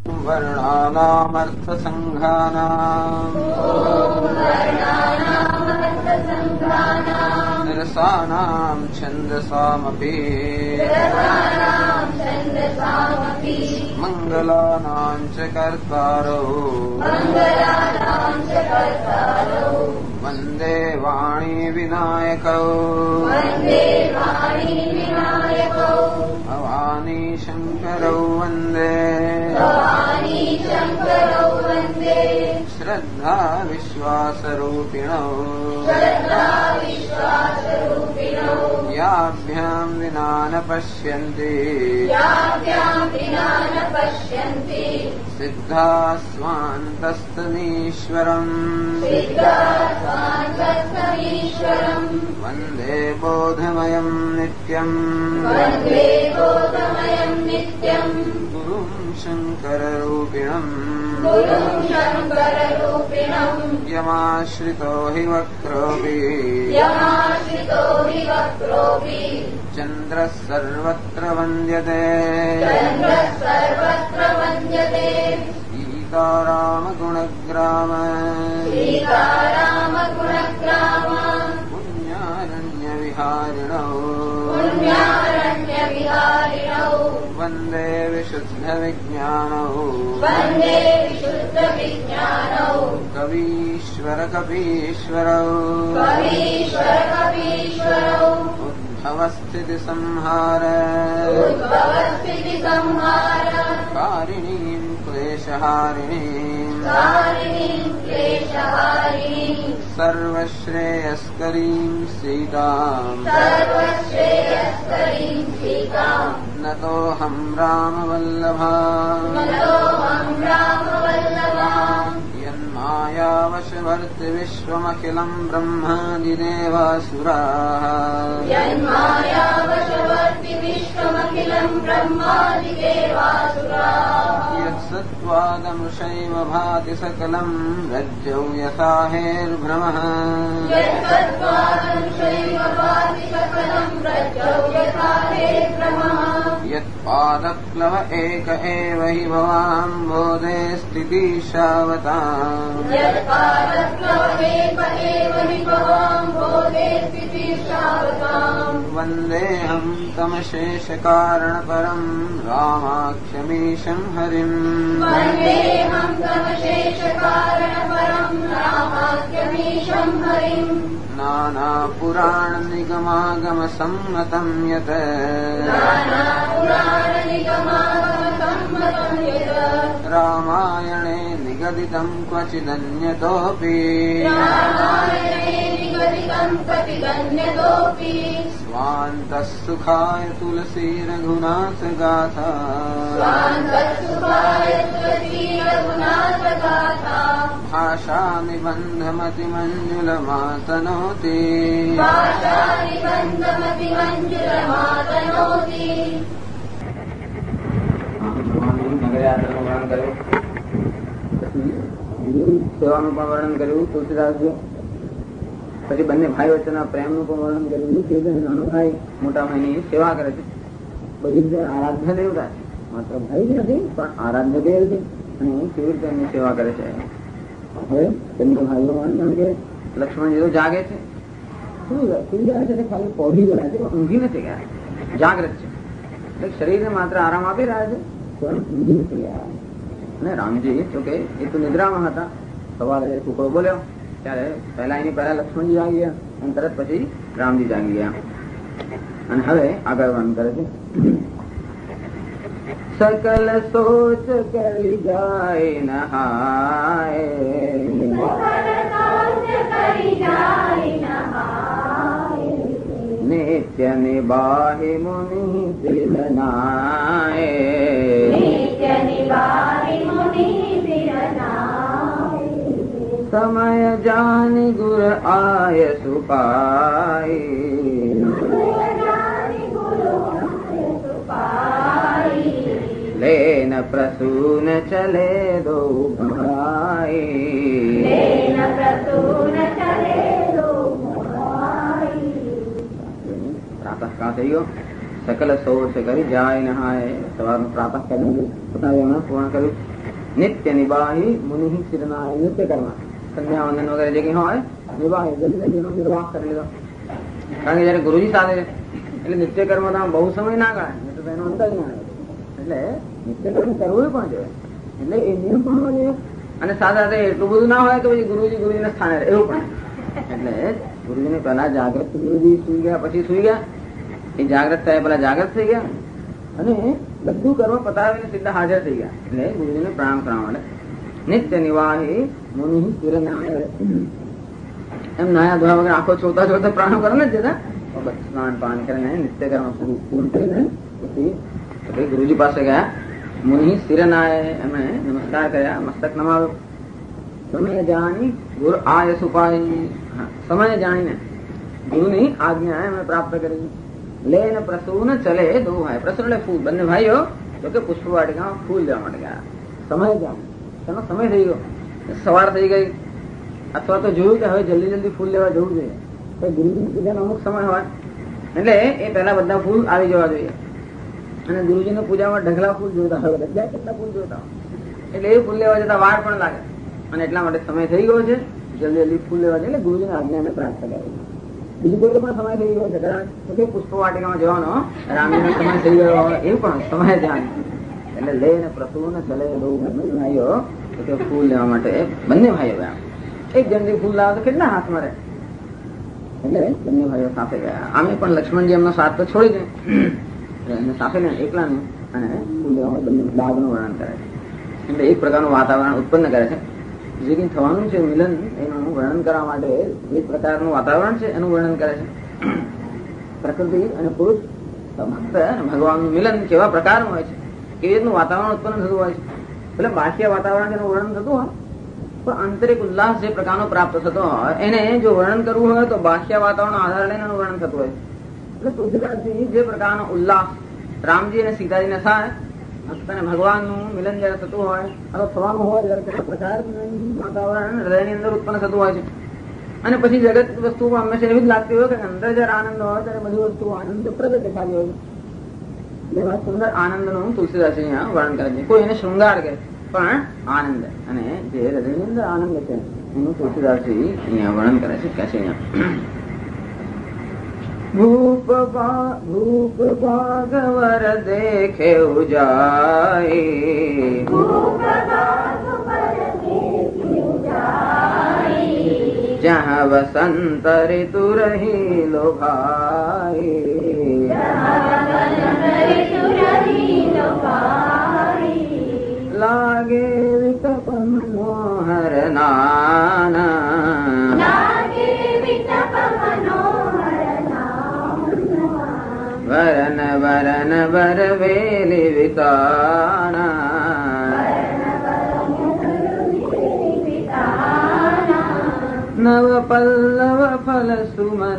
वर्णानामर्थसङ्घानाम् निरसानां छन्दसामपि मङ्गलानां च कर्तारौ वन्दे वाणी विनायकौ भवानी शङ्करौ वन्दे श्रद्धा विश्वासरूपिणौ याभ्यां विना न पश्यन्ति सिद्धा स्वान्तस्तमीश्वरम् वन्दे बोधमयं नित्यम् गुरुं शङ्कररूपिणम् यमाश्रितो हि वक्रोऽपि चन्द्रः सर्वत्र वन्द्यते सीतारामगुणग्राम पुण्यारण्यविहारिणौ वन्दे विशुद्धविज्ञानौ कवीश्वरकपीश्वरौ उद्भवस्थितिसंहार कारिणीं क्लेशहारिणीं सर्वश्रेयस्करीं सीताम् नतोऽहं रामवल्लभा यन्मायावशवर्ति विश्वमखिलं ब्रह्मादिदेवासुराः यत्सत्त्वादमृषैव भाति सकलं रज्जौ यथा हेर्भ्रमः यत्पादप्लव एक एव हि भवाम्बोधे स्थितिशावताम् वन्देऽहं तमशेषकारणपरं रामाख्यमीशं हरिम् नानापुराणनिगमागमसम्मतं यत् रामायणे निगदितं क्वचिदन्यतोऽपि स्वान्तः सुखाय तुलसी रघुनाथगाथा भाषानिबन्धमतिमञ्जुलमातनोति नगरयात्राનું વર્ણન કર્યું, સેવાનું પણ વર્ણન કર્યું તુલસીદાસજી. પછી બંને ભાઈ વચ્ચેના પ્રેમનું પણ વર્ણન કર્યું. નાનો ભાઈ મોટા ભાઈની સેવા કરે છે. બધી રીતે આરાધ્ય દેવતા છે, માત્ર ભાઈ જ નથી પણ આરાધ્ય દેવ છે અને કેવી રીતે એમની સેવા કરે છે. હવે તેમનો ભાઈઓ કે લક્ષ્મણજી તો જાગે છે. શું જાય છે? ખાલી પહોળી ગયા છે, ઊંઘી નથી ગયા, જાગ્રત છે. એટલે શરીરને માત્ર આરામ આપી રહ્યા છે પણ ઊંઘી નથી ગયા. અને રામજી જોકે એ તો નિદ્રામાં હતા. સવારે કુકડો બોલ્યો ત્યારે પહેલા એની પહેલા લક્ષ્મણજી જાગી ગયા અને તરત પછી રામજી જાગી ગયા. અને હવે આગળ વર્ણન કરે છે. सकल सोच करी जाए नहाए, नित्य निबाहि मुनि बिरनाए, समय जानि गुर आय सुपाई, लेन प्रसून चले दो भाई, प्रातः काल થઈ ગયો. સકલ સોચ કરી જાય નહાય. સવારનું પ્રાતઃ કાળ પૂર્ણ કર્યું. નિત્ય નિબાહી મુનિ શિરના નિત્ય કર્મ સંધ્યા વંદન વગેરે જે કઈ હોય નિબાહી નિર્વાહ કરી લીધો. કારણ કે જયારે ગુરુજી સાથે એટલે નિત્ય કર્મ તો બહુ સમય ના ગણાય, તો એનો અંત જ ના આવે. એટલે નિત્ય કર્મ કરવું પણ જોઈએ, એટલે એ નિયમ પણ હોવો જોઈએ. અને સાથે સાથે એટલું બધું ના હોય કે પછી ગુરુજીના સ્થાને રહે એવું પણ. એટલે ગુરુજીને પહેલા જાગ્રત, ગુરુજી સુઈ ગયા પછી સુઈ ગયા, એ જાગ્રત થયા પેલા જાગ્રત થઈ ગયા અને બધું કર્મ પતાવીને સીધા હાજર થઈ ગયા. એટલે ગુરુજીને પ્રણામ કરવા માટે નિત્ય નિવાહી મુનિ સ્થિર એમ નાયા ધોયા વગર આંખો ચોતા ચોતા પ્રણામ કરે ને જતા સ્નાન પાન કરીને નિત્ય કર્મ પૂરું કરીને પછી ગુરુજી પાસે ગયા. મુનિ સ્થિર નાય એમણે નમસ્કાર કર્યા, મસ્તક નમાવ્યો. સમય જાણી ગુરુ આય સુપાઈ, સમય જાણીને ગુરુની આજ્ઞા એમણે પ્રાપ્ત કરી. લેન પ્રસૂન ચલે દો ભાઈ, પ્રસૂન એટલે ફૂલ, બંને ભાઈઓ તો કે પુષ્પ વાટિકામાં ફૂલ લેવા માટે ગયા. સમય જાણી તેનો સમય થઈ ગયો, સવાર થઈ ગઈ, અથવા તો જોયું કે હવે જલ્દી જલ્દી ફૂલ લેવા જવું જોઈએ. તો ગુરુજીની પૂજાનો અમુક સમય હોય એટલે એ પહેલા બધા ફૂલ આવી જવા જોઈએ. અને ગુરુજીની પૂજામાં ઢગલા ફૂલ જોતા હોય, કેટલા ફૂલ જોતા હોય એટલે એ ફૂલ લેવા જતા વાર પણ લાગે. અને એટલા માટે સમય થઈ ગયો છે, જલ્દી જલ્દી ફૂલ લેવા જાય એટલે ગુરુજીની આજ્ઞા અમે પ્રાપ્ત કરી. બીજું કોઈ પણ સમય થઈ ગયો છે, કારણ પુષ્પ વાટિકામાં જવાનો રામજીનો સમય થઈ ગયો હોય એ પણ સમય ધ્યાન. એટલે લઈને પ્રસૂન ચલે દો ભાઈઓ ફૂલ લેવા માટે બંને ભાઈઓ ગયા. એક જણથી ફૂલ લાવે તો કેટલા હાથ મારે, એટલે બંને ભાઈઓ સાથે ગયા. આમે પણ લક્ષ્મણજી એમનો સાથ તો છોડી દે, એને સાથે ને એકલા ને અને ફૂલ લેવા બંને બાગનું વર્ણન કરે છે. એટલે એક પ્રકારનું વાતાવરણ ઉત્પન્ન કરે છે. જે કંઈ થવાનું છે મિલન એનું વર્ણન કરવા માટે એક પ્રકારનું વાતાવરણ છે એનું વર્ણન કરે છે. પ્રકૃતિ અને પુરુષ ભક્ત અને ભગવાનનું મિલન કેવા પ્રકારનું હોય છે, કેવી રીતનું વાતાવરણ ઉત્પન્ન થતું હોય છે. એટલે બાહ્ય વાતાવરણ જેનું વર્ણન થતું હોય પણ આંતરિક ઉલ્લાસ જે પ્રકારનો પ્રાપ્ત થતો હોય એને જો વર્ણન કરવું હોય તો બાહ્ય વાતાવરણ આધાર લઈને એનું વર્ણન થતું હોય. એટલે તુલસીદાસજી જે પ્રકારનો ઉલ્લાસ રામજી અને સીતાજીને થાય અને ભગવાનનું મિલન જયારે થતું હોય અથવા થવાનું હોય ત્યારે કેટલા પ્રકારનું વાતાવરણ હૃદયની અંદર ઉત્પન્ન થતું હોય છે. અને પછી જગત વસ્તુ હંમેશા એવી જ લાગતી હોય કે અંદર જયારે આનંદ હોય ત્યારે બધી વસ્તુ આનંદપ્રદ દેખાતી હોય છે. એવા સુંદર આનંદનું તુલસીદાસ અહીંયા વર્ણન કરે છે. કોઈ એને શૃંગાર કહે પણ આનંદ, અને જે હૃદયની અંદર આનંદ છે એનું તુલસીદાસજી અહીંયા વર્ણન કરે છે. કે છે અહીંયા ભૂપ ભાગવર દેખે જાય, જहाँ વસંત ઋતુ રહી લો ભાઈ, લાગે વિકપ મનોહર નાના, વરન વરન વરવેલી વિતાણા, નવ પલ્લવ ફલ સુમન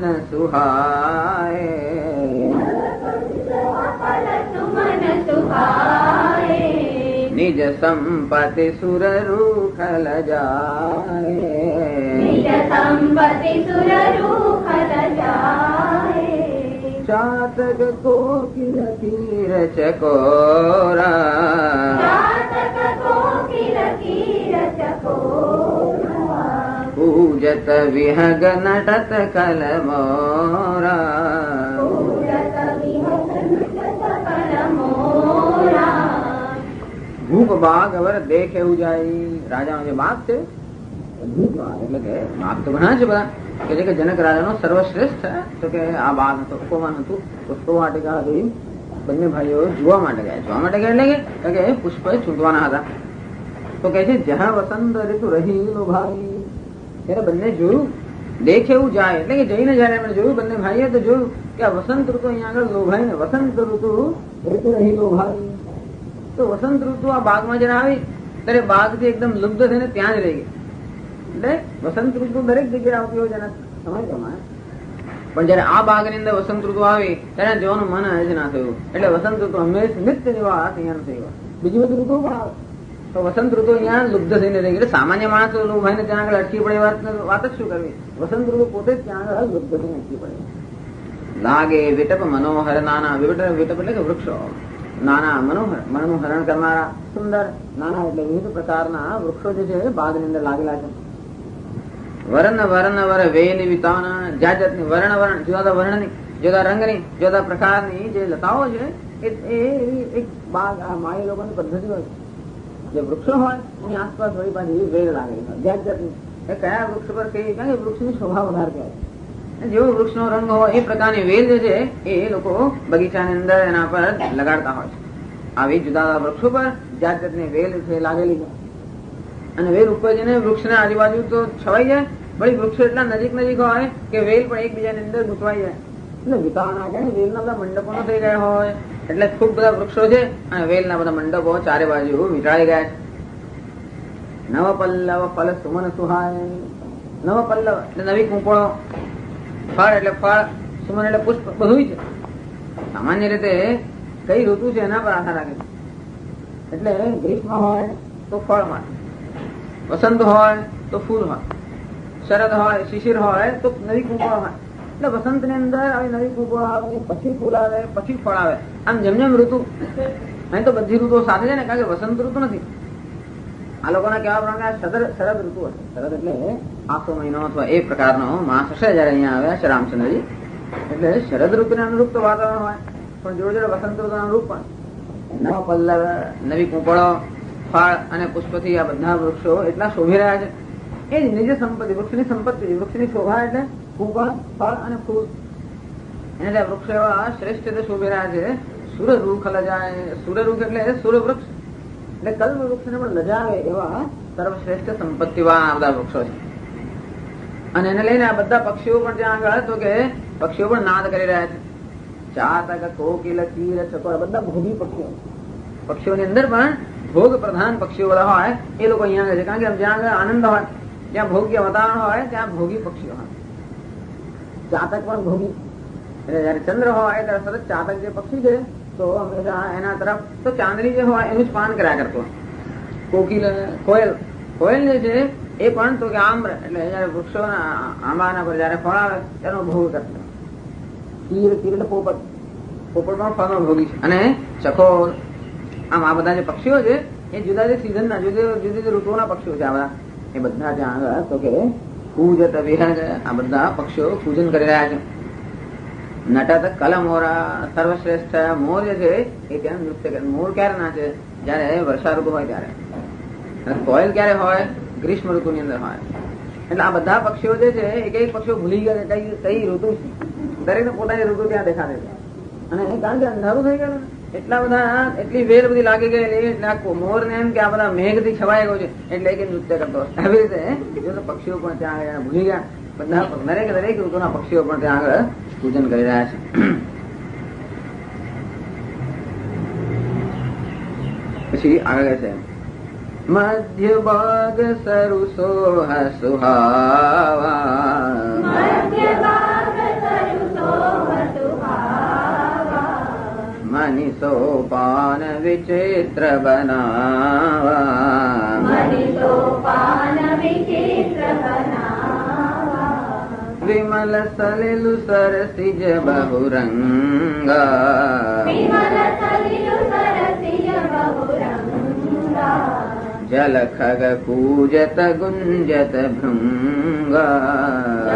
સુહાય, નિજ સંપત્તિ સુર રૂખલ જાય, ચાતક કોકિલ કીર ચકોરા, પૂજત વિહગ નટત કલ મોરા, ભૂપ બાગ અવર દેખ એવું જાય. રાજાનો જે બાગ છે ભૂપ બાગ એટલે કે બાગ તો ઘણા છે બધા કે જે કે જનક રાજાનો સર્વશ્રેષ્ઠ તો કે આ બાગ હતો, ઉપવન હતું, પુષ્પ વાટિકા હતી. બંને ભાઈઓ જોવા માટે ગયા. જોવા માટે ગયા એટલે કે પુષ્પ છૂટવાના હતા. તો કે છે જ્યાં વસંત ઋતુ રહી લો ભાઈ, ત્યારે બંને જોયું દેખ એવું જાય એટલે કે જઈને જયારે એમણે જોયું બંને ભાઈએ તો જોયું કે આ વસંત ઋતુ અહીંયા આગળ લોભાય ને વસંત ઋતુ રહી લો ભાઈ. તો વસંત ઋતુ આ બાગમાં જયારે આવી ત્યારે બાગ થી એકદમ લુપ્ત થઈને ત્યાં જ રહી ગઈ. એટલે વસંત ઋતુ દરેક જગ્યાએ આવતી હોય જેના સમય પ્રમાણે, પણ જયારે આ બાગ ની અંદર વસંત ઋતુ આવી ત્યારે જવાનું મન જ ના થયું. એટલે વસંત ઋતુ હંમેશા નિત્ય નિવાસ અહીંયા થઈ ગયો. બીજી બધી ઋતુ પણ આવે તો વસંત ઋતુ અહીંયા લુપ્ત થઈને રહી ગઈ. એટલે સામાન્ય માણસ ભાઈ ને ત્યાં આગળ અટકી પડે વાત જ શું કરવી. વસંત ઋતુ પોતે જ ત્યાં આગળ લુપ્ત થઈને અટકી પડે. લાગે વિટપ મનોહર નાના, વિટપ એટલે કે વૃક્ષો નાના મનોહર, મનનું હરણ કરનારા સુંદર નાના એટલે વિવિધ પ્રકારના વૃક્ષો જે છે બાગની અંદર લાગેલા છે. વર્ણ વર્ણ વર વેલી વિતાના, જાત જાતની વર્ણ વર્ણ, જુદા વર્ણની, જુદા રંગની, જુદા પ્રકારની જે લતાઓ છે એ એક બાગ આ માળી લોકોની પદ્ધતિ હોય. જે વૃક્ષો હોય એની આસપાસ વળી પાછી વેલ લાગેલી હોય જાત જાતની. એ કયા વૃક્ષ પર કઈ, કારણ કે વૃક્ષની શોભા વધારે કહેવાય. જેવો વૃક્ષનો રંગ હોય એ પ્રકારની વેલ જે છે એ લોકો બગીચાની અંદર એના પર લગાડતા હોય છે. આવી જુદા વૃક્ષો પર જાત જાતની વેલ છે લાગેલી છે. અને વેલ ઉપર જઈને વૃક્ષના આજુબાજુ તો છવાઈ જાય, વળી વૃક્ષો એટલા નજીક નજીક હોય કે વેલ પણ એકબીજાની અંદર ગૂંચવાઈ જાય. એટલે વિતાના કહે વેલના બધા મંડપો થઈ ગયા હોય એટલે ખૂબ બધા વૃક્ષો છે અને વેલના બધા મંડપો ચારે બાજુ વિટાળી ગયા છે. નવ પલ્લવ ફલ સુમન સુહાય. નવ પલ્લવ એટલે નવી કૂંપળો, ફળ એટલે ફળ, સુમન એટલે પુષ્પ, બધું છે. સામાન્ય રીતે કઈ ઋતુ છે એના પર આધાર રાખે છે. એટલે ગ્રીષ્મ હોય તો ફળ હોય, વસંત હોય તો ફૂલ હોય, શરદ હોય, શિશિર હોય તો નવી કૂંપળો હોય. એટલે વસંત ની અંદર આવી નવી કૂંપળો આવે, પછી ફૂલ આવે, પછી ફળ આવે. આમ જેમ જેમ ઋતુ, અહીં તો બધી ઋતુઓ સાથે છે ને, કારણ કે વસંત ઋતુ નથી. આ લોકોના કહેવા પ્રમાણે શરદ ઋતુ હશે. શરદ એટલે આખો મહિનો અથવા એ પ્રકારનો માસ હશે જયારે અહીંયા આવ્યા છે રામચંદ્રજી. એટલે શરદ ઋતુને અનુરૂપ તો વાતાવરણ હોય, પણ જોડે જોડે વસંત ઋતુ અનુરૂપ પણ નવા પલ્લવ, નવી કૂંપળો, ફળ અને પુષ્પથી આ બધા વૃક્ષો એટલા શોભી રહ્યા છે. એ જ નિજ સંપત્તિ, વૃક્ષની સંપત્તિ, વૃક્ષની શોભા એટલે કૂંપળ, ફળ અને ફૂલ. એટલે વૃક્ષો એવા શ્રેષ્ઠ રીતે શોભી રહ્યા છે. સુરરૂખ લજાય. સુરરૂખ એટલે સૂર્યવૃક્ષ, એટલે કલ્પ વૃક્ષને પણ લજાવે એવા સર્વશ્રેષ્ઠ સંપત્તિવાળા બધા વૃક્ષો છે. અને એને લઈને આ બધા પક્ષીઓ પણ ત્યાં આગળ તો કે પક્ષીઓ પણ નાદ કરી રહ્યા છે. ચાતક, કોકિલ, કીર, ચકોર, બધા ભોગી પક્ષીઓ. પક્ષીઓની અંદર પણ ભોગ પ્રધાન પક્ષીઓ બધા હોય એ લોકો અહીંયા આગળ છે. કારણ કે જ્યાં આગળ આનંદ હોય, જ્યાં ભોગ્ય વાતાવરણ હોય ત્યાં ભોગી પક્ષીઓ હોય. ચાતક પણ ભોગી, એટલે જયારે ચંદ્ર હોય ત્યારે સતત ચાતક જે પક્ષી છે તો હંમેશા એના તરફ તો ચાંદની જે હોય એનું જ પાન કર્યા કરતો. કોકિલ, કોયલ, કોયલ જે છે એ પણ તો કે આમ્ર એટલે જયારે વૃક્ષોના આંબાના પર જયારે ફળ આવે તેનો ભોગ કરતો. કીર, કીર એટલે પોપટ, પોપટ પણ ફળનો ભોગી છે. અને ચકોર, આમ આ બધા જે પક્ષીઓ છે એ જુદા જુદા સિઝનના, જુદી જુદી ઋતુઓના પક્ષીઓ છે. આ બધા એ બધા ત્યાં આગળ તો કે પૂજત વિહંગ, આ બધા પક્ષીઓ પૂજન કરી રહ્યા છે. નટત કલમોરા, સર્વશ્રેષ્ઠ મોર જે છે એ ત્યાં નૃત્ય કરે. મોર ક્યારે નાચે? જયારે વર્ષા ઋતુ હોય ત્યારે. અને કોયલ ક્યારે હોય? ગ્રીષ્મ ઋતુની અંદર હોય. એટલે આ બધા પક્ષીઓ જે છે એક એક પક્ષીઓ ભૂલી ગયા કઈ ઋતુ છે. દરેકને પોતાની ઋતુ ત્યાં દેખાડે છે. અને કારણ કે અંધારું થઈ ગયું, એટલા બધા એટલી વેર બધી લાગી ગયેલી, એટલે આ મોર ને એમ કે આ બધા મેઘ થી છવાઈ ગયો છે એટલે કે નૃત્ય કરતો હશે. આવી રીતે પક્ષીઓ પણ ત્યાં આગળ ભૂલી ગયા. બધા દરેક ઋતુના પક્ષીઓ પણ ત્યાં આગળ પૂજન કરી રહ્યા છે. પછી આગળ છે મધ્ય ભાગ સરુ સોહ સુહાવા, મની સોપાન વિચિત્ર બનાવા, વિમલ સલિલુ સરસિજ બહુરંગા, જલ ખગ કૂજત ગુંજત ભૃંગા.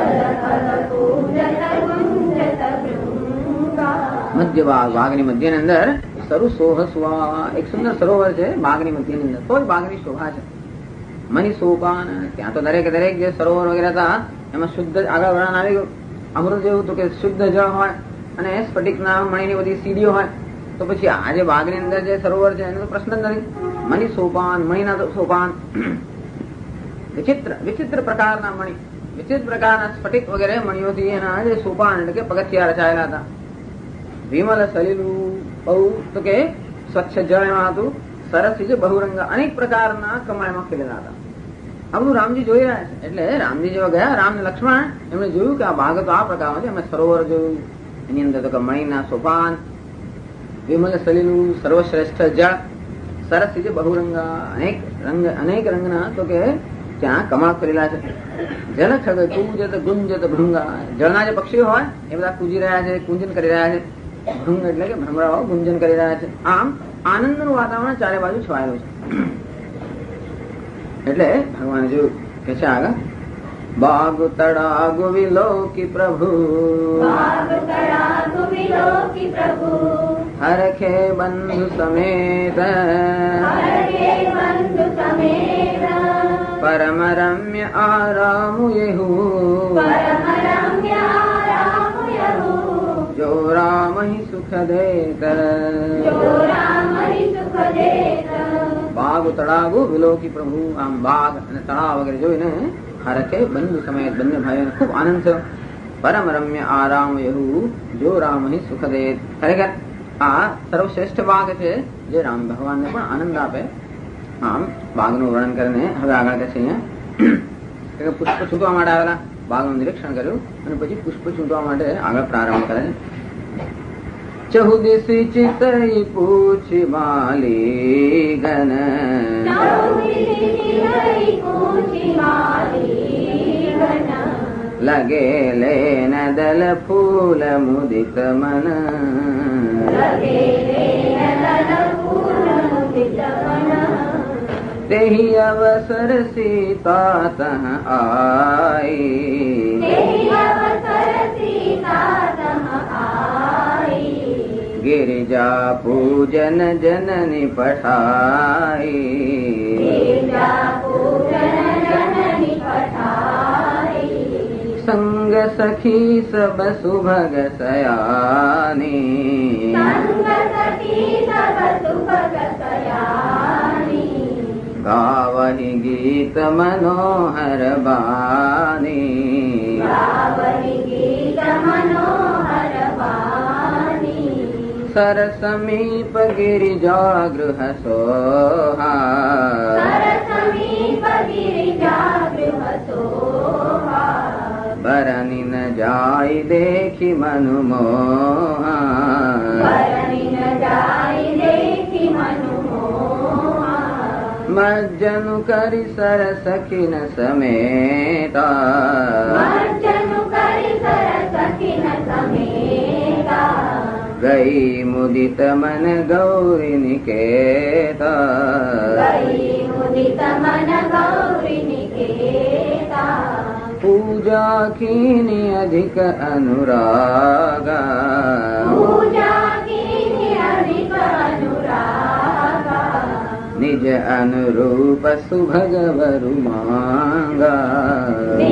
મધ્ય બાગ, બાગની મધ્ય ની અંદર સરુ સોહ સુવા, એક સુંદર સરોવર છે બાગની મધ્ય ની અંદર. તો જ બાગની શોભા છે. મની સોપાન, ત્યાં તો દરેક જે સરોવર વગેરે હતા એમાં શુદ્ધ, આગળ વર્ણન આવી ગયું અમૃત જેવું, તો કે શુદ્ધ જળ હોય અને સ્ફટિકના મણીની બધી સીડીઓ હોય. તો પછી આ જે બાગની અંદર જે સરોવર છે એનો તો પ્રશ્ન જ નથી. મની સોપાન, મણીના સોપાન, વિચિત્ર પ્રકારના મણી, વિચિત્ર પ્રકારના સ્ફટિક વગેરે મણીઓથી એના જે સોપાન એટલે કે પગથિયા રચાયેલા હતા. વિમલ સલીલું, બહુ તો કે સ્વચ્છ જળ એમાં હતું. સરસ છે બહુરંગ, અનેક પ્રકારના કમળ એમાં ખીલેલા હતા. આ બધું રામજી જોઈ રહ્યા છે. એટલે રામજી જેવા ગયા, રામ ને લક્ષ્મણ, એમણે જોયું કે આ બાગ તો આ પ્રકારનો છે. અમે સરોવર જોયું, એની અંદર તો કે મણીના સોપાન, વિમલ સલીલું, સર્વશ્રેષ્ઠ જળ, સરસ છે બહુરંગા, અનેક રંગના તો કે ત્યાં કમળ ખીલેલા છે. જલ ખગ કૂજત ગુંજત ભૃંગા, જળના જે પક્ષીઓ હોય એ બધા કૂજી રહ્યા છે, કુંજન કરી રહ્યા છે. ભૃંગ એટલે કે ભ્રમરાઓ ગુંજન કરી રહ્યા છે. આમ આનંદનું વાતાવરણ ચારે બાજુ છવાયેલું છે. એટલે ભગવાન જોયું કે છે આગળ, બાગ તડાગ વિલોકી પ્રભુ, હરખે બંધુ સમેત, પરમ રમ્ય આરામુ યેહુ, જો રામ હિ સુખ દેત. બાગ તળાગુ વિલોકી પ્રભુ, આમ બાગ અને તળાવ વગેરે જોઈને હરખે બંધુ સમેત બંને ભાઈઓને ખૂબ આનંદ થયો. પરમ રમ્ય આરામ યહુ, જો રામ હિ સુખ દેત. ખરેખર આ સર્વશ્રેષ્ઠ બાગ છે જે રામ ભગવાનને પણ આનંદ આપે. આમ બાગનું વર્ણન કરીને હવે આગળ કહે છે અહીંયા પુષ્પ છૂટવા માટે આવેલા બાગનું નિરીક્ષણ કર્યું અને પછી પુષ્પ છૂટવા માટે આગળ પ્રારંભ કરે. ચહુદિશી ચિતઈ પૂછી માલી ગન, લગે લેન દલ ફૂલ મુદિત મન, તેહી અવસર સીતા તહ આઈ, गिरिजा पूजन जननी पठाई, संग सखी सब सुभग सयानी, गावहि गीत मनोहर बानी, सर समीप गिरिजा गृह सोहा, बरनी न जाय देखी मनु मोहा, मज्जनु करि सर सखी न समेता, गई मुदित मन गौरी निकेता, पूजा कीनी अधिक अनुरागा, निज अनुरूप सुभग वरु मांगा,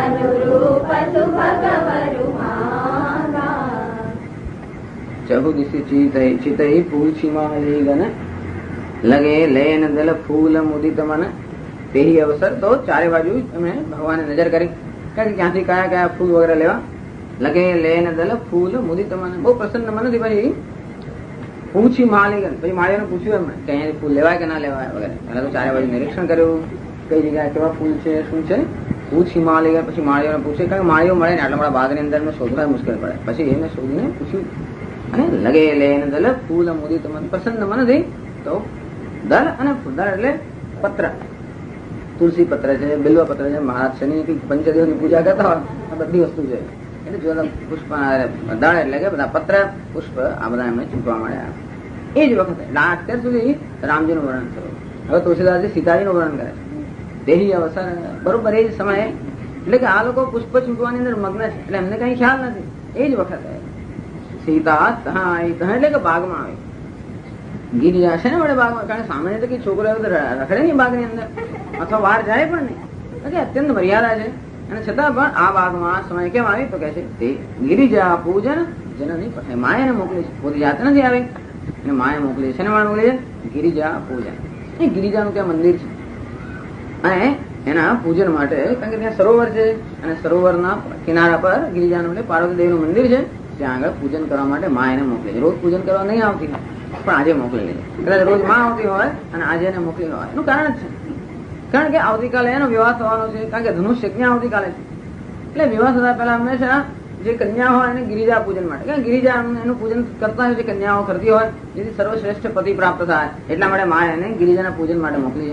ચહુદિશી ચિતઈ પૂછી માલી ગન, લગે લેન દલ ફૂલ મુદિત મન. તેહી અવસર તો ચારે બાજુ એમણે ભગવાને નજર કરી કે ક્યાંથી કયા કયા ફૂલ વગેરે લેવા. લગે લેન દલ ફૂલ મુદિત મન, બહુ પ્રસન્ન મનથી ભાઈ પૂછી માલી ગન. પછી માળીઓને પૂછ્યું એમણે કે અહીંયા ફૂલ લેવાય કે ના લેવાય વગેરે. પહેલા તો ચારે બાજુ નિરીક્ષણ કર્યું, કઈ જગ્યાએ કેવા ફૂલ છે શું છે. પૂછી માલી ગન, પછી માળીઓને પૂછે કારણ કે માળીઓ મળે ને આટલા મોટા બાગની અંદર શોધવા મુશ્કેલ પડે. પછી એને શોધીને પૂછ્યું અને લગે લેન દલ ફૂલ મુદિત મન, પ્રસન્ન મનથી. તો દલ અને દલ એટલે પત્ર, તુલસી પત્ર છે, બિલ્વ પત્ર છે. મહારાજ શનિ પંચદેવની પૂજા કરતા હોય આ બધી વસ્તુ છે. એટલે જો પુષ્પ દળ એટલે કે બધા પત્ર પુષ્પ આ બધા એમને ચૂંટવા મળ્યા. એ જ વખતે અત્યાર સુધી રામજીનું વર્ણન થયું. હવે તુલસીદાસજી સીતાજીનું વર્ણન કરે છે. તેહી અવસર, બરોબર એ જ સમયે. એટલે કે આ લોકો પુષ્પ ચૂંટવાની અંદર મગ્ન છે, એટલે એમને કઈ ખ્યાલ નથી. એ જ વખતે સીતા એટલે કે બાગમાં આવી. ગિરિજા છે ને વડે બાગમાં, કારણ કે સામાન્ય તો કઈ છોકરો રખડે નહીં બાગની અંદર, અથવા બહાર જાય પણ નહીં, કે અત્યંત મર્યાદા છે. અને છતાં પણ આ બાગમાં સમય કેમ આવી તો કે છે તે ગિરિજા પૂજન જનની પઠાઈ. માયાને મોકલી છે, પોતે જાતે નથી આવી અને માયા મોકલી છે. માયા મોકલી છે ગિરિજા પૂજન. એ ગિરિજાનું ત્યાં મંદિર છે અને એના પૂજન માટે, કારણ કે ત્યાં સરોવર છે અને સરોવરના કિનારા પર ગિરિજાનું એટલે પાર્વતી દેવીનું મંદિર છે. ત્યાં આગળ પૂજન કરવા માટે મા એને મોકલી છે. રોજ પૂજન કરવા નહીં આવતી પણ આજે મોકલેલી છે. કદાચ રોજ માં આવતી હોય અને આજે એને મોકલી હોય એનું કારણ જ છે. કારણ કે આવતીકાલે એનો વિવાહ થવાનો છે. કારણ કે ધનુષ્ય ક્યાં આવતીકાલે છે. એટલે વિવાહ થતા પહેલા હંમેશા જે કન્યા હોય એને ગિરિજા પૂજન માટે, કારણ ગિરિજા એનું પૂજન કરતા હોય, જે કન્યાઓ કરતી હોય જેથી સર્વશ્રેષ્ઠ પતિ પ્રાપ્ત થાય, એટલા માટે મા એને ગિરિજાના પૂજન માટે મોકલી છે.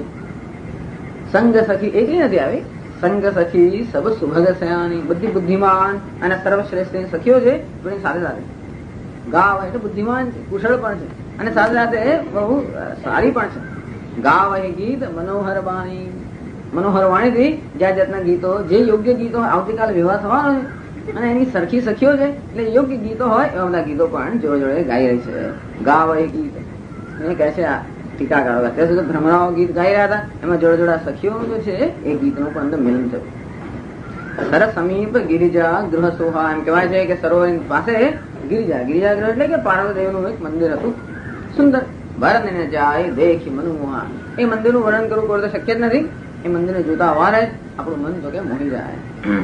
સંગ સખી એકલી નથી આવી, સંગ સખી સબ સુભગ સયાની, બધી બુદ્ધિમાન અને સર્વશ્રેષ્ઠ સખીઓ છે. સાથે સાથે ગાવ એટલે બુદ્ધિમાન છે, કુશળ પણ છે, અને સાથે સાથે બહુ સારી પણ છે. ગાવ એ ગીત મનોહર વાણી, મનોહર વાણીથી જ્યાં જાતના ગીતો, જે યોગ્ય ગીતો આવતીકાલે વિવાહ થવાનો છે અને એની સરખી સખીઓ છે એટલે યોગ્ય ગીતો હોય એવા બધા ગીતો પણ જોડે જોડે ગાઈ રહી છે. ગાવ એ ગીત એને કહે છે આ ટીકાકારો. અત્યાર સુધી ભ્રમરાઓ ગીત ગાઈ રહ્યા હતા, એમાં જોડે જોડે સખીઓનું જે છે એ ગીતનું પણ અંદર મિલન થયું. સરસ સમીપ ગિરિજા ગૃહ સોહા, એમ કહેવાય છે કે સરોવર પાસે ગિરિજા, ગિરિજા ગૃહ એટલે કે પાર્વતીદેવનું એક મંદિર હતું સુંદર. ભરત ને જાય દેખી મનોમોહા, એ મંદિરનું વર્ણન કરવું કોઈ તો શક્ય જ નથી. એ મંદિરને જોતા વારે આપણું મન તો કે મોહી જાય.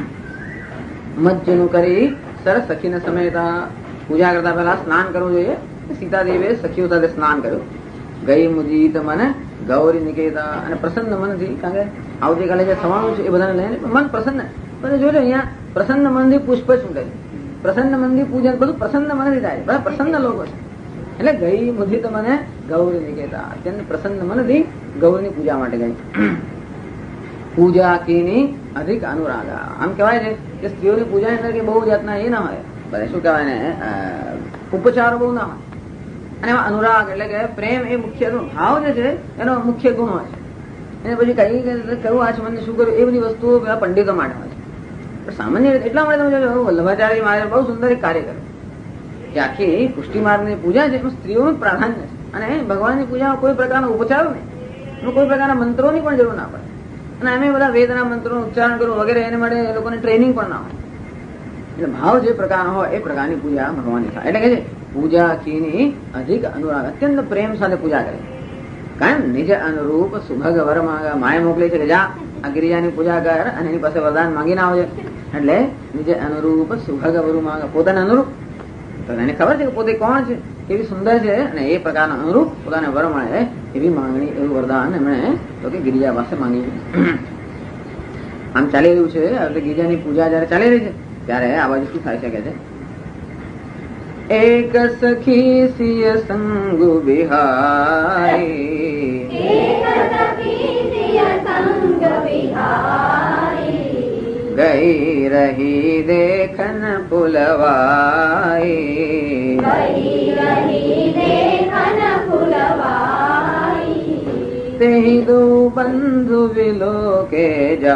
મજ્જનું કરી સરસ સખીને સમેતા, પૂજા કરતા પહેલા સ્નાન કરવું જોઈએ. સીતાદેવીએ સખીઓ સાથે સ્નાન કર્યું. ગઈ મુદિત મને ગૌરી નિકેતા, અને પ્રસન્ન મનથી, કારણ કે આવતીકાલે જે થવાનું છે એ બધાને લઈને મન પ્રસન્ન. પણ જોજો અહીંયા પ્રસન્ન મનથી પુષ્પ છૂટે, પ્રસન્ન મનથી પૂજન, બધું પ્રસન્ન મનથી થાય, બધા પ્રસન્ન લોકો છે. એટલે ગઈ મુદિત મને ગૌરી નિકેતા, અત્યંત પ્રસન્ન મનથી ગૌરીની પૂજા માટે ગઈ. પૂજા કીની અધિક અનુરાગા, આમ કહેવાય છે કે સ્ત્રીઓની પૂજાની અંદર કે બહુ જાતના એ ના હોય, બધા શું કહેવાય ને ઉપચારો બહુ ના હોય, અને એમાં અનુરાગ એટલે કે પ્રેમ એ મુખ્ય ભાવ જે છે એનો મુખ્ય ગુણ હોય છે. એને પછી કઈ કરવું આ સંબંધ શું કરવું એ બધી વસ્તુઓ પેલા પંડિતો માટે હોય છે. પણ સામાન્ય રીતે એટલા માટે તમે જોજો વલ્લભાચાર્ય મહારાજ બહુ સુંદર એક કાર્ય કર્યું કે આખી પુષ્ટિ માર્ગની પૂજા છે એમાં સ્ત્રીઓનું પ્રાધાન્ય છે, અને ભગવાનની પૂજામાં કોઈ પ્રકારનો ઉપચારો નહીં, એમાં કોઈ પ્રકારના મંત્રોની પણ જરૂર ના પડે, અને અમે બધા વેદના મંત્રોનું ઉચ્ચારણ કરવું વગેરે એને માટે એ લોકોને ટ્રેનિંગ પણ ના હોય. એટલે ભાવ જે પ્રકારનો હોય એ પ્રકારની પૂજા ભગવાનની થાય. એટલે કે છે પૂજા કીની અધિક અનુરાગ, અત્યંત પ્રેમ સાથે પૂજા કરે. કારણ નિજ અનુરૂપ સુભગ વર માંગા, માએ મોકલી છે કે જા આ ગિરિજાની પૂજા કર અને એની પાસે વરદાન માંગીને આવજે. એટલે નિજ અનુરૂપ સુભગ વરુ માંગા, પોતાને અનુરૂપ, તો એને ખબર છે કે પોતે કોણ છે, કેવી સુંદર છે, અને એ પ્રકારના અનુરૂપ પોતાને વર મળે એવી માંગણી, એવું વરદાન એમણે તો કે ગિરિજા પાસે માંગી. આમ ચાલી રહ્યું છે હવે ગિરિજાની પૂજા જયારે ચાલી રહી છે ત્યારે આ બાજુ શું થાય શકે છે. એક સખી સિય સંગુ બિહારી, ગઈ રહી દેખન પુલવાઈ, તે દો બંધુ વિલો કે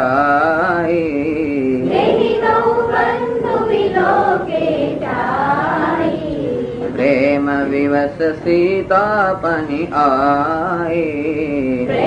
જાય, પ્રેમ વિવસ સીતા પહી આઈ,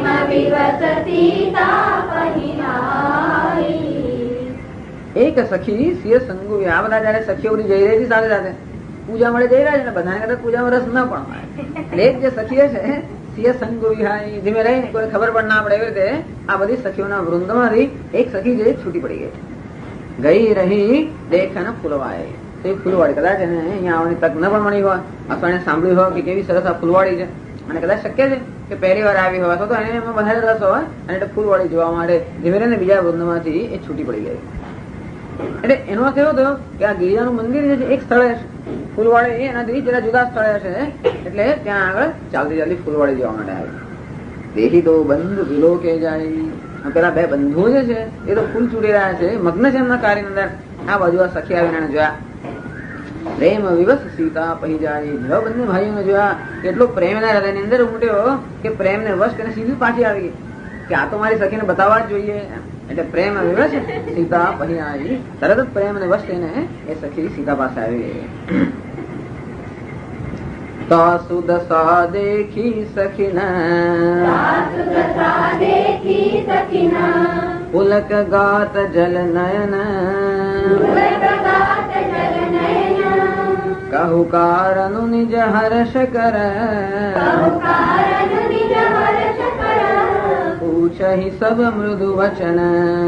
એક સખી સિય સંગુ, આ બધા જયારે સખીઓ બધી જઈ રહી છે સાથે સાથે પૂજા મળે જઈ રહ્યા છે ને બધાને કદાચ પૂજામાં રસ ના પણ હોય, એક જે સખીઓ છે સિય સંગુ વિહાઈ, ધીમે રહીને કોઈ ખબર પણ ના પડે એવી રીતે આ બધી સખીઓના વૃંદમાંથી એક સખી જે છૂટી પડી ગઈ. ગઈ રહી દેખન ફૂલવાય, તો એ ફૂલવાડી કદાચ એને અહીંયા આવવાની તક ન પણ મળી હોય, અથવા એને સાંભળ્યું હોય કે કેવી સરસ આ ફૂલવાડી છે, અને કદાચ શક્ય છે કે પહેલી વાર આવી હોય અથવા તો એને એમાં વધારે રસ હોય અને એટલે ફૂલવાડી જોવા માટે ધીમે રહીને બીજા વૃંદમાંથી એ છૂટી પડી ગઈ. એટલે એનો અર્થ એવો થયો કે આ ગિરિજાનું મંદિર જે છે એક સ્થળે છે, ફૂલવાડી એનાથી જરા જુદા સ્થળે છે, એટલે ત્યાં આગળ ચાલતી ચાલતી ફૂલવાડી જવા માટે આવી. દેહી તો બંધ વિલો કે જાય, પેલા બે બંધુઓ જે છે એ તો ફૂલ ચૂડી રહ્યા છે, મગ્ન છે એમના કાર્યની અંદર. આ બાજુ આ સખી આવીને એને જોયા, પ્રેમ વિવસ સીતા પહી જાય, જો બંને ભાઈઓને જોયા કેટલો પ્રેમ એના હૃદયની અંદર ઉમટ્યો કે પ્રેમને વશ કરીને સીધી પાછી આવી ગઈ કે આ તો મારી સખીને બતાવવા જ જોઈએ. એટલે પ્રેમ વિવશ સીતા પહી આવી, તરત જ પ્રેમ ને વશ થઈને એ સખી સીતા પાસે આવી ગઈ. તાસુ દશા દેખી સખીના, પુલક ગાત જલ નયન, કહુ કારણુ નિજ હર્ષ કર, પૂછહી સબ મૃદુ વચન.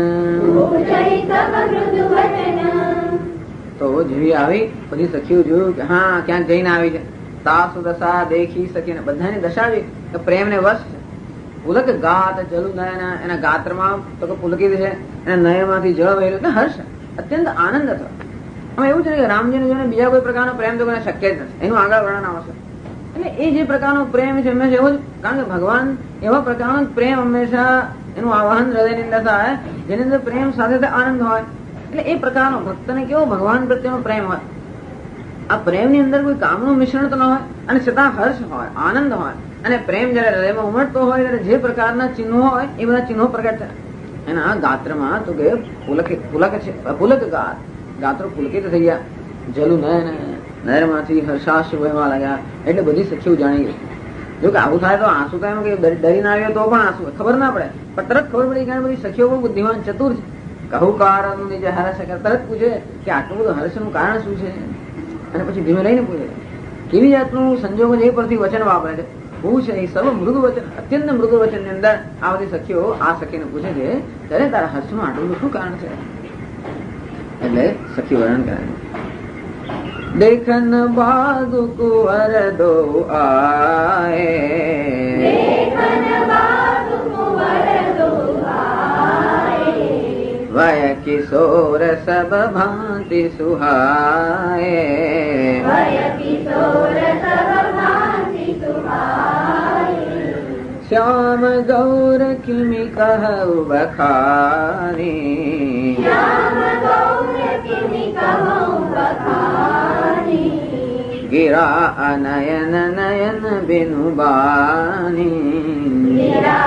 તો જેવી આવી બધી સખીઓ જોયું કે હા ક્યાંક જઈને આવી છે. તાસુ દશા દેખી સખીને, બધાની દશા આવી કે પ્રેમ ને વશ છે. પુલક ગાત જલુ નયન, એના ગાત્રમાં તો કે પુલકિત છે, એના નયનમાંથી જળ વહેલું એટલે હર્ષ, અત્યંત આનંદ હતો. હવે એવું છે કે રામજીને જોઈને બીજા કોઈ પ્રકારનો પ્રેમ તો કોઈ શક્ય જ નથી, એનું આગળ વર્ણન આવશે. એટલે એ જે પ્રકારનો પ્રેમ છે હંમેશા એવો જ, કારણ કે ભગવાન એવા પ્રકારનો પ્રેમ હંમેશા એનું આવાહન હૃદયની અંદર થાય જેની અંદર પ્રેમ સાથે આનંદ હોય. એટલે એ પ્રકારનો ભક્તને કેવો ભગવાન પ્રત્યેનો પ્રેમ હોય. આ પ્રેમની અંદર કોઈ કામનું મિશ્રણ તો ન હોય અને છતાં હર્ષ હોય, આનંદ હોય, અને પ્રેમ જયારે હૃદયમાં ઉમટતો હોય ત્યારે જે પ્રકારના ચિહ્નો હોય એ બધા ચિહ્નો પ્રગટ થાય. એના ગાત્રમાં તો કે પુલક ગાત્રો પુલકિત થઈ ગયા. જલું નયનમાંથી હર્ષાશ્રુ વહેવા લાગ્યા. એટલે બધી સખીઓ જાણી ગઈ. જો કે આવું થાય તો આંસુ તો એમ કે ડરીને આવ્યો તો પણ આંસુ ખબર ના પડે, પણ તરત ખબર પડી કે બધી સખીઓ બહુ બુદ્ધિમાન ચતુર છે. કહું કારણ જે હર્ષ તરત પૂછે કે આટલું બધું હર્ષનું કારણ શું છે, અને પછી ધીમે લઈને પૂછે કેવી જાતનું સંજોગો એ પરથી વચન વાપરે છે. શું છે એ સર્વ મૃદુ વચન, અત્યંત મૃદુ વચન ની અંદર આ બધી સખીઓ આ સખીને પૂછે છે ત્યારે તારા હર્ષનું આટલું શું કારણ છે. એટલે સખી વર્ણન કરે દેખન બાદ કુંવર દો આએ, વય કિશોર સબ ભાંતિ સુહાય, શ્યામ ગૌર કિમિ કહુ બખાની, ગિરા અનયન નયન બિનુ બાની.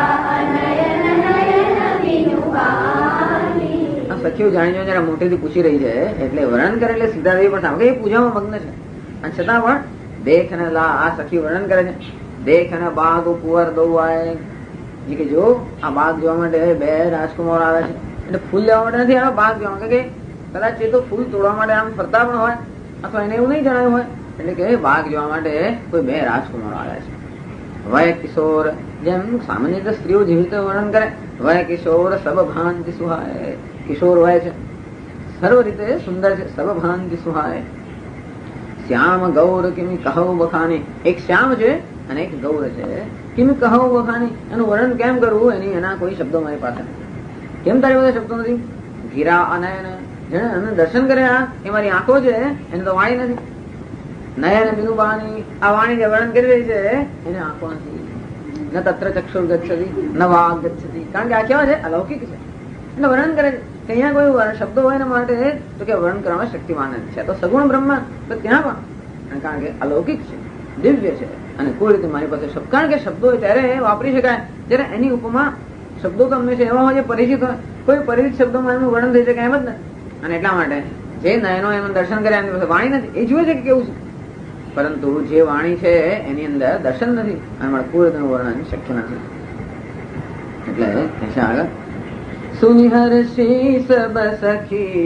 સખીઓ જાણી જરા મોટેથી પૂછી રહી છે એટલે વર્ણન કરે એટલે સીધા દેવી પણ સામે એ પૂજામાં મગ્ન છે, અને છતાં પણ દેખ ને લા આ સખી વર્ણન કરે છે. દેખ ને બાગ કુંવર દો આય, કે જો આ બાગ જોવા માટે બે રાજકુમાર આવે છે. એટલે ફૂલ લેવા માટે નથી આવે, બાગ જોવા કે કદાચ એ તો ફૂલ તોડવા માટે આમ ફરતા પણ હોય, અથવા એને એવું નહીં જણાવ્યું હોય. એટલે કે બાગ જોવા માટે કોઈ બે રાજકુમારો આવ્યા છે. વય કિશોર, જેમ સામાન્ય રીતે સ્ત્રીઓ જેવી રીતે વર્ણન કરે, વય કિશોર સબ ભાંતિ સુહાય, કિશોર વય છે, સર્વ રીતે સુંદર છે, સબ ભાંતિ સુહાય. શ્યામ ગૌર કિમિ કહો બખાની, એક શ્યામ છે અને એક ગૌર છે. કિમિ કહો બખાની, એનું વર્ણન કેમ કરવું એના કોઈ શબ્દો મારી પાસે નથી. કેમ તારી બધા શબ્દો નથી? ગીરા અનયન, જેને દર્શન કર્યા એ મારી આંખો છે, એને તો વાણી નથી. નયન બિનુ બાની, આ વાણી જે વર્ણન કરી રહી છે એને આંખો નથી. ન તત્ર ચક્ષુર ગચ્છતિ ન વાગ ગચ્છતિ, કારણ કે આ કેવા છે? અલૌકિક છે. એટલે વર્ણન કરે છે કે અહીંયા કોઈ શબ્દો હોય એના માટે તો કે વર્ણન કરવામાં શક્તિમાન છે. તો સગુણ બ્રહ્મ તો ત્યાં પણ, કારણ કે અલૌકિક છે, દિવ્ય છે, અને કોઈ રીતે મારી પાસે શબ્દ, કારણ કે શબ્દો ત્યારે વાપરી શકાય જ્યારે એની ઉપમા શબ્દો તો હંમેશા એવા હોય જે પરિચિત હોય. કોઈ પરિચિત શબ્દોમાં એનું વર્ણન થઈ શકે એમ જ નથી. અને એટલા માટે જે નયનો એનું દર્શન કરે એની પાસે વાણી નથી, એ જુએ છે કે કેવું છે, પરંતુ જે વાણી છે એની અંદર દર્શન નથી, અને કોઈ રીતનું વર્ણન શક્ય નથી. એટલે આગળ સુનિહર શ્રી સબ સખી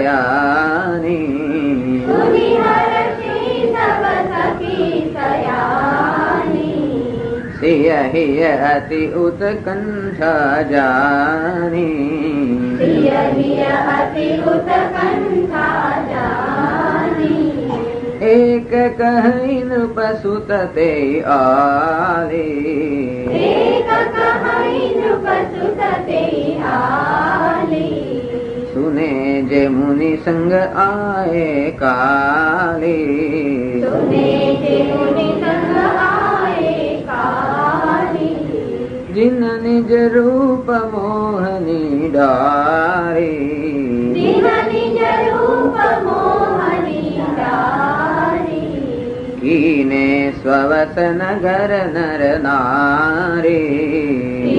સયાની, સિય અતિ ઉત્કંઠા જાની, એક કહી નૃપ સુત તે આલી, સુને જે મુનિ સંગ આએ કાલી, जिन निज रूप मोहनी डारी, कीने स्ववस नगर नर नारी,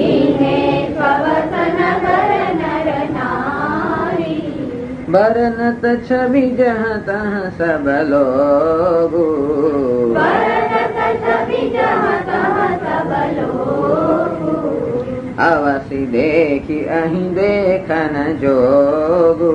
बरनत छवि जह तह सब लोगु, अवसि देखी अहीं देखन जोगु,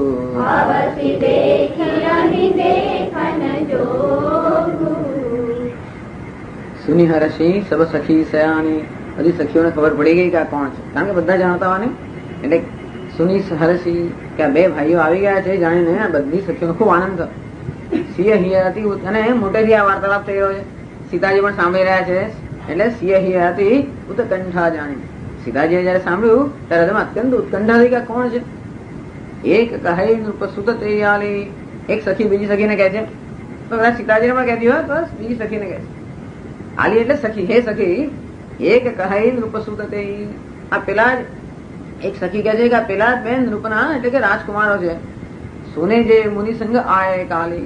સુનિહર્ષિ સબ સખી સયાની, બધી સખીઓને ખબર પડી ગઈ કે આ કોણ છે, કારણ કે બધા જાણતા હોય ને. એટલે સુનિહર્ષિ કે આ બે ભાઈઓ આવી ગયા છે જાણીને બધી સખીઓને ખૂબ આનંદ થયો. સિંહ હતી, અને મોટેથી આ વાર્તાલાપ થઈ રહ્યો છે, સીતાજી પણ સાંભળી રહ્યા છે. એટલે સિંહ હતી ઉત્કંઠા જાણી, સીતાજીએ જયારે સાંભળ્યું ત્યારે તમે અત્યંત ઉત્કંઠા થઈ ગયા કોણ છે. એક કહે નૃપ સુત તે આલી, એક સખી બીજી સખીને કહે છે, તો બધા સીતાજીને પણ કહેતી હોય તો બીજી સખીને કહે છે. આલી એટલે સખી, હે સખી, એક કહે નૃપ સુત તે, આ પેલા જ એક સખી કહે છે કે આ પેલા જ બેન નૃપના એટલે કે રાજકુમારો છે. સુને જે મુનિ સંગ આય કાલી,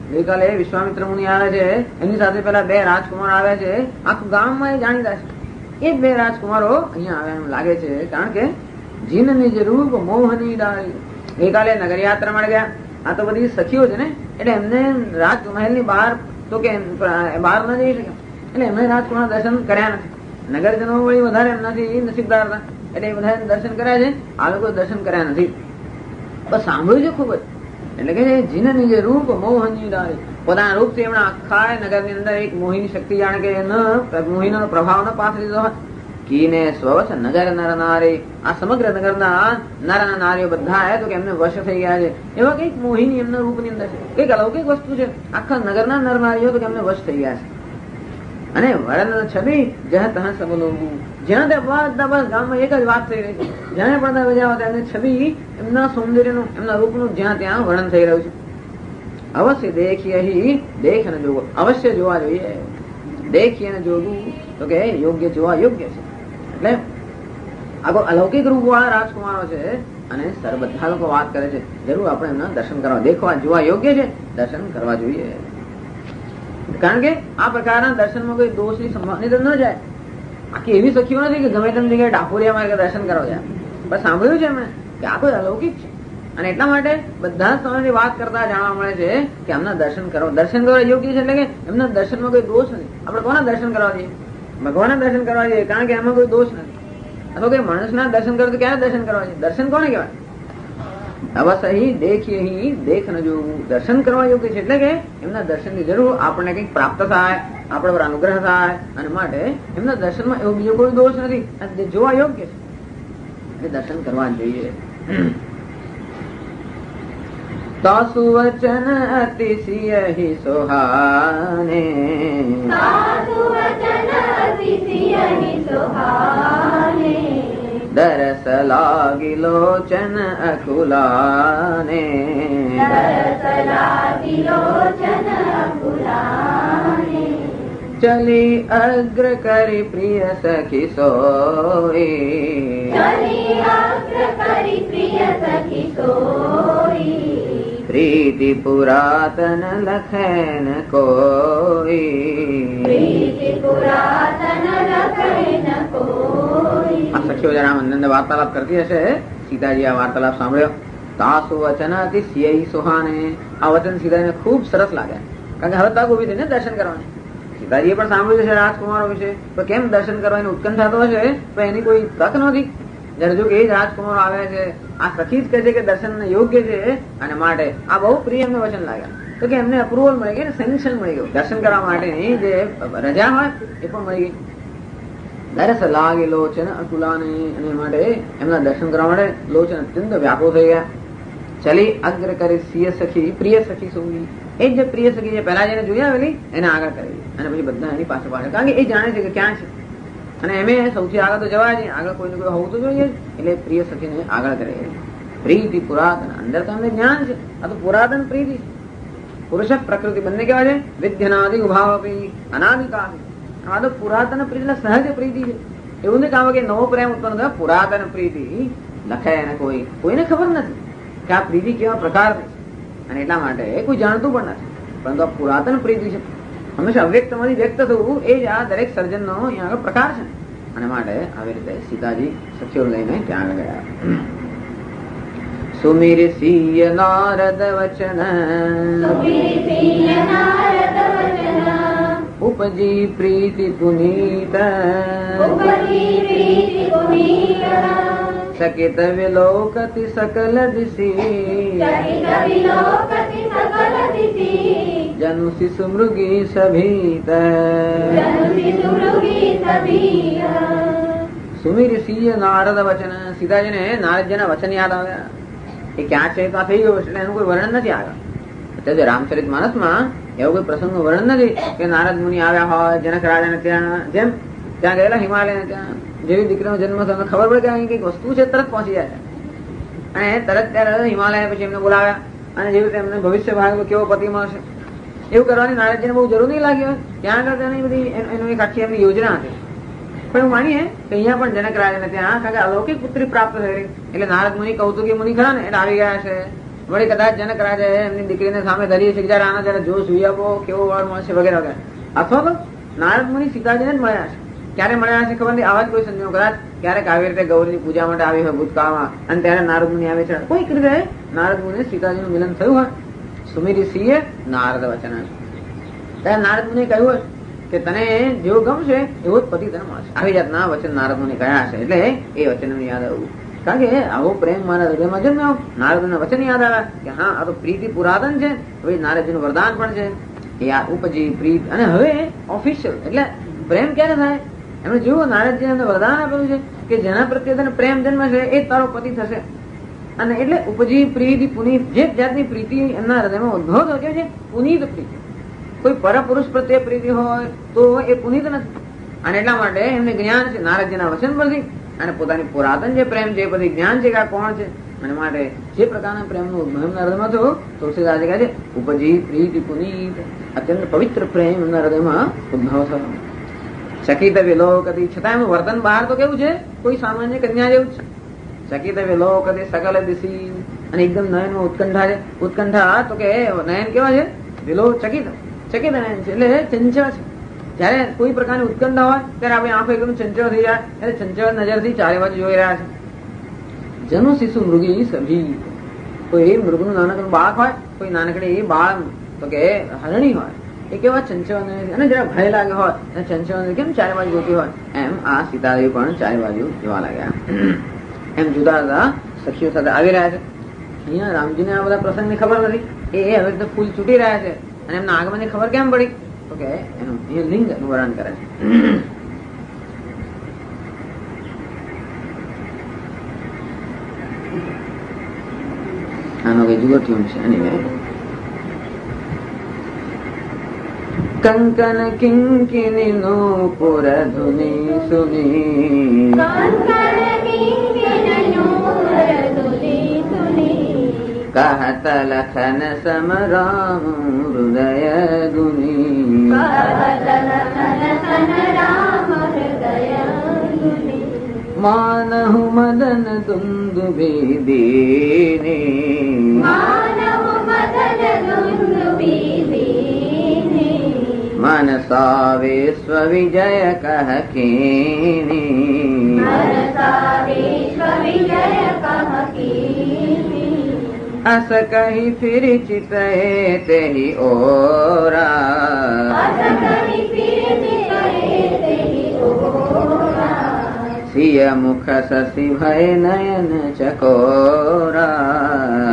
ગઈકાલે વિશ્વામિત્ર મુનિ આવે છે, એમની સાથે પેલા 2 રાજકુમાર આવ્યા છે, આખું ગામમાં એ જાણીતા છે. એ 2 રાજકુમારો અહીંયા આવ્યા એમ લાગે છે, કારણ કે જીન નિજ રૂપ મોહની ડાળી. ગઈકાલે નગર યાત્રા માં ગયા. આ તો બધી સખીઓ છે ને, એટલે એમને રાજમહેલ ની બહાર તો કે બહાર ન જઈ શકે, એટલે એમને રાજકુમાર દર્શન કર્યા નથી. નગરજનો વળી વધારે એમનાથી નસીબદાર હતા, એટલે એ બધા દર્શન કર્યા છે, આ લોકો દર્શન કર્યા નથી. બસ સાંભળ્યું છે ખૂબ જ. એટલે કે જીન નિજ રૂપ મોહની ડાળી. પોતાના રૂપથી એમણે આખા નગર ની અંદર એક મોહિની શક્તિ જાણે કે મોહિનો પ્રભાવ ન પાસ લીધો હોય. કીને સ્વવશ નગર નર નારી. આ સમગ્ર નગરના નર નારીઓ બધા તો કે એમને વશ થઈ ગયા છે. એવા કઈક મોહિની એમના રૂપની અંદર છે, કઈક અલૌકિક વસ્તુ છે. આખા નગરના નર નારીઓ તો કે એમને વશ થઈ ગયા છે. અને વર્ણ છબી જહ તહ સબલોગું. જ્યાં ત્યાં બધા બસ ગામમાં એક જ વાત થઈ રહી છે. જ્યાં પણ બજાવો એમની છબી, એમના સૌંદર્યનું, એમના રૂપનું જ્યાં ત્યાં વર્ણન થઈ રહ્યું છે. અવશ્ય દેખીએ દેખ ને જોવો, અવશ્ય જોવા જોઈએ. દેખીએ ને જોવું તો કે યોગ્ય જોવા યોગ્ય છે. એટલે આખો અલૌકિક રૂપ વાળા રાજકુમારો છે, અને બધા લોકો વાત કરે છે જરૂર આપણે એમના દર્શન કરવા, દેખવા જોવા યોગ્ય છે, દર્શન કરવા જોઈએ. કારણ કે આ પ્રકારના દર્શનમાં કોઈ દોષની સંભાવના ન જાય. આખી એવી સખીઓ નથી કે ગમે તેમ જગ્યાએ ડાકોરિયા માર્ગે દર્શન કરવા જાય. બસ સાંભળ્યું છે એમણે કે આ કોઈ અલૌકિક છે, અને એટલા માટે બધા સમયની વાત કરતા જાણવા મળે છે કે એમના દર્શન કરવા, દર્શન કરવા યોગ્ય છે. એટલે કે એમના દર્શનમાં કોઈ દોષ નથી. આપણે કોના દર્શન કરવા જઈએ? ભગવાનના દર્શન કરવા જઈએ, કારણ કે એમાં કોઈ દોષ નથી. અથવા કોઈ માણસના દર્શન કરે તો ક્યારે દર્શન કરવા જઈએ? દર્શન કોને કહેવાય? અવશ્ય દેખીએ દેખ ન જોવું, દર્શન કરવા યોગ્ય છે. એટલે કે એમના દર્શનની જરૂર આપણને કંઈક પ્રાપ્ત થાય, આપણા પર અનુગ્રહ થાય, અને માટે એમના દર્શનમાં એવો બીજો કોઈ દોષ નથી, અને જોવા યોગ્ય છે, એટલે દર્શન કરવા જોઈએ. તાસુ વચન અતિશય સોહાને, દરસ લાગી લોચન અકુલાને, ચલી અગ્ર કરી પ્રિય સખી સોઈ, પ્રીતિ પુરાતન લખેન કોઈ. આ સખીઓ જરા આનંદ વાર્તાલાપ કરતી હશે. સીતાજી આ વાર્તાલાપ સાંભળ્યો. તાસુ વચન અતિશય સોહાને. આ વચન સીતાજીને ખૂબ સરસ લાગ્યા, કારણ કે હવે તક ઉભી થઈને દર્શન કરવાની. સીતાજીએ પણ સાંભળ્યું છે રાજકુમારો વિશે, તો કેમ દર્શન કરવાની ઉત્કંઠા થતો હશે, તો એની કોઈ તક નથી. જયારે જો કે એ જ રાજકુમારો આવ્યા છે, આ સખી જ કહે છે કે દર્શન યોગ્ય છે, અને માટે આ બહુ પ્રિય એમને વચન લાગ્યા. તો કે એમને અપ્રુવલ મળી ગઈ, સેન્કશન મળી ગયું. દર્શન કરવા માટેની જે રજા હોય એ પણ મળી ગઈ. દરસ લાગે લોચન અકુલાને, અને માટે એમના દર્શન કરવા માટે લોચન અત્યંત વ્યાપો થઈ ગયા. ચલી અગ્ર કરી સિય સખી, પ્રિય સખી સોવી. એ જ પ્રિય સખી જે પહેલા જેને જોઈ આવેલી એને આગળ કરી, અને પછી બધા એની પાસે પાછળ, કારણ કે એ જાણે છે કે ક્યાં છે, અને એમે સૌથી આગળ તો જવાય નહીં, આગળ કોઈને કોઈ હોવું તો જોઈએ, એટલે પ્રિય સખીને આગળ કરે. પ્રીતિ પુરાતન, અંદર તો અમને જ્ઞાન છે, આ તો પુરાતન પ્રીતિ છે. પુરુષ પ્રકૃતિ બંને કેવા છે? વિદ્યનાદિ ઉભાવ આપી અનાદિકાલી. આ તો પુરાતન પ્રીતિ એટલે સહજ પ્રીતિ છે. એવું નહીં કામ કે નવો પ્રેમ ઉત્પન્ન થાય. પુરાતન પ્રીતિ લખે એને કોઈને ખબર નથી કે આ પ્રીતિ કેવા પ્રકારની છે, અને એટલા માટે કોઈ જાણતું પણ નથી. પરંતુ આ પુરાતન પ્રીતિ છે, હંમેશા અવ્યક્તમાંથી વ્યક્ત થવું, એ જ આ દરેક સર્જનનો અહીંયા આગળ પ્રકાર છે. અને માટે આવી રીતે સીતાજી સખીઓ લઈને ત્યાં આગળ ગયા. સુમિર સિય નારદ વચન, ઉપજી પ્રીતિ પુનીત, સકિત વિલોકતિ સકલ દિશી, જનુ શિશુ મૃગી સભીત. સુમિર સિંહ નારદ વચન. સીતાજીને નારદજીના વચન યાદ આવ્યા. એ ક્યાં છે તો આ થઈ ગયું, એટલે એનું કોઈ વર્ણન નથી આવ્યા. અત્યારે રામચરિત માનસમાં એવું કોઈ પ્રસંગનું વર્ણન નથી કે નારદ મુનિ આવ્યા હોય જનક રાજાને ત્યાં, જેમ ત્યાં ગયેલા હિમાલય, ત્યાં જેવી દીકરીનો જન્મ થયો ખબર પડે કે અહીં કઈક વસ્તુ છે, તરત પહોંચી જાય છે, અને તરત ત્યારે હિમાલય પછી એમને બોલાવ્યા, અને જેવી રીતે એમને ભવિષ્ય ભાગ કેવો પતિ મળશે એવું કરવાની નારદજીને બહુ જરૂર નહીં લાગી હોય. ત્યાં આગળ તેની બધી એનું એક આખી એમની યોજના હતી. પણ એવું માનીએ કે અહીંયા પણ જનક રાજાને ત્યાં કારણ કે અલૌકિક પુત્રી પ્રાપ્ત થયેલી, એટલે નારદ મુનિ કૌતુકી મુનિ ખરા ને એટલે આવી ગયા છે. વળી કદાચ જનક રાજા એમની દીકરીને સામે ધરી છે કે જયારે આના જયારે જોશ જોઈ આપો કેવો વર મળશે વગેરે વગેરે. અથવા તો નારદ મુનિ સીતાજીને જ મળ્યા છે. ક્યારે મળ્યા છે ખબર નહીં. આવા જ કોઈ સંજોગ કદાચ ક્યારેક આવી રીતે ગૌરીની પૂજા માટે આવી હોય ભૂતકાળમાં અને ત્યારે નારદ મુનિ આવે છે. કોઈક રીતે નારદ મુનિ સીતાજીનું મિલન થયું હોય. સુમિરી સિંહે નારદ વચન ત્યારે નારદ મુનિ કહ્યું કે તને જેવો ગમશે એવો જ પતિ તને મળશે. આવી જાતના વચન નારદ મુનિ કહ્યા છે. એટલે એ વચન યાદ આવ્યું. કારણ કે આવો પ્રેમ મારા હૃદયમાં જન્મ્યો. નારદના વચન યાદ આવ્યા કે હા આ તો પ્રીતિ પુરાતન છે. હવે નારદજીનું વરદાન પણ છે. એ આ ઉપજી પ્રીત અને હવે ઓફિશિયલ એટલે પ્રેમ ક્યારે થાય એમણે જોયું. નારદજી એમને વરદાન આપેલું છે કે જેના પ્રત્યે તને પ્રેમ જન્મશે એ તારો પતિ થશે. અને એટલે ઉપજી પ્રીતિ પુનીત જે જાતની પ્રીતિ એમના હૃદયમાં ઉદ્ભવ થયો છે પુનીત પ્રીતિ. કોઈ પરપુરુષ પ્રત્યે પ્રીતિ હોય તો એ પુનીત નથી. અને એટલા માટે એમને જ્ઞાન છે નારદજીના વચન પરથી અને પોતાની પુરાતન જે પ્રેમ છે એ બધી જ્ઞાન છે કે આ કોણ છે. અને માટે જે પ્રકારના પ્રેમનો ઉદ્ભવ એમના હૃદયમાં થયો તુલસીદાસ કહે છે ઉપજી પ્રીતિ પુનીત. અત્યંત પવિત્ર પ્રેમ એમના હૃદયમાં ઉદ્ભવ થયો. ચકિત વિલોકતી છતાં એનું વર્તન બહાર તો કેવું છે કોઈ સામાન્ય કન્યા જેવું છે. ચકિત વિલોકતી સકલ દિશી અને એકદમ નયનમાં ઉત્કંઠા છે. ઉત્કંઠા તો કે નયન કેવા છે વિલો ચકિત ચકિત નયન છે એટલે ચંચળ છે. જયારે કોઈ પ્રકારની ઉત્કંઠા હોય ત્યારે આપણી આંખો એકદમ ચંચળ થઈ જાય એટલે ચંચળ નજરથી ચારે બાજુ જોઈ રહ્યા છે. જનુ શિશુ મૃગી સભી કોઈ મૃગનું નાનકડું બાળક હોય કોઈ નાનકડી બાળ તો કે હરણી હોય એ કેવા ચંચળ અને જરા ભય લાગે હોય અને ચંચળ કેમ ચારે બાજુ જોતી હોય એમ આ સીતાદેવી પણ ચારે બાજુ જોવા લાગ્યા. એમ જુદા જુદા સખીઓ સાથે આવી રહ્યા છે. અહીંયા રામજીને આ બધા પ્રસંગની ખબર નથી. એ હવે તો ફૂલ છૂટી રહ્યા છે અને એમના આગમનની ખબર કેમ પડી તો કે એનું એ લિંગ નું વર્ણન કરે છે. આનો કઈ જુગો ટ્યુન છે એની કંકન કિંકિની નો પુર ધુનિ સુની કહત લખન સમ રામ હૃદય ગુની માનહુ મદન દુંદુભી દીની मनसा विश्व विजय कह कीनी अस कही फिर चितए तेहि ओरा सिय मुख शशि भय नयन चकोरा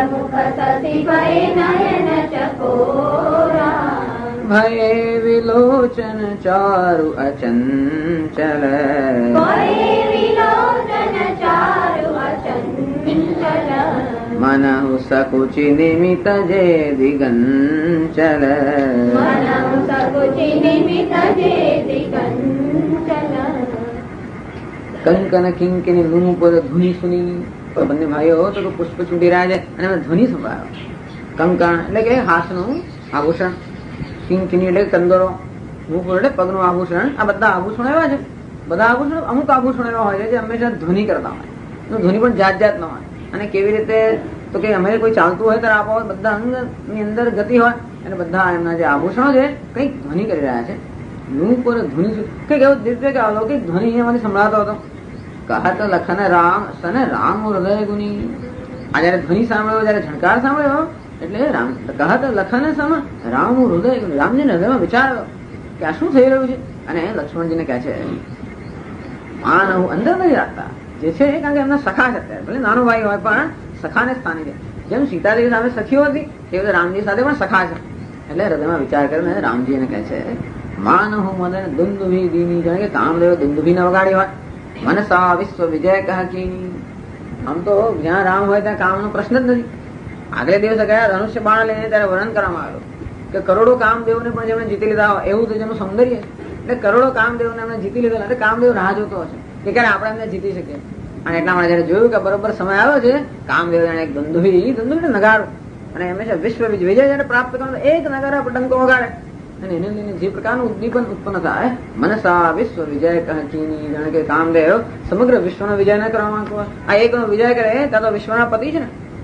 भय विलोचन चारु अचंचल मनहु सकुचि निमित जे दिगंचल કંકન કિંકિની નૂપુર ધ્વનિ સુની. બંને ભાઈઓ તો પુષ્પ છૂટી રહ્યા છે અને એમને ધ્વનિ સંભળાયો. કંકણ એટલે કે હાથનું આભૂષણ, કિંકિની એટલે કંદરો, નૂપુર એટલે પગનું આભૂષણ. આ બધા આભૂષણો એવા છે. બધા આભૂષણો અમુક આભૂષણો એવા હોય છે જે હંમેશા ધ્વનિ કરતા હોય. ધ્વનિ પણ જાત જાત ન હોય. અને કેવી રીતે તો કે અમે કોઈ ચાલતું હોય ત્યારે આપો બધા અંગની અંદર ગતિ હોય અને બધા એમના જે આભૂષણો છે કઈક ધ્વનિ કરી રહ્યા છે. નૂપુર ધ્વનિ કઈક એવો દિવ્ય કે અલૌકિક ધ્વનિ એમાંથી સંભળાતો હતો. કહત લખન રામ સને રામ હૃદય ગુની. આ જયારે ધ્વનિ સાંભળ્યો, જયારે ઝણકાર સાંભળ્યો એટલે રામ કહત લખન સમ રામ હૃદય ગુની. રામજીને હૃદયમાં વિચાર કે આ શું થઈ રહ્યું છે. અને લક્ષ્મણજીને કહે છે માન હું અંદર નથી રાખતા જે છે કારણ કે એમના સખા છે. અત્યારે ભલે નાનો ભાઈ હોય પણ સખાને સ્થાને છે. જેમ સીતાદેવી સામે સખીઓ હતી તે રીતે રામજી સાથે પણ સખા છે. એટલે હૃદયમાં વિચાર કરીને રામજી એને કહે છે માન હું મને દુંદુભી દીની. જાણે કે કામદેવ દુંદુભી ના વગાડી હોય. મનસા વિશ્વ વિજય કહકી. આમ તો જ્યાં રામ હોય ત્યાં કામનો પ્રશ્ન જ નથી. આગલે દિવસે ગયા ધનુષ્ય બાણ લઈને ત્યારે વર્ણન કરવામાં આવ્યું કે કરોડો કામદેવને પણ જેમણે જીતી લીધા હોય એવું તો જેનું સૌંદર્ય. એટલે કરોડો કામદેવને એમને જીતી લીધેલા એટલે કામદેવ રાહ જોતો હશે કે ક્યારે આપણે એમને જીતી શકીએ. અને એટલા માટે જયારે જોયું કે બરોબર સમય આવ્યો છે, કામદેવ જાણે એક દુંદુભી નગારો અને હંમેશા વિશ્વ વિજય જયારે પ્રાપ્ત કરવાનો એક નગારા પર ડંકો વગાડે અને એને લઈને જે પ્રકારનું ઉદ્દીપન ઉત્પન્ન થાય મનસા વિશ્વ વિજય કહચીની. જાણે કે કામદેવ સમગ્ર વિશ્વનો વિજય ન કરવા માંગતો હોય. આ એકનો વિજય કરે ત્યાં તો વિશ્વના પતિ છે ને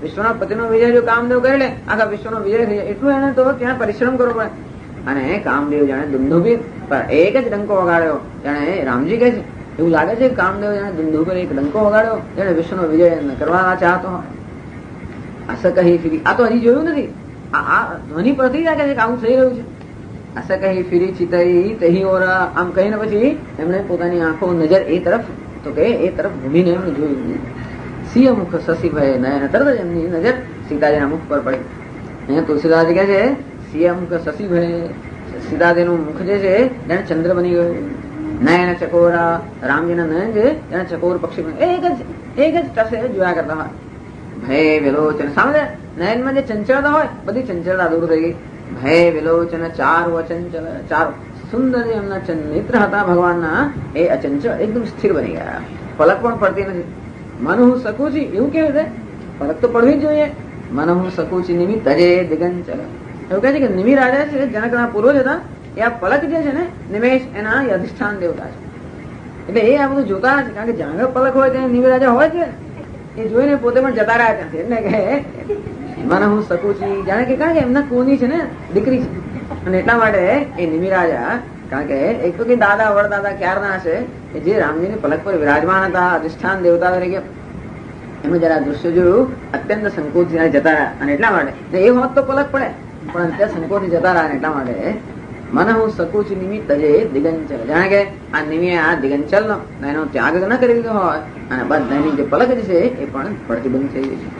વિશ્વના પતિનો વિજય જો કામદેવ કરી લે, આખા વિશ્વનો વિજય થઈ જાય, એટલું એને તો ત્યાં પરિશ્રમ કરવો પડે. અને કામદેવ જાણે દુંદુભી પર એક જ ડંકો વગાડ્યો, જાણે રામજી કહે છે એવું લાગે છે કામદેવ જાણે દુંદુ પર એક ડંકો વગાડ્યો, જાણે વિશ્વનો વિજય કરવા ચાહતો. અસકહી ફીરી, આ તો હજી જોયું નથી, આ ધ્વનિ પરથી લાગે છે કે આવું થઈ રહ્યું છે. અસકહી ફીરી ચિતઈ તહી ઓરા, આમ કહીને પછી એમણે પોતાની આંખો નજર એ તરફ, તો કે એ તરફ ઘૂમીને એમણે જોયું. સિંહ મુખ શશીભાઈ નયન, તરત જ એમની નજર સીતાજીના મુખ પર પડી. અહીંયા તુલસીદાસજી કહે છે સિંહ મુખ શશીભાઈ, સીતાજીનું મુખ જે છે જાણે ચંદ્ર બની ગયું. નયન ચકોરા, રામજીના નયન છે જાણે ચકોર પક્ષી બની, એક જ ટસે જોયા કરતા હોય. ભય વિલોચન, સામે નયનમાં જે ચંચળતા હોય બધી ચંચળતા દૂર થઈ ગઈ. ભય વિલોચન ચાર વચંચલ, ચાર સુંદર એમના નેત્ર હતા ભગવાનના, એ અચંચળ એકદમ સ્થિર બની ગયા, પલક પણ પડતી નથી. મન હું સકુચી, એવું કેવું છે, પલક તો પડવી જ જોઈએ. મન હું સકુચી નિમિત્ત તજે દિગંચલ, એવું કહે છે કે નિમિ રાજા છે જનકના પૂર્વજ હતા, એ આ પલક જે છે ને નિમેશ એના અધિષ્ઠાન દેવતા છે. એટલે એ આ બધું જોતા નથી, કારણ કે જ્યાં પલક હોય ત્યાં નિમિ રાજા હોય છે, એ જોઈને પોતે પણ જતા રહ્યા ત્યાંથી. એટલે કે મને હું સકુચી, જાણે કે કારણ કે એમના કુળની છે ને દીકરી છે, અને એટલા માટે એ નિમિ રાજા, કારણ કે એક તો કે દાદા વડદાદા ક્યારના છે કે જે રામજીની પલક પર વિરાજમાન હતા અધિષ્ઠાન દેવતા તરીકે, એમનું જરા દૃશ્ય જોયું, અત્યંત સંકોચથી જતા રહ્યા. અને એટલા માટે એ હોત તો પલક પડે, પણ અત્યારે સંકોચથી જતા રહ્યા. એટલા માટે મને હું સકુચી નિમિત્ત જે દિગંચલ, જાણે કે આ નિમિ આ દિગંચલ નો એનો ત્યાગ ન કરી દીધો હોય, અને બધાની જે પલક છે એ પણ પડતી બંધ થઈ ગઈ છે.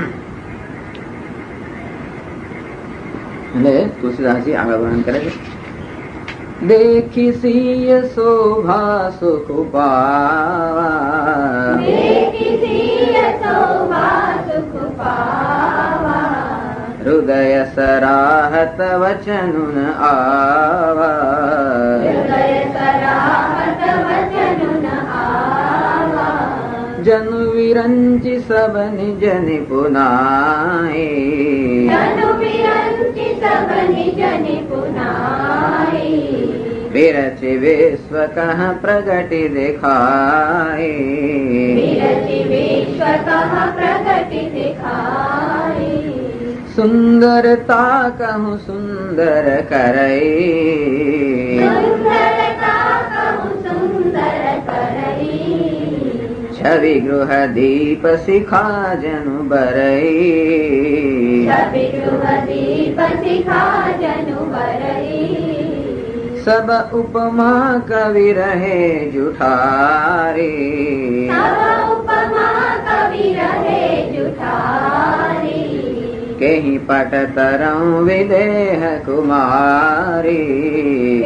એટલે તુલસીદાસજી આગળ વર્ણન કરે છે. દેખી સિય શોભા સુખ પાવા, હૃદય સરાહત વચન આવા, જન વિરંચી સબ નિજ નિપુનાય, વિરચि વિશ્વ કહ પ્રગતિ દેખાય, સુંદરતા કહું સુંદર કરઈ, છવિ ગૃહ દીપ શિખા જનુ બરઈ, સબ ઉપમા કવિ રહે જુઠારી, કેહી પટ તરઉ વિદેહ કુમારી,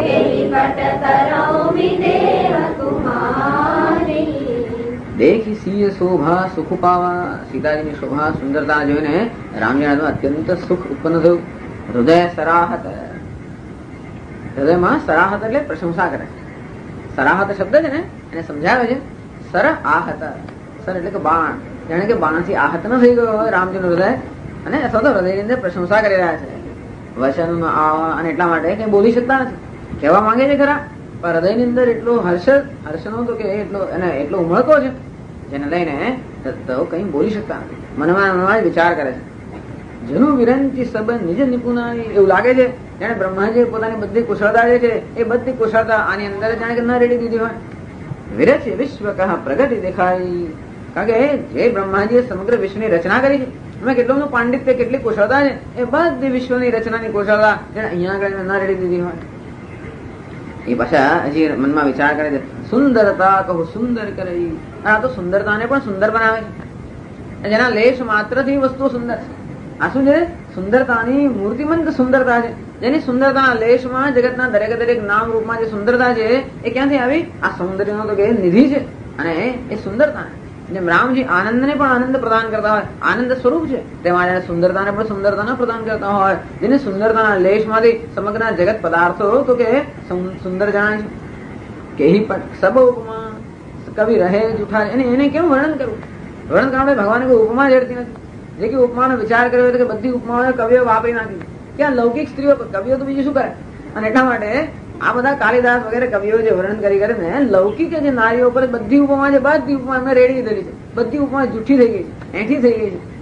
દેખી સિંહ શોભા સુખ પાવા, સીતાજીની શોભા સુંદરતા જોઈને રામજીનું અત્યંત સુખ ઉત્પન્ન થયું. હૃદય સરાહત, હૃદયમાં સરાહત એટલે પ્રશંસા કરે. સરાહત શબ્દ છે ને એને સમજાવે છે સર આહત, સર એટલે કે બાણ, જાણે કે બાણથી આહત ન થઈ ગયો હોય રામજીનું હૃદય, અને અથવા તો હૃદયની અંદર પ્રશંસા કરી રહ્યા છે. વચન અને એટલા માટે કઈ બોલી શકતા નથી, કહેવા માંગે છે ખરા, પણ હૃદયની અંદર એટલો હર્ષનો તો કે એટલો ઉમળકો છે જેને લઈને તો કઈ બોલી શકતા નથી, મનમાં વિચાર કરે છે. જેનું વિરંચી સબ નિજ નિપુણાય, એવું લાગે છે જાણે બ્રહ્માજી પોતાની બધી કુશળતા જે છે એ બધી કુશળતા આની અંદર જાણે કે ન રેડી દીધી હોય. વિરચિ વિશ્વ કહા પ્રગતિ દેખાય, કારણ કે જે બ્રહ્માજીએ સમગ્ર વિશ્વની રચના કરી છે એમાં કેટલું પાંડિત્ય કેટલી કુશળતા છે, એ બધી વિશ્વની રચનાની કુશળતા જેને અહીંયા આગળ ન રેડી દીધી હોય. એ પાછા હજી મનમાં વિચાર કરે છે. સુંદરતા કહું સુંદર કરે, આ તો સુંદરતાને પણ સુંદર બનાવે છે, જેના લેશ માત્રથી વસ્તુઓ સુંદર છે. આ શું છે? સુંદરતાની મૂર્તિમંત સુંદરતા છે, જેની સુંદરતાના લેશમાં જગતના દરેક દરેક નામ રૂપમાં જે સુંદરતા છે એ ક્યાંથી આવી? આ સૌંદર્યનો તો કે નિધિ છે, અને એ સુંદરતા જેમ રામજી આનંદને પણ આનંદ પ્રદાન કરતા હોય, આનંદ સ્વરૂપ છે, તેમાં સુંદરતાને પણ સુંદરતાને પ્રદાન કરતા હોય, જેને સુંદરતાના લેશમાંથી સમગ્ર જગત પદાર્થો તો કે સુંદર જણાય છે. કેહી પટ સબ ઉપમા કવિ રહે જુઠા, એને કેમ વર્ણન કરવું? વર્ણન કરવા માટે ભગવાને કોઈ ઉપમા જડતી નથી. જે કે ઉપમાનો વિચાર કર્યો હોય તો કે બધી ઉપમાઓ કવિઓ વાપરી નાખી. ક્યાં લૌકિક સ્ત્રીઓ, કવિઓ તો બીજું શું કરે? અને એટલા માટે આ બધા કાલિદાસ વગેરે કવિઓ જે વર્ણન કરીને લૌકિક જે નારીઓ પર બધી ઉપમા છે, બધી ઉપમા એમને રેડી દીધેલી છે, બધી ઉપમા જૂઠી થઈ ગઈ છે, એઠી થઈ ગઈ છે.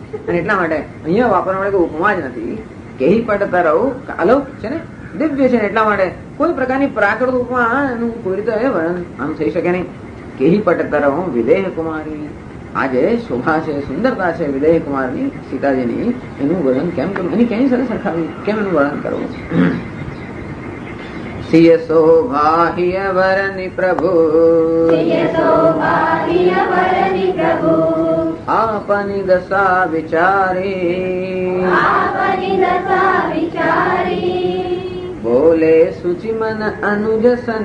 અને એટલા માટે અહીંયા વાપરવા માટે કોઈ ઉપમા જ નથી. કેહી પડતા રહું અલૌકિક છે ને, દિવ્ય છે ને, એટલા માટે કોઈ પ્રકારની પ્રાકૃત ઉપમા એનું કોઈ રીતે વર્ણન આમ થઈ શકે નહીં. કેહી પડતા રહું વિદેહ કુમારી, આજે શોભા છે, સુંદરતા છે વિદેહ કુમારની, સીતાજીની, એનું વર્ણન કેમ કરું, એની ક્યાંય સાથે સરખાવી, કેમ એનું વર્ણન કરવું? સિય શોભા હિય વરની પ્રભુ, આપની દશા વિચારી, બોલે સુચિ મન અનુજસન,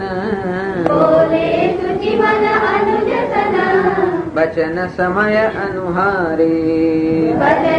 બચન સમય અનુહારી,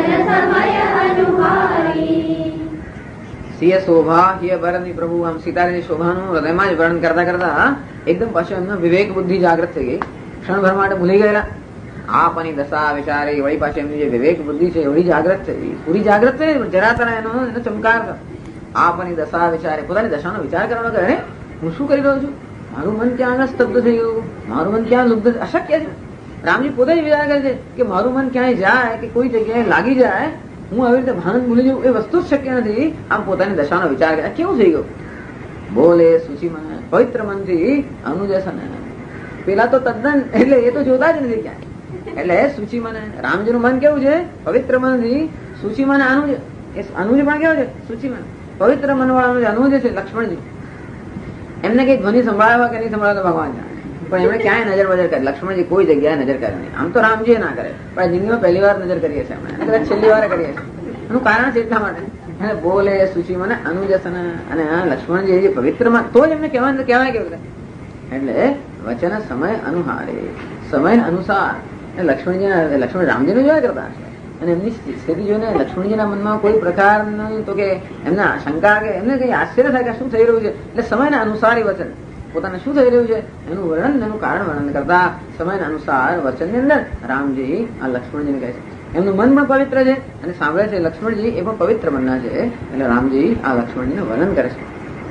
સિય શોભા હિય વરની પ્રભુ. આમ સીતાજીની શોભાનું હૃદયમાં જ વર્ણન કરતા કરતા એકદમ પાછું એમનો વિવેક બુદ્ધિ જાગૃત થઈ ગઈ. ક્ષણભર માટે ભૂલી ગયેલા આપની દશા વિચારી, વળી પાછી એમની જે વિવેક બુદ્ધિ છે એવડી જાગૃત થઈ, પૂરી જાગૃત થઈ. જરા તરા એનો ચમકાર આપની દશા વિચારે, પોતાની દશાનો વિચાર કરવાનો કે અરે હું શું કરી રહ્યો છું, મારું મન ક્યાં આગળ સ્તબ્ધ થઈ ગયું, મારું મન ક્યાં લુબ્ધ, અશક્ય છે. રામજી પોતે જ વિચાર કરે છે કે મારું મન ક્યાંય જાય કે કોઈ જગ્યાએ લાગી જાય, હું આવી રીતે ભાન ભૂલી જવું, એ વસ્તુ જ શક્ય નથી. આમ પોતાની દશાનો વિચાર કરે, કેવું થઈ ગયું? બોલે સુચિ મન, પવિત્ર મનથી અનુજસન. પેલા તો તદ્દન એટલે એ તો જોતા જ નથી ક્યાંય. એટલે સુચિ મન, રામજીનું મન કેવું છે? પવિત્ર મનથી. સુચિ મન અનુજ, એ અનુજ પણ કેવું છે? સુચિ મન, પવિત્ર મન વાળાનું અનુજ છે લક્ષ્મણજી. એમને કઈ ધ્વનિ સંભાળવા કે નહીં સંભાળવા ભગવાન જાણે, પણ એમણે ક્યાંય નજર બજર કરે? લક્ષ્મણજી કોઈ જગ્યાએ નજર કરે નહીં. આમ તો રામજી ના કરે, પણ જિંદગીમાં પહેલી વાર નજર કરીએ છીએ એમણે, કદાચ છેલ્લી વાર કરીએ છીએ. એનું કારણ છે એટલા માટે બોલે સુચિ મને અનુજસન. અને લક્ષ્મણજી જે પવિત્ર માં તો જ એમને કહેવાય કેવું એટલે વચન સમય અનુહારે, સમય અનુસાર લક્ષ્મણ રામજીને જોયા કરતા છે. અને એમની સ્થિતિ જોઈને લક્ષ્મણજીના મનમાં કોઈ પ્રકારનું તો કે એમના શંકા કે એમને કઈ આશ્ચર્ય થાય કે શું થઈ રહ્યું છે. એટલે સમયના અનુસાર એ વચન પોતાને શું થઈ રહ્યું છે એનું વર્ણન, એનું કારણ વર્ણન કરતા સમયના અનુસાર વચનની અંદર રામજી આ લક્ષ્મણજીને કહે છે. એમનું મન પણ પવિત્ર છે અને સાંભળે છે લક્ષ્મણજી એ પણ પવિત્ર મનના છે. એટલે રામજી આ લક્ષ્મણજીનું વર્ણન કરે છે.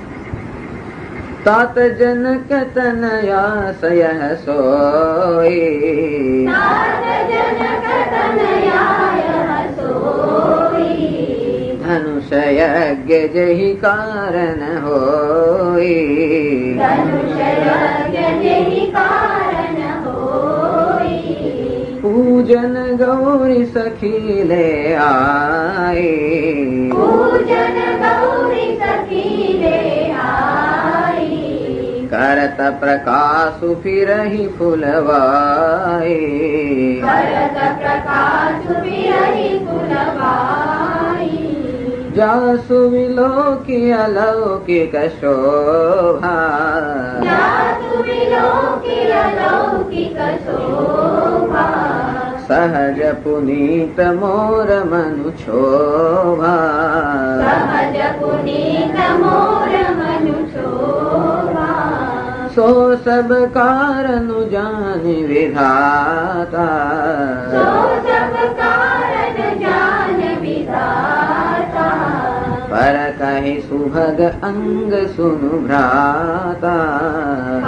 तात जनक तनया सयह सोई, धनुष यज्ञ जहि कारण होई, पूजन गौरी सखी ले आई, करत प्रकाशु फिरहि फुलवाई, जासु विलोकी अलौकिक शोभा, सहज पुनीत मोर मनु शोभा, सो सब कारण जान विधाता, पर कहि सुभग अंग सुनु भ्राता,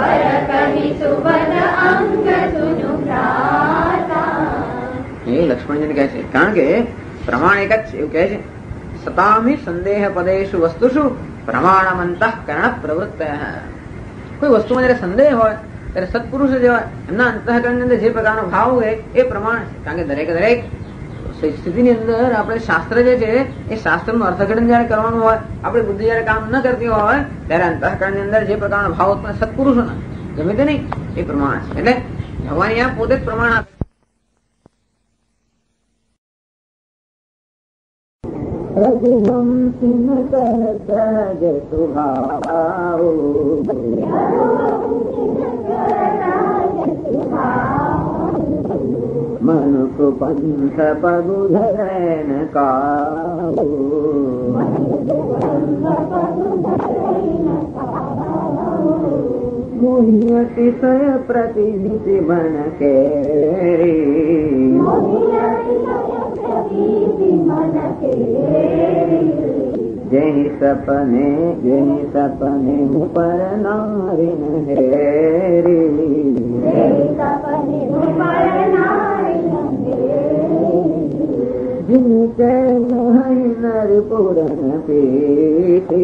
એ લક્ષ્મણજીને કહે છે કારણ કે પ્રમાણ એક જ છે એવું કહે છે. સતામી સંદેહ પદેશુ વસ્તુષુ પ્રમાણમંત કરણ પ્રવૃત્ત. કોઈ વસ્તુમાં જયારે સંદેહ હોય ત્યારે સત્પુરુષ જેવા એમના અંતઃકરણની અંદર જે પ્રકારનો ભાવ હોય એ પ્રમાણ છે. કારણ કે દરેક સ્થિતિની અંદર આપણે શાસ્ત્ર જે છે એ શાસ્ત્રનું અર્થઘટન જયારે કરવાનું હોય, આપણી બુદ્ધિ જયારે કામ ન કરતી હોય ત્યારે અંતઃકરણની અંદર જે પ્રકારનો ભાવ ઉત્પન્ન સત્પુરુષોના ગમે તે નહીં એ પ્રમાણ છે. એટલે ભગવાન અહીંયા પોતે જ પ્રમાણ આપે. મનુક પંથ પગુ ધરેન કાઉ, મોહિયતિશય પ્રતિનિધિ બન કેરી, જેની સપને પર નારી હેરી, जिनके नहीं नरपुर पीठी,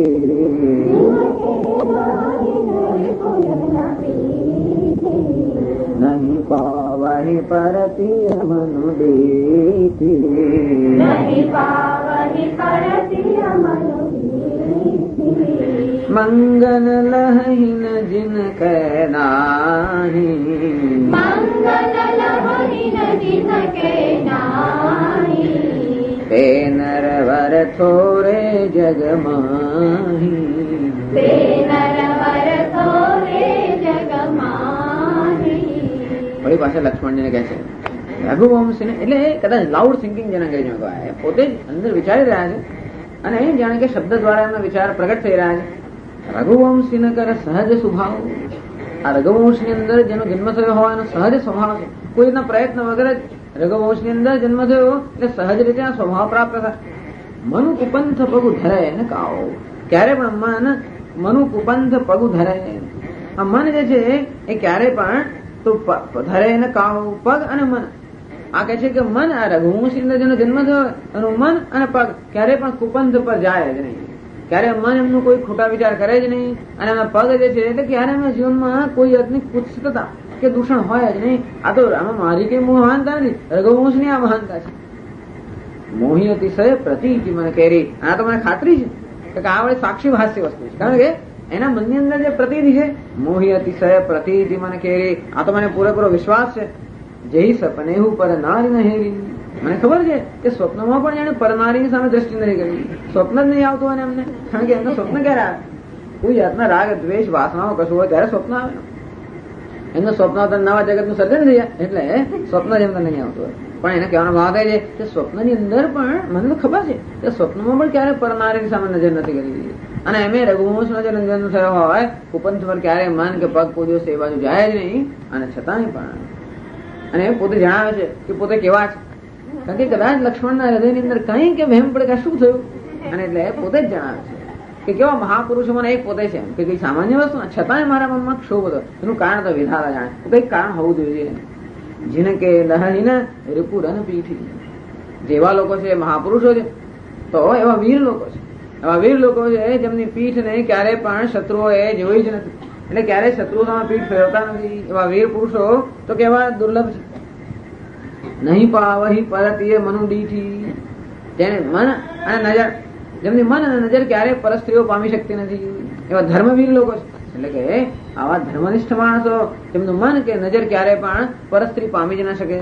नहीं पावहि परति मनु बीठी, नहीं पावहि परति मनु बीठी। मंगल लहि न जिनके नाही, मंगल लहि न जिनके नाही, ते नरवर थोरे जग माही, ते नरवर थोरे जग माही। વળી પાછા લક્ષ્મણજીને કહે છે રઘુવંશીને, એટલે કદાચ લાઉડ થિંકિંગ જેને કહી જાય, પોતે જ અંદર વિચારી રહ્યા છે અને જાણે કે શબ્દ દ્વારા એમના વિચાર પ્રગટ થઈ રહ્યા છે. રઘુવંશીને કરે સહજ સ્વભાવ. આ રઘુવંશની અંદર જેનો જન્મ થયો હોય એનો સહજ સ્વભાવ છે. કોઈ રીતના પ્રયત્ન વગર જ રઘુવંશની અંદર જન્મ થયો એટલે સહજ રીતે આ સ્વભાવ પ્રાપ્ત થાય. મનુ કુપંથ પગુ ધરે ને કાઓ, ક્યારે પણ મનુ કુપંથ પગુ ધરે. આ મન જે છે એ ક્યારે પણ તો ધરે ને કાઓ, પગ અને મન. આ કહે છે કે મન, આ રઘુવંશની અંદર જેનો જન્મ થયો એનું મન અને પગ ક્યારે પણ કુપંથ પર જાય જ નહીં. ક્યારે મન એમનું કોઈ ખોટા વિચાર કરે જ નહીં અને એમના પગ જે છે એટલે ક્યારે એમના જીવનમાં કોઈ જાતની કુત્સિતતા કે દૂષણ હોય જ નહીં. આ તો આમાં મારી કઈ મહાનતા નથી, રઘુવંશની આ મહાનતા છે. મોહી અતિશય પ્રતીતિ મને કેરી. આ તો મને ખાતરી છે કે આ વડે સાક્ષી ભાષ્ય વસ્તુ છે, કારણ કે એના મનની અંદર જે પ્રતીતિ છે, મોહી અતિશય પ્રતીતિ મને કેરી, આ તો મને પૂરેપૂરો વિશ્વાસ છે. જય સપને હું પર નારી ન હેરી. મને ખબર છે કે સ્વપ્નમાં પણ જાણે પરનારીની સામે દ્રષ્ટિ નથી કરી, સ્વપ્ન જ નહીં આવતું અને એમને, કારણ કે એમનું સ્વપ્ન ક્યારે આવે? કોઈ જાતના રાગ દ્વેષ વાસનાઓ કશું હોય ત્યારે સ્વપ્ન આવે. એમનું સ્વપ્ન નવા જગત નું સર્જન થઈ જાય એટલે સ્વપ્ન જ એમને નહીં આવતું હોય. પણ એને કહેવાનો ભાવ થાય છે કે સ્વપ્નની અંદર પણ મને તો ખબર છે કે સ્વપ્નમાં પણ ક્યારે પરનારીની સામે નજર નથી કરી. અને એમ રઘુવંશનો જે જન્મ થયો હોય, કુપંથ પર ક્યારે મન કે પગ કોઈ દિવસ એ બાજુ જાય જ નહીં. અને છતાંય પણ અને પોતે જણાવે છે કે પોતે કેવા છે, કારણ કે કદાચ લક્ષ્મણના હૃદયની અંદર કઈ કે વહેમ પડે કે શું થયું, અને એટલે પોતે જ જણાવે છે કે કેવા મહાપુરુષો મને એક પોતે છે કે કઈ સામાન્ય વસ્તુ, છતાંય મારા મનમાં ક્ષોભ હતો. એનું કારણ તો વિધાતા જાણે, કઈક કારણ હોવું જોઈએ. જેને કે લહીને રિપુરન પીઠી. જેવા લોકો છે મહાપુરુષો છે તો એવા વીર લોકો છે. એવા વીર લોકો છે જેમની પીઠને ક્યારે પણ શત્રુઓએ જોઈ જ નથી, એટલે ક્યારેય શત્રુઓ સામે પીઠ ફેરવતા નથી. એવા વીર પુરુષો તો કેવા દુર્લભ છે. નહીં પાવહી પરતીય મનુ દીઠી. જેને મન અને નજર, જેમની મન અને નજર ક્યારેય પરસ્ત્રીઓ પામી શકતી નથી, એવા ધર્મવીર લોકો છે. એટલે કે આવા ધર્મનિષ્ઠ માણસો જેમનું મન કે નજર ક્યારે પણ પરસ્ત્રી પામી જ ન શકે.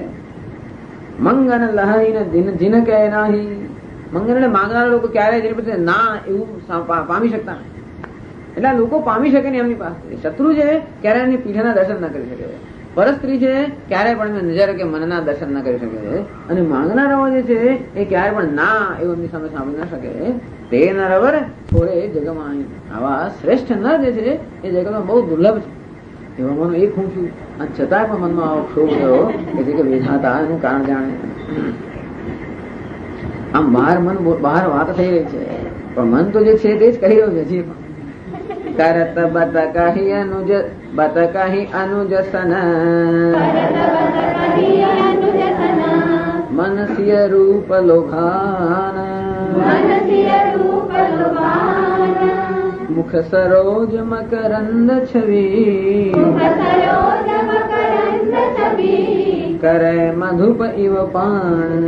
મંગન લહાઈને જીન કે નાહી. મંગન એટલે માંગનારા લોકો ક્યારેય જેની પાસે ના એવું પામી શકતા નથી. એટલે લોકો પામી શકે ને એમની પાસે. શત્રુ છે ક્યારે એમની પીઠના દર્શન ના કરી શકે, પરસ્ત્રી છે ક્યારે પણ નજર કે મનના દર્શન ના કરી શકે, અને માંગનારાઓ જે છે એ ક્યારે પણ ના એવું એમની સામે સાંભળી ના શકે. તે નરવર થોડે જગમાં. આવા શ્રેષ્ઠ નર જે છે એ જગતમાં બહુ દુર્લભ છે. એવામાં એક હું છું, અને છતાં પણ મનમાં આવો ક્ષોભ થયો કે વિધાતા એનું કારણ જાણે. આમ બહાર વાત થઈ રહી છે પણ મન તો જે છે તે જ કહી રહ્યું છે. હજી પણ કરત બતકહી અનુજસન મનસ્ય રૂપ લોભાન મુખ સરોજ મકરંદ છવી કરે મધુપ ઇવ પાન.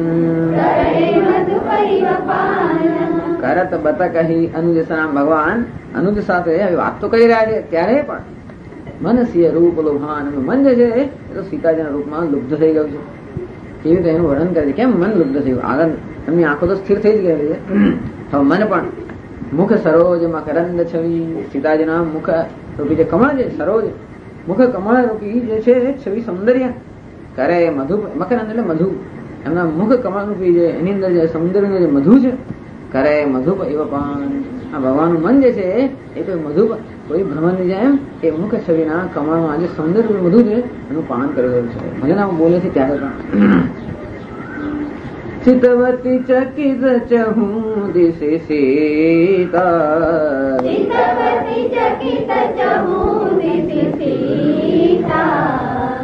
કરત બતકહી અનુજસન. ભગવાન અનુજ સાથે વાત તો કરી રહ્યા છે ત્યારે પણ મનસ્ય રૂપ લોભાન. મન જે છે એ તો સીતાજીના રૂપમાં લુબ્ધ થઈ ગયું છે. કેવી રીતે એનું વર્ણન કરે છે, કેમ મન લુબ્ધ થયું. આગળ એમની આંખો તો સ્થિર થઈ જ ગયેલી છે. હવે મન પણ મુખ સરોજ મકરંદ છવી. સીતાજીના મુખ રૂપી જે કમળ છે, સરોજ મુખ કમળ રૂપી જે છે છવી સૌંદર્ય કરે મધુ. મકરંદ એટલે મધુ. એમના મુખ કમળ રૂપી જે એની અંદર જે સૌંદર્યનું જે મધુ છે, કરે મધુપ એવ પાન. આ ભગવાનનું મન જે છે એ કોઈ મધુપ, કોઈ ભ્રમણની જેમ એ મુખ છવિના કમળમાં જે સૌંદર્ય મધુ છે એનું પાન કરી રહ્યું છે. ભજન બોલે છે ત્યારે પણ ચિતવતી ચકિત ચહું દિશે સીતા.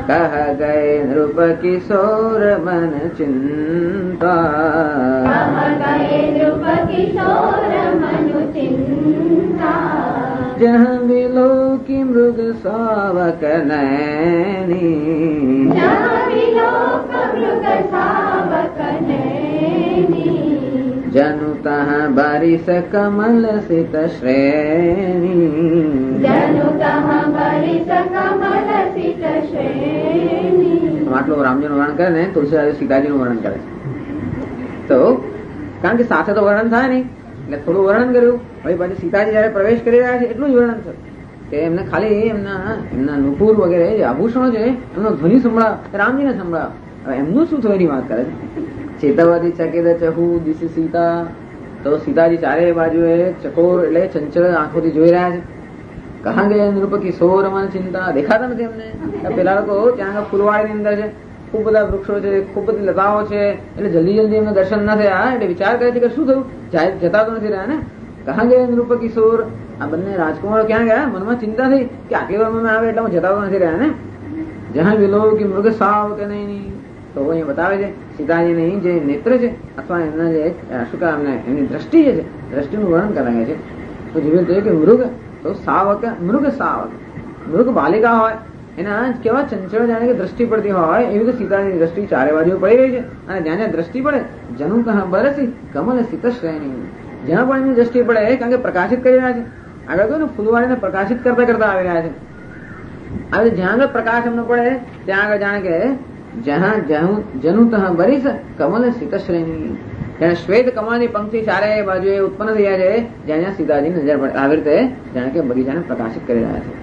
कह गए नृप किशोर मन चिंता, कह गए नृप किशोर मन चिंता। जहाँ बिलो की मृग सावक नैनी, जहाँ बिलो की मृग सावक नैनी। जनु तहाँ बारिश कमल सित श्रेणी, जनु तहाँ बारिश कमल सित श्रेणी। આટલું રામજીનું વર્ણન કરે ને તુલસીદાસ સીતાજીનું વર્ણન કરે છે. તો કારણ કે સાથે તો વર્ણન થાય નહીં એટલે થોડું વર્ણન કર્યું. હવે પાછી સીતાજી જયારે પ્રવેશ કરી રહ્યા છે એટલું જ વર્ણન થયું કે એમને ખાલી એમના નુપુર વગેરે જે આભૂષણો છે એમનો ધ્વનિ સંભળાવ, રામજીને સંભળાવ. હવે એમનું શું થયું એની વાત કરે છે. ચેતવતી ચકિત ચહુ દિશ સીતા, તો સીતાજી ચારે બાજુએ ચકોર એટલે ચંચળ આંખોથી જોઈ રહ્યા છે. કહા ગયા નૃપ કિશોર મન ચિંતા, દેખાતા નથી એમને. પેલા લોકો ત્યાં આગળ ફૂલવાડીની અંદર છે, ખૂબ બધા વૃક્ષો છે, ખૂબ બધી લતાઓ છે, એટલે જલ્દી એમને દર્શન ન થયા એટલે વિચાર કરે છે કે શું થયું, જતા તો નથી રહ્યા ને. કહા ગયા નૃપ કિશોર, આ બંને રાજકુમારો ક્યાં ગયા? મનમાં ચિંતા થઈ કે આટલી વારમાં આવે એટલે જતા તો નથી રહ્યા ને. જ્યાં વિલો કે મૃગ સાવ કે નહીં, તો અહીંયા બતાવે છે સીતાજીની જે નેત્ર છે અથવા એમના જે શું કહે એમની દ્રષ્ટિ જે છે દ્રષ્ટિનું વર્ણન કરાવે છે. તો જેવી રીતે કે મૃગ તો સાવક, મૃગ સાવક, મૃગ બાલિકા હોય એના કેવા ચંચળ જાણે કે દ્રષ્ટિ પડતી હોય એવી તો સીતાજીની દ્રષ્ટિ ચારે બાજુ પડી રહી છે. અને જ્યાં જ્યાં દ્રષ્ટિ પડે જનુ કહા બરસી કમલ સિત શ્રેણી, જ્યાં પણ એમની દ્રષ્ટિ પડે કારણ કે પ્રકાશિત કરી રહ્યા છે. આગળ કહ્યું ને ફૂલવાડીને પ્રકાશિત કરતા કરતા આવી રહ્યા છે. હવે જ્યાં આગળ પ્રકાશ એમનો પડે ત્યાં આગળ જાણે કે જ્યાં જનુ તહ બરીસ કમલ સિત શ્રેણી, ત્યાં શ્વેત કમળની પંક્તિ ચારે બાજુએ ઉત્પન્ન થયા છે જ્યાં જ્યાં સીતાજી નજર પડે. આવી રીતે જાણે કે બગીચાને પ્રકાશિત કરી રહ્યા છે.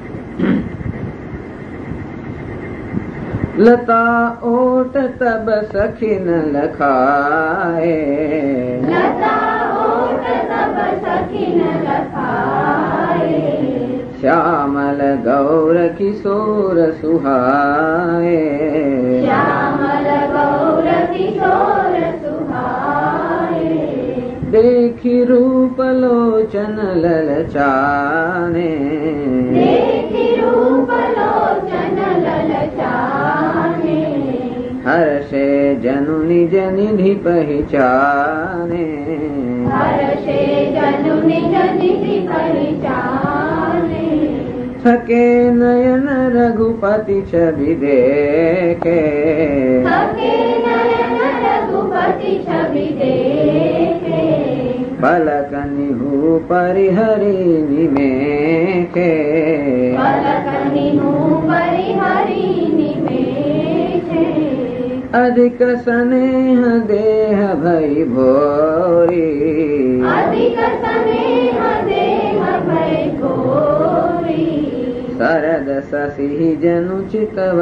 લતા ઓટ તબ સખી ન લખાય, લતા ઓટ તબ સખી ન લખાય. શ્યામલ ગૌર કિશોર સુહાય, શ્યામલ ગૌર કિશોર સુહાય. देखी रूप लोचन ललचाने, देखी रूप लोचन ललचाने. हर्षे जनु निज निधि पहचाने, हर्षे जनु निज निधि पहचाने. थके नयन रघुपति छवि देखे, थके नयन रघुपति छवि देखे. पलक निहु परिहरि निमेखे, पलक निहु परिहरि निमेखे. अधिक स्नेह देह भई भोरी, अधिक स्नेह देह भई भोरी. शरद शशि जनु चितव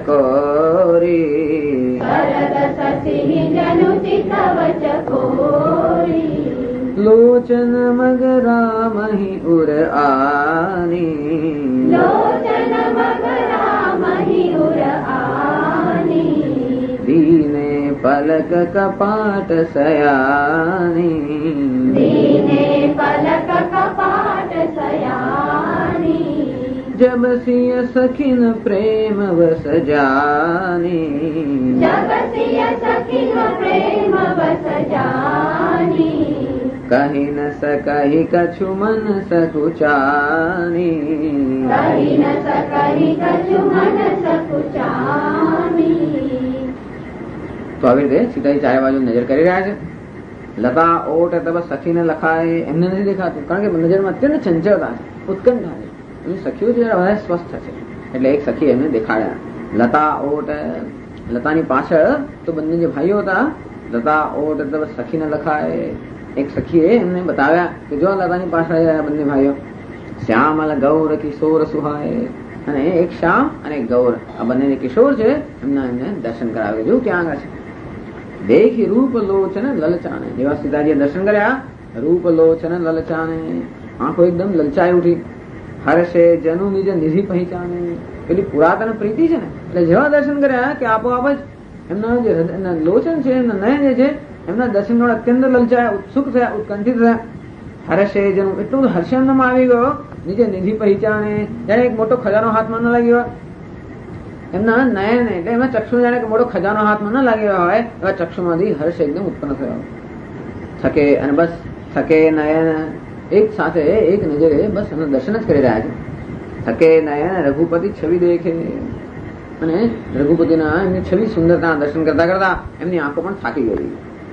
चकोरी, शरद शशि जनु चितव चकोरी. लोचन मग रामहि उर आनी, लोचन मग रामहि उर आनी. दीने पलक कपाट सयानी, दीने पलक कपाट सयानी. जब सिय सखिन प्रेम वस जानी, जब सिय सखिन प्रेम वस जानी. कही न सकहि कछु मन सकुचानी, कही न सकहि कछु मन सकुचानी. તો આવી રીતે સીતાજી ચારે બાજુ નજર કરી રહ્યા છે. લતા ઓટ તબ સખીને લખાય એમને નથી દેખાતું કારણ કે નજરમાં અત્યંત ચંચળતા છે, ઉત્કંઠા છે. એની સખીઓ છે વધારે સ્વસ્થ છે એટલે એક સખી એમને દેખાડ્યા. લતા ઓટ, લતાની પાછળ તો બંને જે ભાઈઓ હતા લતા ઓટ તબ સખીને લખાય, એક સખીએ એમને બતાવ્યા કે જો લતાની પાછળ રહ્યા બંને ભાઈઓ. શ્યામલ ગૌર કિશોર સુહાય, અને એક શ્યામ અને એક ગૌર આ બંને જે કિશોર છે એમને દર્શન કરાવે. જો ક્યાં આગળ છે દેખી રૂપ લોચન લલચાને, જેવા સીતાજીએ દર્શન કર્યા રૂપ લોચન લલચાને, આંખો એકદમ લલચાઈ ઉઠી. હર્ષે જનુ નિજ નિધિ પહેચાને, પેલી પુરાતન પ્રીતિ છે ને એટલે જેવા દર્શન કર્યા કે આપોઆપ જ એમના જે લોચન છે એમના નયન જે છે એમના દર્શન અત્યંત લલચાયા, ઉત્સુક થયા, ઉત્કંઠિત થયા. હર્ષે જનુ એટલું હર્ષ એમનામાં આવી ગયો, નીચે નિધિ પહેચાને જાણે એક મોટો ખજાનો હાથમાં ન લાગ્યો. એમના નયન એટલે એમના ચક્ષુ જાણે કે મોટો ખજાનો હાથમાં ન લાગી રહ્યો હોય એવા ચક્ષુમાંથી હર્ષ એકદમ ઉત્પન્ન થયો. થકે અને બસ થકે નયન એક સાથે એક નજરે બસ એમના દર્શન જ કરી રહ્યા છે. થકે નયન રઘુપતિ છબી દેખે અને રઘુપતિના એમની છબી સુંદરતા દર્શન કરતા કરતા એમની આંખો પણ થાકી ગઈ.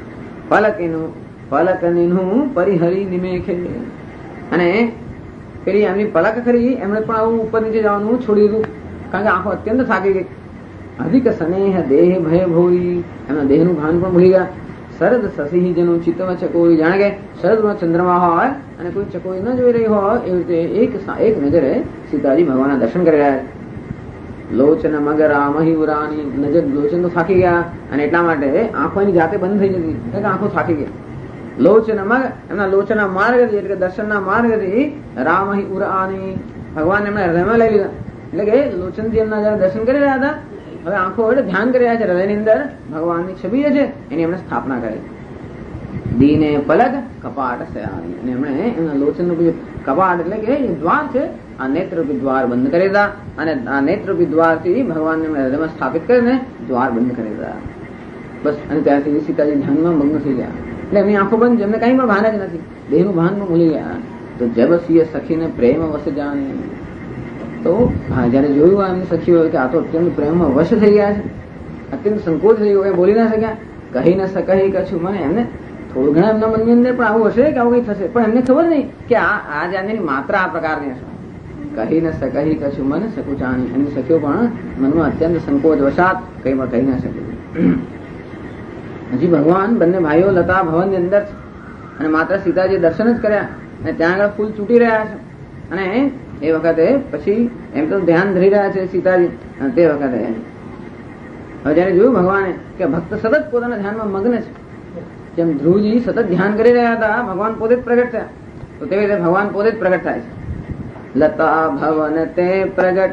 પલકનું પરિહરી નિમેખે અને પેલી એમની પલક ખરી એમણે પણ આવું ઉપર નીચે જવાનું છોડી દીધું કારણ કે આંખો અત્યંત થાકી ગઈ. અધિક સ્નેહ દેહ ભય ભોઈ એમના દેહનું ભાન પણ ભૂલી ગયા. શરદ શશી જેનું ચિત્તમાં ચકોરી જાણે કે શરદમાં ચંદ્રમા હોય અને કોઈ ચકોરી ન જોઈ રહી હોય એવી રીતે એક નજરે સીતાજી ભગવાનના દર્શન કરી રહ્યા. લોચન મગર આમહી ઉરાની નજર લોચન તો થાકી ગયા અને એટલા માટે આંખો એની જાતે બંધ થઈ જતી એટલે આંખો થાકી ગયા. લોચન મગ એમના લોચના માર્ગથી એટલે દર્શનના માર્ગથી રામહી ઉરાની ભગવાન એમના હૃદયમાં લઈ લીધા. એટલે કે લોચનથી એમના જયારે દર્શન કરી રહ્યા હતા હવે આંખો એટલે ધ્યાન કરી રહ્યા છે હૃદયની અંદર ભગવાનની છબી છે એની એમણે સ્થાપના કરી. દીને પલક કપાટ સયાની અને એમણે એમના લોચનનું બીજું કપાટ એટલે કે દ્વાર છે આ નેત્રરૂપી દ્વાર બંધ કરી દીધા અને આ નેત્રરૂપી દ્વારથી ભગવાનને હૃદયમાં સ્થાપિત કરીને દ્વાર બંધ કરી દીધા. બસ અને ત્યારથી સીતાજી ધ્યાનમાં મગ્ન થઈ ગયા. એટલે એમની આંખો બંધ જેમને કઈ પણ ભાન જ નથી દેહનું ભાન પણ ભૂલી ગયા. તો જબ સિંહ સખીને પ્રેમ વસ જાણે તો જયારે જોયું એમની સખી હોય કે આ તો અત્યંત પ્રેમમાં વશ થઈ ગયા છે અત્યંત સંકોચ થઈ ગયો બોલી ના શક્યા કહી ન શકાય કશું મને એમને થોડું ઘણા એમના મનની અંદર પણ આવું હશે કે આવું કઈ થશે પણ એમને ખબર નહીં કે આ જાણની માત્રા આ પ્રકારની હશે. કહી ન શકાય કશું મને સકુચાણી એમની સખીઓ પણ મનમાં અત્યંત સંકોચ વશાત કઈ પણ કહી ના શકે. હજી ભગવાન બંને ભાઈઓ લતા ભવનની અંદર અને માત્ર સીતાજી દર્શન જ કર્યા અને ત્યાં આગળ ફૂલ ચૂંટી રહ્યા છે અને એ વખતે પછી એમ તો ધ્યાન ધરી રહ્યા છે સીતાજી અને તે વખતે હવે જયારે જોયું ભગવાને કે ભક્ત સતત પોતાના ધ્યાનમાં મગ્ન છે જેમ ધ્રુવજી સતત ધ્યાન કરી રહ્યા હતા ભગવાન પોતે જ પ્રગટ થયા તો તેવી રીતે ભગવાન પોતે જ પ્રગટ થાય છે. લતા ભવન તે પ્રગટ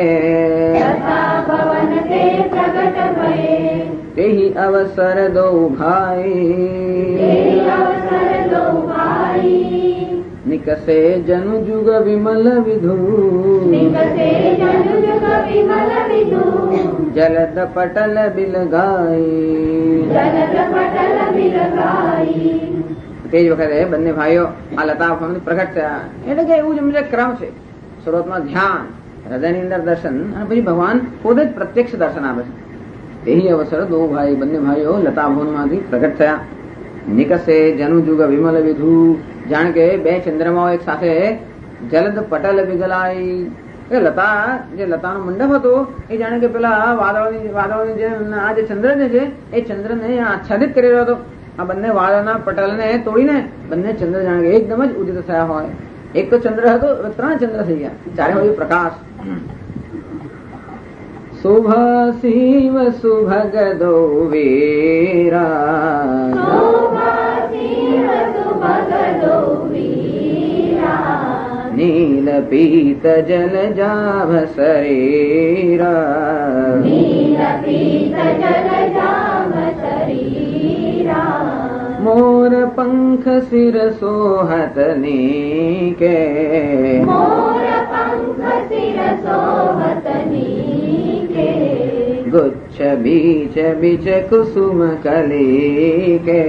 ભય તેહી અવસર દો ભાઈ નિકસે જનુ જુગ વિમલ વિધુ જલદ પટલ બિલગાઈ. તે જ વખતે બંને ભાઈઓ આ લતા પ્રગટ થયા એટલે કે એવું જ એમનો ક્રમ છે. શરૂઆતમાં ધ્યાન હૃદયની અંદર દર્શન અને પછી ભગવાન પોતે જ પ્રત્યક્ષ દર્શન આપે છે. તેહી અવસર દો ભાઈ બંને ભાઈઓ લતા ભવનમાંથી પ્રગટ થયા. નિકસે જનુ જુગ વિમલ વિધુ જાણ કે બે ચંદ્રમાઓ એક સાથે જલદ પટલ વિગલાઈ. લતા જે લતાનો મંડપ હતો એ જાણે કે પેલા વાદળોની જે આ જે ચંદ્ર છે એ ચંદ્રને આચ્છાદિત કરી રહ્યો હતો. આ બંને વાદળના પટલને તોડીને બંને ચંદ્ર જાણે કે એકદમ જ ઉદિત થયા હોય. એક તો ચંદ્ર હતો 3 ચંદ્ર થઈ ગયા ચારે બાજુ પ્રકાશ. શુભ શિવ સુભગદો વીરા નીલ પીત જલ જાભ શરીરા મોર પંખ શિર સોહત નીકે ગુચ્છ બીચ બીચ કુસુમ કલીકે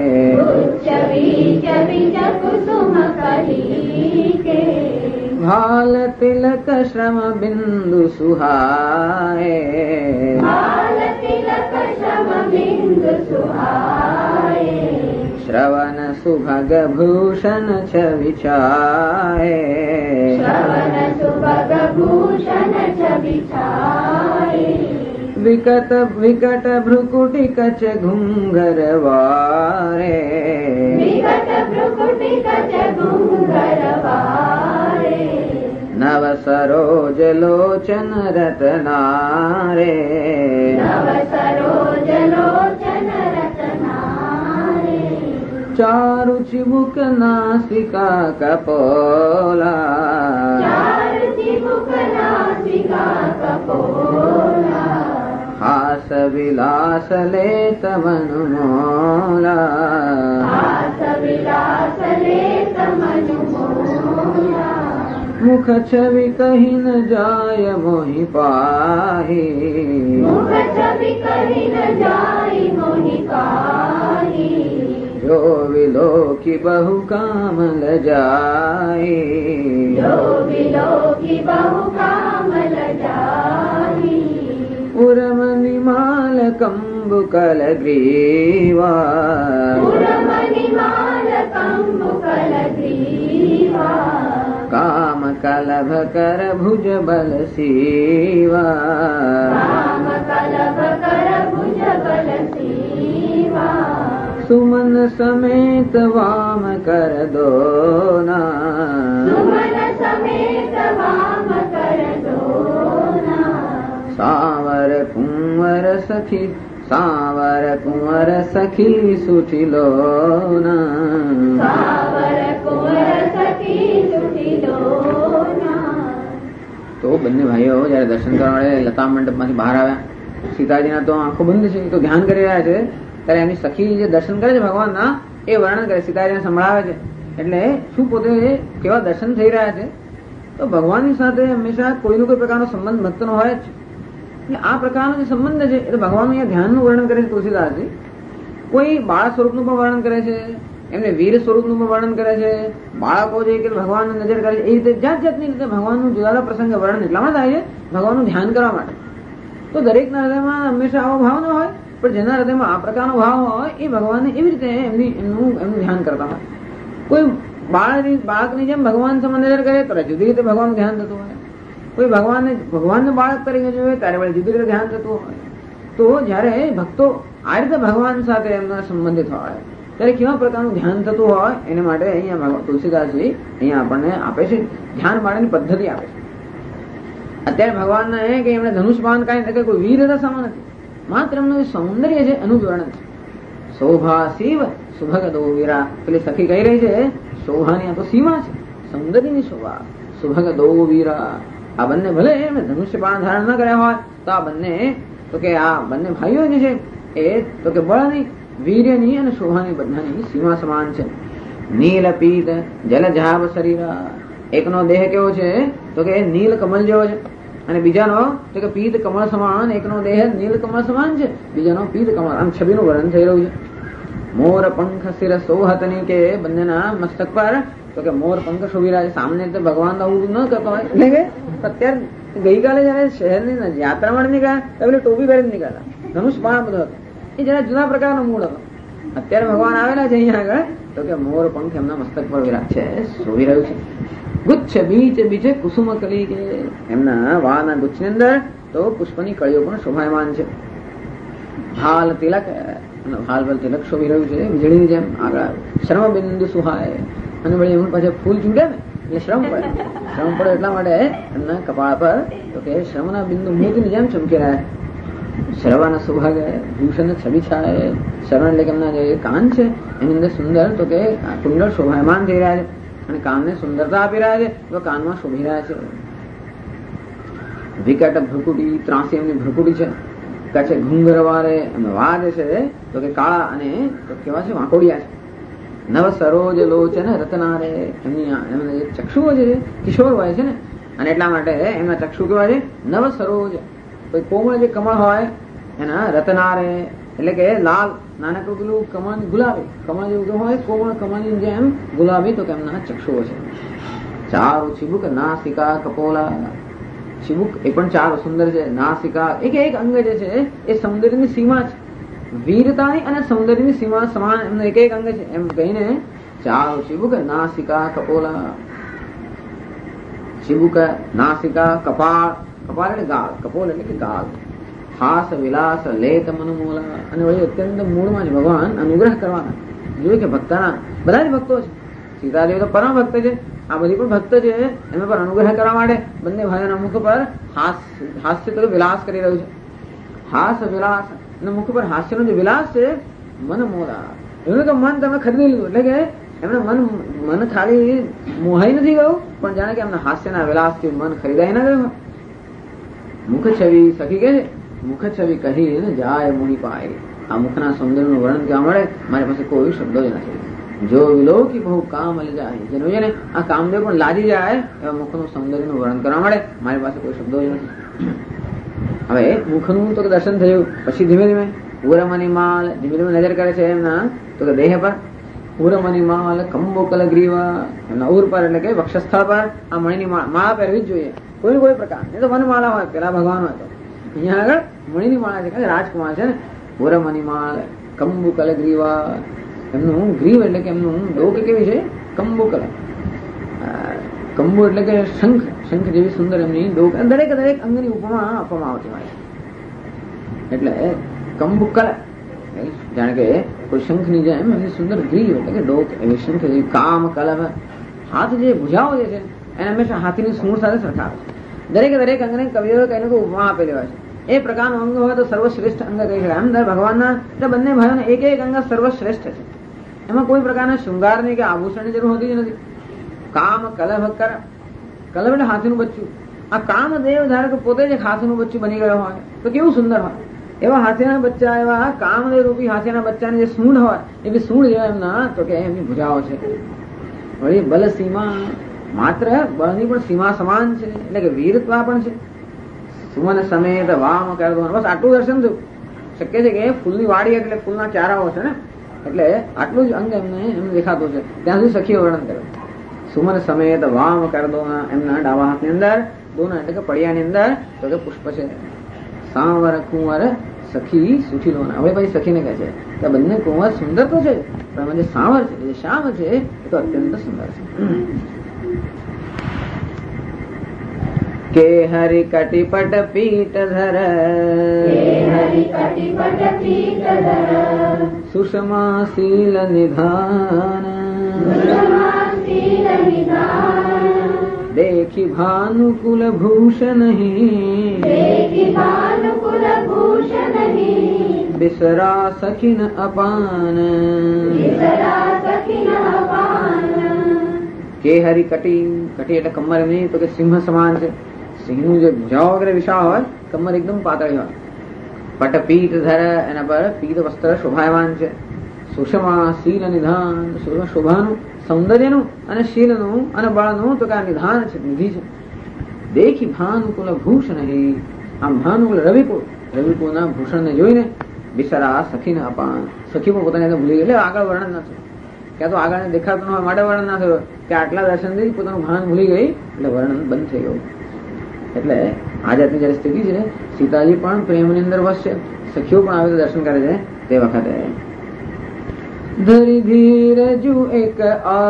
ભાલ તિલક શ્રમ બિંદુ સુહાય શ્રવણ સુભગ ભૂષણ છવિ છાય વિકટ વિકટ ભ્રુકુટી કચ ઘુંઘર વારે નવ સરોજ લોચન રતનારે ચારુ ચિબુક નાસિકા કપોલા હાસ વિલાસ લે તમનુ મોલા મુખ છવિ કહી ન જાય મોહી પાહી મુખ છવિ કહી ન જાય મોહી પાહી જો વિલોકી બહુ કામ લજાય જો વિલોકી બહુ કામ લજાઈ ઉરમ નિમાલ કંબુ કલ ગ્રીવા પુરમની માલ કંબુ કલ ગ્રીવા કામ કલભ કર ભુજ બલ સીવા કામ કલભ કર ભુજ બલ સીવા સુમન સમેત વામ કર દોના સુમન સમેત વામ કર દોના સાવર કુંવર સખી સાવર કુંવર સખી સુઠી લોના સાવર કુંવર સખી સુઠી લોના તો બંને ભાઈઓ જયારે દર્શન કરવા માટે લતા મંડપ માંથી બહાર આવ્યા, સીતાજીના તો આંખો બંધ છે, તો ધ્યાન કરી રહ્યા છે, ત્યારે એમની સખી જે દર્શન કરે છે ભગવાનના એ વર્ણન કરે, સીતાજીને સંભળાવે છે. એટલે શું પોતે કેવા દર્શન થઈ રહ્યા છે, તો ભગવાનની સાથે હંમેશા કોઈનો કોઈ પ્રકારનો સંબંધ ભક્તનો હોય જ. એટલે આ પ્રકારનો જે સંબંધ છે એટલે ભગવાનનું અહીંયા ધ્યાનનું વર્ણન કરે છે તુલસીદાસજી. કોઈ બાળ સ્વરૂપનું પણ વર્ણન કરે છે, એમને વીર સ્વરૂપનું પણ વર્ણન કરે છે, બાળકો જે કે ભગવાનની નજર કરે છે, એ રીતે જાત જાતની રીતે ભગવાનનું જુદા પ્રસંગ વર્ણન એટલામાં થાય છે ભગવાનનું ધ્યાન કરવા માટે. તો દરેકના હૃદયમાં હંમેશા આવો ભાવ ન હોય, પણ જેના હૃદયમાં આ પ્રકારનો ભાવ હોય એ ભગવાનને એવી રીતે એમનું ધ્યાન કરતા હોય. કોઈ બાળકની જેમ ભગવાન સામે નજર કરે તો જુદી રીતે ભગવાનનું ધ્યાન થતું હોય, કોઈ ભગવાનને બાળક તરીકે જોવે ત્યારે વળી જુદી રીતે ધ્યાન થતું હોય. તો જયારે ભક્તો આ રીતે ભગવાન સાથે એમના સંબંધિત હોય ત્યારે કેવા પ્રકારનું ધ્યાન થતું હોય એને માટે અહીંયા તુલસીદાસજી અહીંયા આપણને આપે છે, ધ્યાન માટેની પદ્ધતિ આપે છે. અત્યારે ભગવાનના કે એમણે ધનુષપાન કાંઈ કોઈ વીર હતા સામા નથી, માત્ર એમનું સૌંદર્ય છે એનું જ વર્ણન છે. શોભા શિવ સુભગદો વીરા, પેલી સખી કહી રહી છે શોભાની આ તો સીમા છે, સૌંદર્યની શોભા, સુભગદો વીરા. આ બંને ભલે એમણે ધનુષ્યપાન ધારણ ન કર્યા હોય તો આ બંને ભાઈઓ જે છે એ તો કે બળની, વીર્યની અને શોભાની બધાની સીમા સમાન છે. નીલ પીત જલ જાવ શરીરા, એકનો દેહ કેવો છે તો કે નીલ કમલ જેવો છે, અને બીજાનો તો કે પીત કમળ સમાન. એકનો દેહ નીલ કમળ સમાન છે, બીજાનો પીત કમળ. આમ છબીનું વર્ણન થઈ રહ્યું છે. મોર પંખ શિર સોહતની, કે બંનેના મસ્તક પર તો કે મોર પંખ શોભી રહ્યા છે. સામાન્ય રીતે ભગવાન આવું ન કરતો હોય, એટલે કે અત્યારે ગઈકાલે જયારે શહેરની યાત્રામાં નીકળ્યા એટલે ટોપી પહેરીને નીકળ્યા, ધનુષ બાણ બધો હતો, એ જરા જુદા પ્રકારનો મૂળ હતો. અત્યારે ભગવાન આવેલા છે અહીંયા આગળ તો કે મોર પંખ એમના મસ્તક પર વિરાજ છે, શોભી રહ્યું છે. ગુચ્છ બીચે કુસુમ કલી, કે એમના વાળના ગુચ્છની અંદર તો પુષ્પની કળીઓ પણ શોભાયમાન છે. ભાલ તિલક, ભાલ તિલક શોભી રહ્યું છે વીજળીની જેમ. આગળ શ્રમ બિંદુ સુહાય, અને વળી એમનું પાછળ ફૂલ ચૂંટે ને એટલે શ્રમ પડે એટલા માટે એમના કપાળ પર તો કે શ્રમના બિંદુ મોતીની જેમ ચમકી રહ્યા. શ્રવણ સુભાગ ભૂષણ છબી છાય, શ્રવણ એટલે કે એમના જે કાન છે એની અંદર સુંદર તો કે કુંડળ શોભાયમાન થઈ રહ્યા છે, અને કાનને સુંદરતા આપી રહ્યા છે, તો કાનમાં શોભી રહ્યા છે. વિકટ ભ્રુકુટી, ત્રાસી એમની ભ્રુકુટી છે. કચ્છ ઘુંઘરવારે વાદ છે તો કે કાળા અને તો કેવા છે વાંકોડિયા છે. નવ સરોજ લોચન રતનારે, એમના જે ચક્ષુઓ છે કિશોર હોય છે ને, અને એટલા માટે એમના ચક્ષુ કેવા છે નવ સરોજ. કોઈ કોમળ જે કમળ હોય એના રતનારે એટલે કે લાલ, નાનકડું પેલું કમળ ગુલાબી, કમળ જેવું હોય કોમળ કમળની જેમ ગુલાબી, તો કે એમના ચક્ષુઓ છે. ચારુ ચિબુક નાસિકા કપોલા, ચિબુક એ પણ ચાર સુંદર છે. નાસિકા એક અંગ જે છે એ સૌંદર્યની સીમા છે, વીરતાની અને સૌંદર્યની સીમા સમાન એમનું એક અંગ છે. એમ કહીને ચારુ ચિબુક નાસિકા કપોલા, ચિબુક નાસિકા કપાળ, કપાળ એટલે ગાળ, કપોલ એટલે કે ગાળ. હાસ વિલાસ લેત મનુમૂલા, અને વળી અત્યંત મૂળમાં જ ભગવાન અનુગ્રહ કરવાના. જોયું કે ભક્તના બધા જ ભક્તો છે, સીતાદેવી તો પરમ ભક્ત છે, આ બધી પણ ભક્ત છે, એના પર અનુગ્રહ કરવા માટે બંને ભાઈઓના મુખ પર હાસ્ય તો વિલાસ કરી રહ્યું છે. હાસ વિલાસ, મુખ પર હાસ્યનો જે વિલાસ છે, મન મોલા, એવું કે મન તમે ખરીદી લીધું, એટલે કે એમણે મન ખાલી મોહાઈ નથી ગયું, પણ જાણે કે એમના હાસ્યના વિલાસથી મન ખરીદાઈ ના ગયું. મુખ છવી સખી કે મુખ છવી કહી ને જાય મુનિ પાય, આ મુખના સૌંદર્યનું વર્ણન કહેવા મળે મારી પાસે કોઈ શબ્દો જ નથી. જો વિલોકી બહુ કામ જાય, જેનું છે ને આ કામદેવ પણ લાજી જાય એવા મુખનું સૌંદર્યનું વર્ણન કરવા મળે. મારી પાસે કોઈ શબ્દો જ નથી. હવે મુખનું તો દર્શન થયું, પછી ધીમે ધીમે ઉરમની માલ, ધીમે ધીમે નજર કરે છે એમના તો કે દેહ પર. ઉરમની માલ કંબોકલ ગ્રીવા, એમના ઉર પર એટલે કે વક્ષસ્થળ પર આ મણીની માળા પહેરવી જ જોઈએ, કોઈ કોઈ પ્રકાર. એ તો વનમાળા હોય, પેલા ભગવાન હોય. તો અહીંયા આગળ મણીની માળા છે, કારણ રાજકુમાર છે ને. ઉરમની માલ કંબુકલ ગ્રીવા, એમનું ગ્રીવ એટલે કે એમનું ડોક કેવી છે, કંબુકલ. કંબુ એટલે કે શંખ, શંખ જેવી સુંદર એમની ડોક. દરેક દરેક અંગની ઉપમા આપવામાં આવતી હોય. એટલે કંબુકલ જાણે કે કોઈ શંખની જેમ એમની સુંદર ગ્રીવ એટલે કે ડોક એવી શંખ જેવી. કામ કલમ, હાથ જે ભુજાઓ જે છે એને હંમેશા હાથીની સૂંઢ સાથે સરખાવે છે. દરેક દરેક અંગને કવિઓએ કઈ ને કોઈ ઉપમા આપેલી હોય છે. એ પ્રકારનું અંગ હોય તો સર્વશ્રેષ્ઠ અંગ કહી શકાય. એમ ભગવાનના એટલે બંને ભાઈઓને એક એક અંગ સર્વશ્રેષ્ઠ છે. એમાં કોઈ પ્રકારના શૃંગારની કે આભૂષણની જરૂર હોતી જ નથી. કામ કલભ કર, કલભ એટલે હાથીનું બચ્ચું. આ કામદેવ ધારો કે પોતે જ એક હાથીનું બચ્ચું બની ગયો હોય તો કેવું સુંદર હોય. એવા હાથીના બચ્ચા, એવા કામદેવ રૂપી હાથીના બચ્ચાની જે સૂંઢ હોય એવી સૂંઢ જેવા એમના તો કે એમની ભુજાઓ છે. વળી બલ સીમા, માત્ર બળની પણ સીમા સમાન છે, એટલે કે વીરત્વા પણ છે. સુમન સમેત વામ કર દો, બસ આટલું દર્શન થયું. શક્ય છે કે ફૂલની વાડી એટલે ફૂલના ચારાઓ છે ને, એટલે આટલું જ અંગ એમને એમ દેખાતું છે. ત્યાં સુધી સખીઓ વર્ણન કરે. સુમન સમેત વામ કર દો, એમના ડાબા હાથની અંદર દોના એટલે કે પડિયાની અંદર તો કે પુષ્પ છે. સાવર કુંવર સખી સુખી લોના. હવે ભાઈ સખીને કહે છે કે બંને કુંવર સુંદર તો છે, પણ જે સાવર છે, જે શ્યામ છે એ તો અત્યંત સુંદર છે. કે હરિ કટિપટ પીઠ ધર, સુષમા શીલ નિધાન, देखी भानुकुल भूषण बिसरा सखिन अपान. કે હરી કટી, કટી એટલે કમર નહીં તો કે સિંહ સમાન છે. સિંહનું જે ભુજાઓ વગેરે વિશાળ હોય, કમર એકદમ પાતળી હોય. પટ પીઠ ધર, એના પર પીત વસ્ત્ર શોભાયમાન છે. સુષમા શીલ નિધાન, શોભાનું, સૌંદર્યનું અને શીલનું અને બળનું તો કે આ નિધાન છે, નિધિ છે. દેખી ભાનુકુલ ભૂષણ, આમ ભાનુકુલ રવિકુળ, રવિકુળના ભૂષણને જોઈને બિસરા સખીને અપાન, સખી પણ પોતાને ભૂલી ગઈ. એટલે આગળ વર્ણન ન થયું, ક્યાં તો આગળ દેખાતું ન હોય માટે વર્ણન ના થયું, કે આટલા દર્શનથી પોતાનું ભાન ભૂલી ગઈ એટલે વર્ણન બંધ થઈ ગયું. એટલે આ જાતની જયારે સ્થિતિ છે, સીતાજી પણ પ્રેમની અંદર વસશે, સખીઓ પણ આવે દર્શન કરે છે. તે વખતે ધરી ધીરજુ એક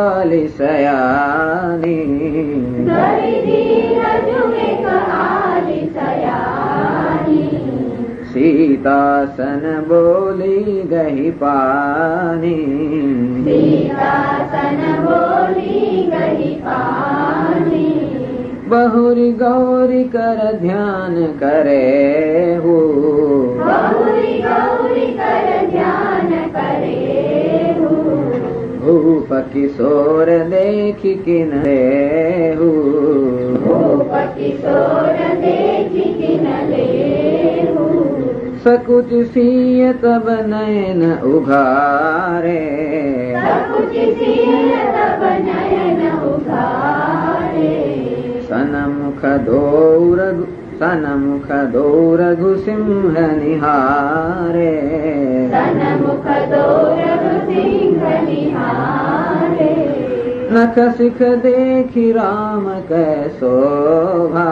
આલિસયાની, સીતાસન બોલી ગહી પાની, बहुरी गौरी कर ध्यान करे हूँ, भूप किशोर देख किन सकुच सिय तब नयन उघारे, सनमुख दो रघु सिंह निहारे, नख सिख देखी राम कै शोभा,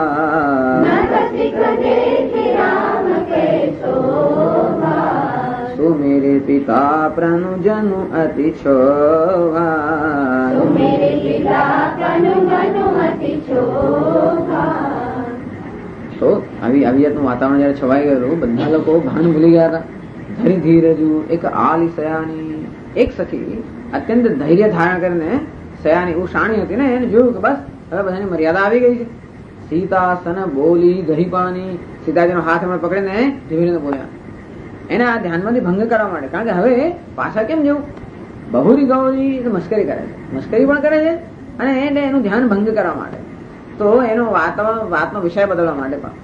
सुमेरे पिता प्रनुजनु अति शोभा, તો આવી જાતનું વાતાવરણ જયારે છવાઈ ગયેલું, બધા લોકો ભાન ભૂલી ગયા હતા. ધરી ધીરજુ એક આલિસયાની, એક સખી અત્યંત ધૈર્ય ધારણ કરીને સયાની ઉષાણી હતી ને, એને જોયું કે બસ હવે બધાની મર્યાદા આવી ગઈ છે. સીતાસન બોલી ગહી પાની, સીતાજીનો હાથ એમણે પકડીને ધીમે ધીમે બોલ્યા, એને આ ધ્યાનમાંથી ભંગ કરવા માટે. કારણ કે હવે પાછા કેમ જવું, બહુરી ગૌરી મસ્કરી કરે છે, મસ્કરી પણ કરે છે અને એને એનું ધ્યાન ભંગ કરવા માટે, તો એનો વાતનો વિષય બદલવા માટે પણ.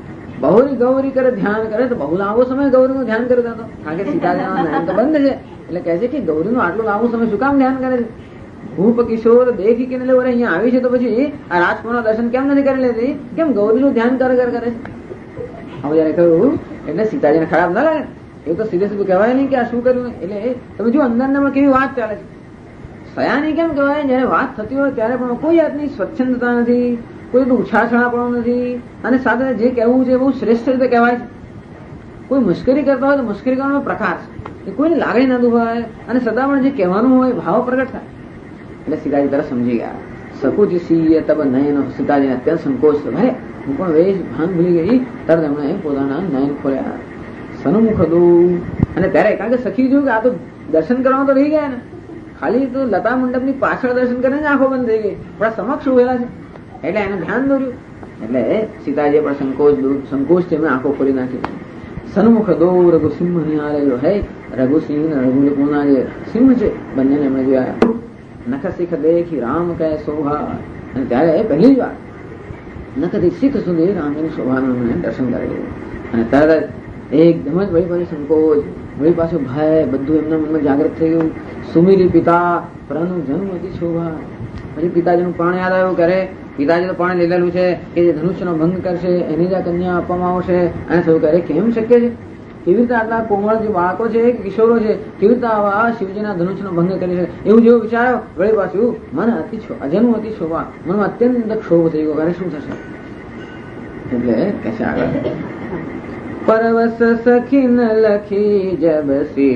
બહુરી ગૌરી કરે ધ્યાન કરે તો બહુ લાંબો સમય ગૌરીનું ધ્યાન કરી દેતો, કારણ કે સીતાજીનો નયન તો બંધ છે એટલે કહે છે કે ગૌરીનું આટલું લાંબુ સમય શું કામ ધ્યાન કરે છે? ભૂપ કિશોર દેખી કે એટલે અહીંયા આવી છે તો પછી આ રાજકુમારના દર્શન કેમ નથી કરી લેતી? કેમ ગૌરીનું ધ્યાન કરે કરે છે? હવે જયારે કહ્યું એટલે સીતાજીને ખરાબ ના લાગે, એવું તો સીધે સીધું કહેવાય નહીં કે આ શું કર્યું. એટલે તમે જો અંદરમાં કેવી વાત ચાલે છે. સયાની કેમ કહેવાય? જયારે વાત થતી હોય ત્યારે પણ કોઈ જાતની સ્વચ્છંદતા નથી, કોઈ ઉછાળછાળાપણું નથી, અને સાથે જે કહેવું છે બહુ શ્રેષ્ઠ રીતે કહેવાય છે. કોઈ મશ્કરી કરતા હોય તો મશ્કરી કરવાનો પ્રકાર છે, કોઈને લાગણી ના દુભાય, અને સદા પણ જે કહેવાનું હોય ભાવ પ્રગટ થાય. એટલે સીતાજી તરફ સમજી ગયા. સકુચી સિંહ તબ નયન, સીતાજીને અત્યંત સંકોચ થયો. અરે હું પણ વેશ ભાન ભૂલી ગઈ. તરત એમણે પોતાના નયન ખોલ્યા. સન્મુખ દઉં, અને ત્યારે કારણ કે સખી જોયું કે આ તો દર્શન કરવાનું તો રહી ગયા ને, ખાલી તો લતા મંડપની પાછળ દર્શન કરીને આંખો બંધ થઈ ગઈ, પણ સમક્ષ ઉભેલા છે એટલે એનું ધ્યાન દોર્યું. એટલે સીતાજીએ પણ સંકોચથી એમને આંખો ખોલી નાખી. સન્મુખ દો રઘુસિંહ નિહાળેલો. હે રઘુસિંહ ને રઘુના જે સિંહ છે બંનેને એમણે જોયા. નખ શીખ દેખી રામ કહે શોભા, અને ત્યારે પહેલી જ વાર નખથી શીખ સુધી રામની શોભાનું એમણે દર્શન કરેલું. અને તરત એકદમ જ વળી પાછું સંકોચ, વળી પાછું ભય, બધું એમના મનમાં જાગૃત થઈ ગયું. સુમીરી પિતા પરનું જન્મ હતી શોભા. પછી પિતાજીનું પ્રાણ યાદ આવ્યું. કરે પિતાજી તો પ્રાણ લીધેલું છે કે જે ધનુષ્યનો ભંગ કરશે એની જ કન્યા આપવામાં આવશે. અને શું કરે કેમ શક્ય છે? કેવી રીતે આટલા કોમળ જે બાળકો છે કિશોરો છે કેવી રીતે આવા શિવજીના ધનુષ્યનો ભંગ કરી છે? એવું જેવું વિચાર્યો. વળી પાછું મન અતિ અજન્મ હતી શોભા, મનમાં અત્યંત ક્ષોભ થઈ ગયો. અરે શું થશે? એટલે કે છે આગળ પરવસ સખીન લખી જબ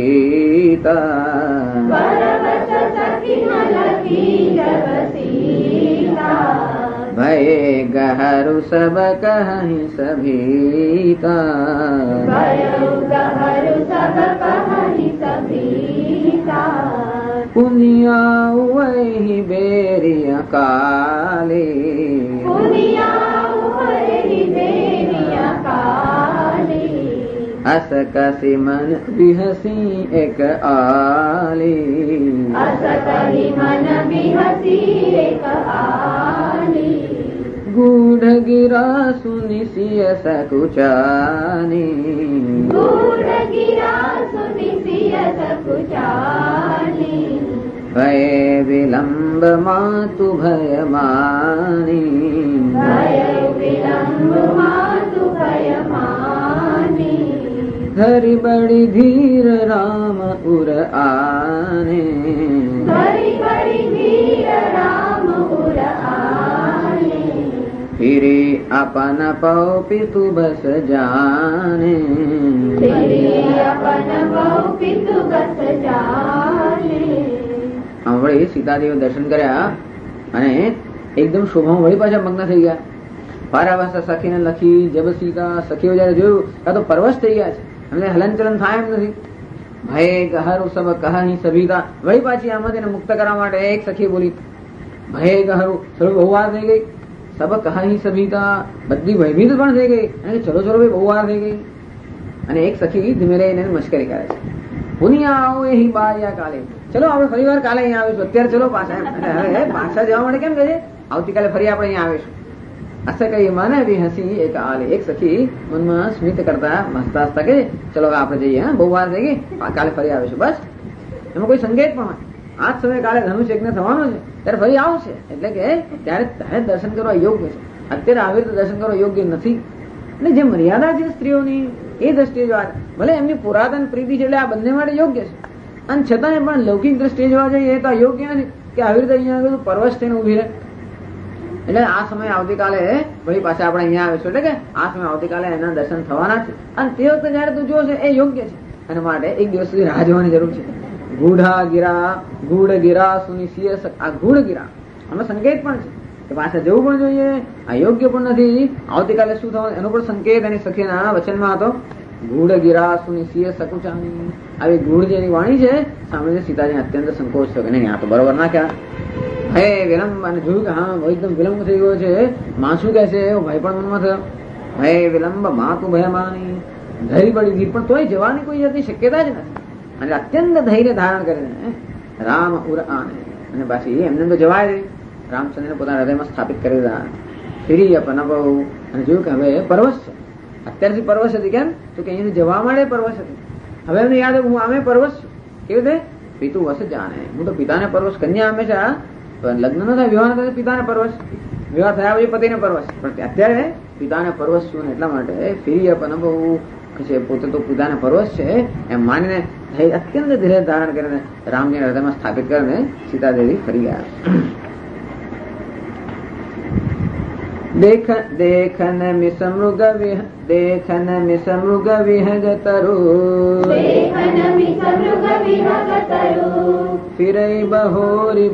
સીતા, પરવસ સખીન લખી જબ સીતા, ભય ગહરુ સબ કહી સભીતા, ભય ગહરુ સબ કહી સભીતા, પુનિયા વહી બેરિયા કાલી, પુનિયા વહી બેરિયા કાલી, અસ કસી મન બિહસી એક આલી, અસ કહી મન બિહસી એક આલી, ગૂઢ ગિરા સુનિ સિય સકુચાની, ગૂઢ ગિરા સુનિ સિય સકુચાની, ભય વિલંબ માતુ ભય માની, ભય વિલંબ માતુ ભય માની, ધરી બડી ધીર રામ ઉર આને, ધરી બડી ધીર રામ ઉર આને, ફિરી અપન પૌ પિતુ બસ જાને, ફિરી અપન પૌ પિતુ બસ જાને. વળી સીતાદેવ દર્શન કર્યા અને એકદમ શોભામાં વળી પાછા મગ્ન થઈ ગયા. પારાવાસ સખીને લખી જબ સીતા, સખીઓ જયારે જોયું આ તો પરવશ થઈ ગયા છે, એમને હલનચલન થાય એમ નથી. ભય ગહરુ સબ કહી સભીતા, વળી પાછી આમાંથી મુક્ત કરવા માટે એક સખી બોલી ભય ગહરુ, ચલો બહુ વાર થઈ ગઈ. સબ કહી સભીતા, બધી ભયભીત પણ થઈ ગઈ. અને ચલો ચલો ભાઈ બહુ વાર થઈ ગઈ. અને એક સખી ધીમે રહીને મશ્કરી કરે છે. પુનિયા આવો એ બાયા કાલે, ચલો આપણે ફરી વાર કાલે અહીંયા આવીશું, અત્યારે ચલો પાછા. હવે પાછા જવા માટે કેમ કહે છે? આવતીકાલે ફરી આપણે અહીંયા આવીશું. અસ કઈ મને બી હસી એક આલે, એક સખી મનમાં સ્મિત કરતા હસતા હસતા કે ચલો આપણે જઈએ, હા બહુ વાર થઈ ગઈ, કાલે ફરી આવીશું. બસ એમાં કોઈ સંકેત પણ હોય. આ જ સમયે કાલે ધનુષ યજ્ઞ થવાનો છે ત્યારે ફરી આવશે, એટલે કે ત્યારે તારે દર્શન કરવા યોગ્ય છે. અત્યારે આવી રીતે દર્શન કરવા યોગ્ય નથી. અને જે મર્યાદા છે સ્ત્રીઓની એ દ્રષ્ટિએ જોવા, ભલે એમની પુરાતન પ્રીતિ છે એટલે આ બંને માટે યોગ્ય છે, અને છતાંય પણ લૌકિક દ્રષ્ટિએ જોવા જઈએ એ તો યોગ્ય નથી કે આવી રીતે અહીંયા આગળ પરવશ થઈને ઉભી રહે. એટલે આ સમય આવતીકાલે વળી પાછા આપણે અહીંયા આવીશું, એટલે કે આ સમય આવતીકાલે એના દર્શન થવાના છે, અને તે વખતે જયારે તું જોશે એ યોગ્ય છે. અને માટે એક દિવસ સુધી રાહ જોવાની જરૂર છે. ગૂઢ ગિરા સુનિશ્ચિય, આ ગૂઢ ગિરા આનો સંકેત પણ છે કે પાછા જવું પણ જોઈએ, આ યોગ્ય પણ નથી. આવતીકાલે શું થવાનું એનો પણ સંકેત એની સખીના વચનમાં હતો. ગૂઢ ગિરા સુનિશ્ચિય સકુચાની, આવી ગૂઢ જેની વાણી છે સાંભળીને સીતાજી અત્યંત સંકોચ થયો કે નહીં આ તો બરોબર ના કહેવાય. હે વિલંબ, અને જોયું કે હા એકદમ વિલંબ થઈ ગયો છે, માં શું કહે છે એવો ભય પણ મનમાં થયો. હે વિલંબ માં તું ભય માની, ધૈર્ય બળી ગઈ પણ તોય જવાની કોઈ જાતની શક્યતા જ નથી. અને અત્યંત ધૈર્ય ધારણ કરીને રામ ઉર આને, અને પાછી એમને તો જવાય નહીં, રામચંદ્રને પોતાના હૃદયમાં સ્થાપિત કરી દીધા. ફીરી અપનવ, અને જોયું કે હવે પરવશ છે. અત્યારથી પરવશ હતી, કેમ તો કે અહીંયાથી જવા માટે પરવશ હતી. હવે એમને યાદ હું આમે પરવશ છું, કેવી રીતે પિતુ વસ જાણે. હું તો પિતાને પરવશ, કન્યા હંમેશા લગ્ન ન થાય, વિવાહ ન થાય પિતાને પરવશ, વિવાહ થયા પછી પતિને પરવશ, પણ અત્યારે પિતાને પરવશ છું ને એટલા માટે ફેરી અનુભવ છે, પોતે તો પિતાને પરવશ છે એમ માનીને અત્યંત ધીરે ધારણ કરીને રામજી હૃદયમાં સ્થાપિત કરીને સીતાદેવી ફરી ગયા. देखन मिसमृग विहगतरु फिरई बहोरी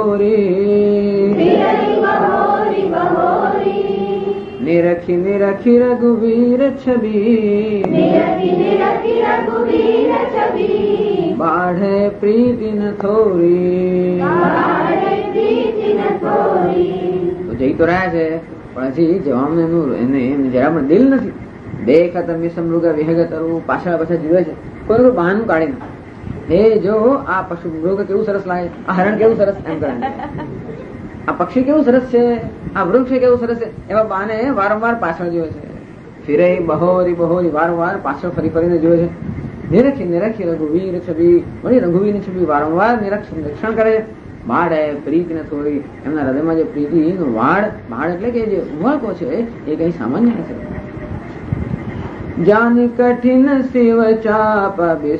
निरखी निरखी रघुवीर छवि बाढ़े प्रीति न थोरी. તો જઈ તો રહ્યા છે પણ હજી જવાનું એને જરા પણ દિલ નથી. દેખત મિસમૃગ વિહગતરુ, પાછળ પાછળ જીવે છે, કોઈ બહાનું કાઢીને એ જો આ પશુ મૃગ કેવું સરસ લાગે, આ હરણ કેવું સરસ એમ કરે, આ પક્ષી કેવું સરસ છે, આ વૃક્ષ કેવું સરસ છે, એવા બાને વારંવાર પાછળ જોવે છે. ફિરે બહોરી વારંવાર પાછળ ફરી ફરીને જોવે છે. નિરખી નિરખી રઘુવીર છબી, વળી રઘુવીર છબી વારંવાર નિરીક્ષણ કરે છે. બાળ પ્રીતિ ને થોડી, એમના હૃદયમાં જે પ્રીતિ વાળ એટલે કે જે ઉમળકો છે એ કઈ સામાન્ય નથી. જાન કઠિન શિવ ચાપ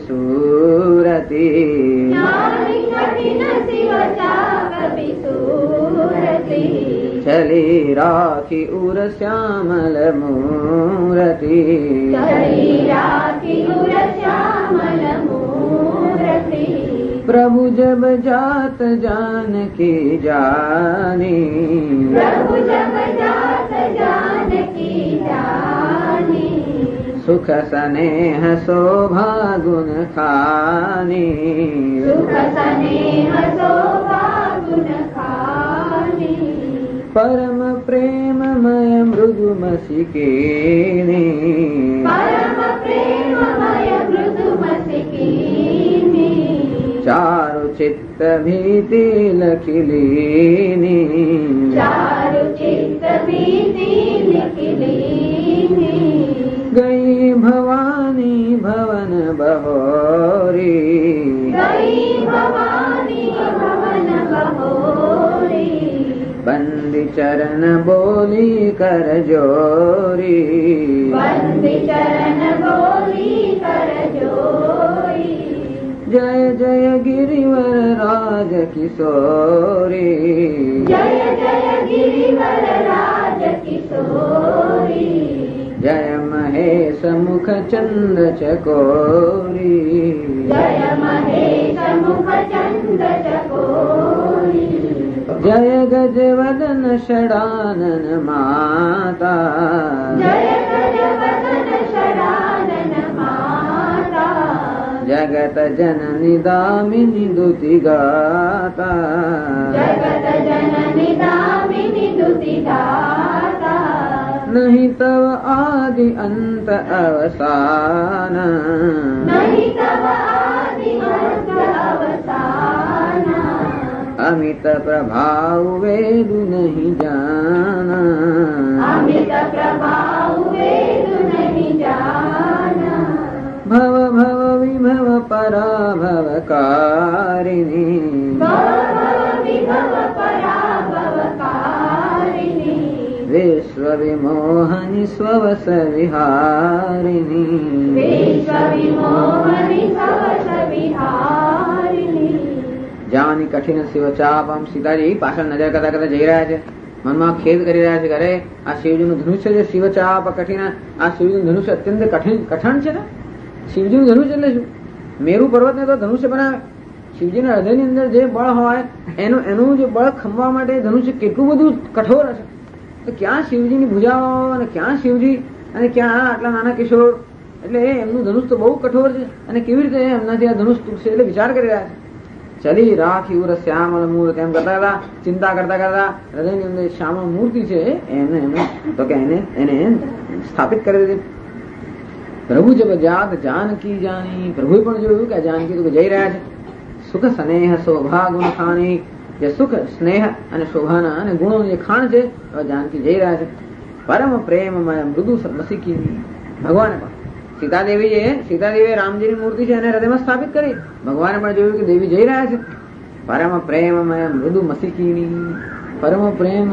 બિસુરતી ચલી રાખી ઉર શ્યામલ મૂરતી प्रभु जब जात जानकी जानी सुख स्नेह शोभा गुण खानी परम प्रेममय मृदु मसिकेनी चारु चित्त भीति लखिलीनी गई भवानी भवन बहोरी बंदी चरण बोली कर जोरी जय जय गिरिवर राज किशोरी जय महेश मुख चंद चकोरी जय गज वदन षडानन माता जगत जननी दामिनी दुति गाता नहीं तव आदि अंत अवसान अमित प्रभाव वेदु नहीं जाना भव भव विभव पराभव कारिणी विश्व विमोहनि स्ववस विहारिणी જાની કઠિન શિવ ચાપ. આમ સીતાજી પાછળ નજર કરતા કરતા જઈ રહ્યા છે, મનમાં ખેદ કરી રહ્યા છે કે અરે આ શિવજીનું ધનુષ્ય છે શિવ ચાપ કઠિન, આ શિવજીનું ધનુષ્ય અત્યંત કઠણ છે ને. શિવજીનું ધનુષ્ય એટલે શું? મેરુ પર્વતને તો ધનુષ્ય બનાવે. શિવજીના હૃદયની અંદર જે બળ હોય એનું જે બળ ખમવા માટે ધનુષ્ય કેટલું બધું કઠોર હશે. તો ક્યાં શિવજીની ભુજાઓ અને ક્યાં શિવજી અને ક્યાં આટલા નાના કિશોર, એટલે એમનું ધનુષ તો બહુ કઠોર છે અને કેવી રીતે એમનાથી આ ધનુષ તૂટશે એટલે વિચાર કરી રહ્યા છે. ચલી રાખી ઉર શ્યામલ મૂર્તિ એમ કરતા હતા, ચિંતા કરતા કરતા હૃદયની અંદર શ્યામલ મૂર્તિ છે એને તો કે એને સ્થાપિત કરી દીધી. પ્રભુ જબ જાત જાનકી જાની, પ્રભુએ પણ જોયું કે જાનકી તો જઈ રહ્યા છે. સુખ સ્નેહ શોભા ગુણ ખાણી, જે સુખ સ્નેહ અને શોભાના અને ગુણો જે ખાણ છે એવા જાનકી જઈ રહ્યા છે. પરમ પ્રેમમય મૃદુ મસિકી, ભગવાને પણ સીતાદેવીએ રામજીની મૂર્તિ છે એને હૃદયમાં સ્થાપિત કરી. ભગવાને પણ જોયું કે દેવી જઈ રહ્યા છે. પરમ પ્રેમ મૃદુ મસીકીની, પરમ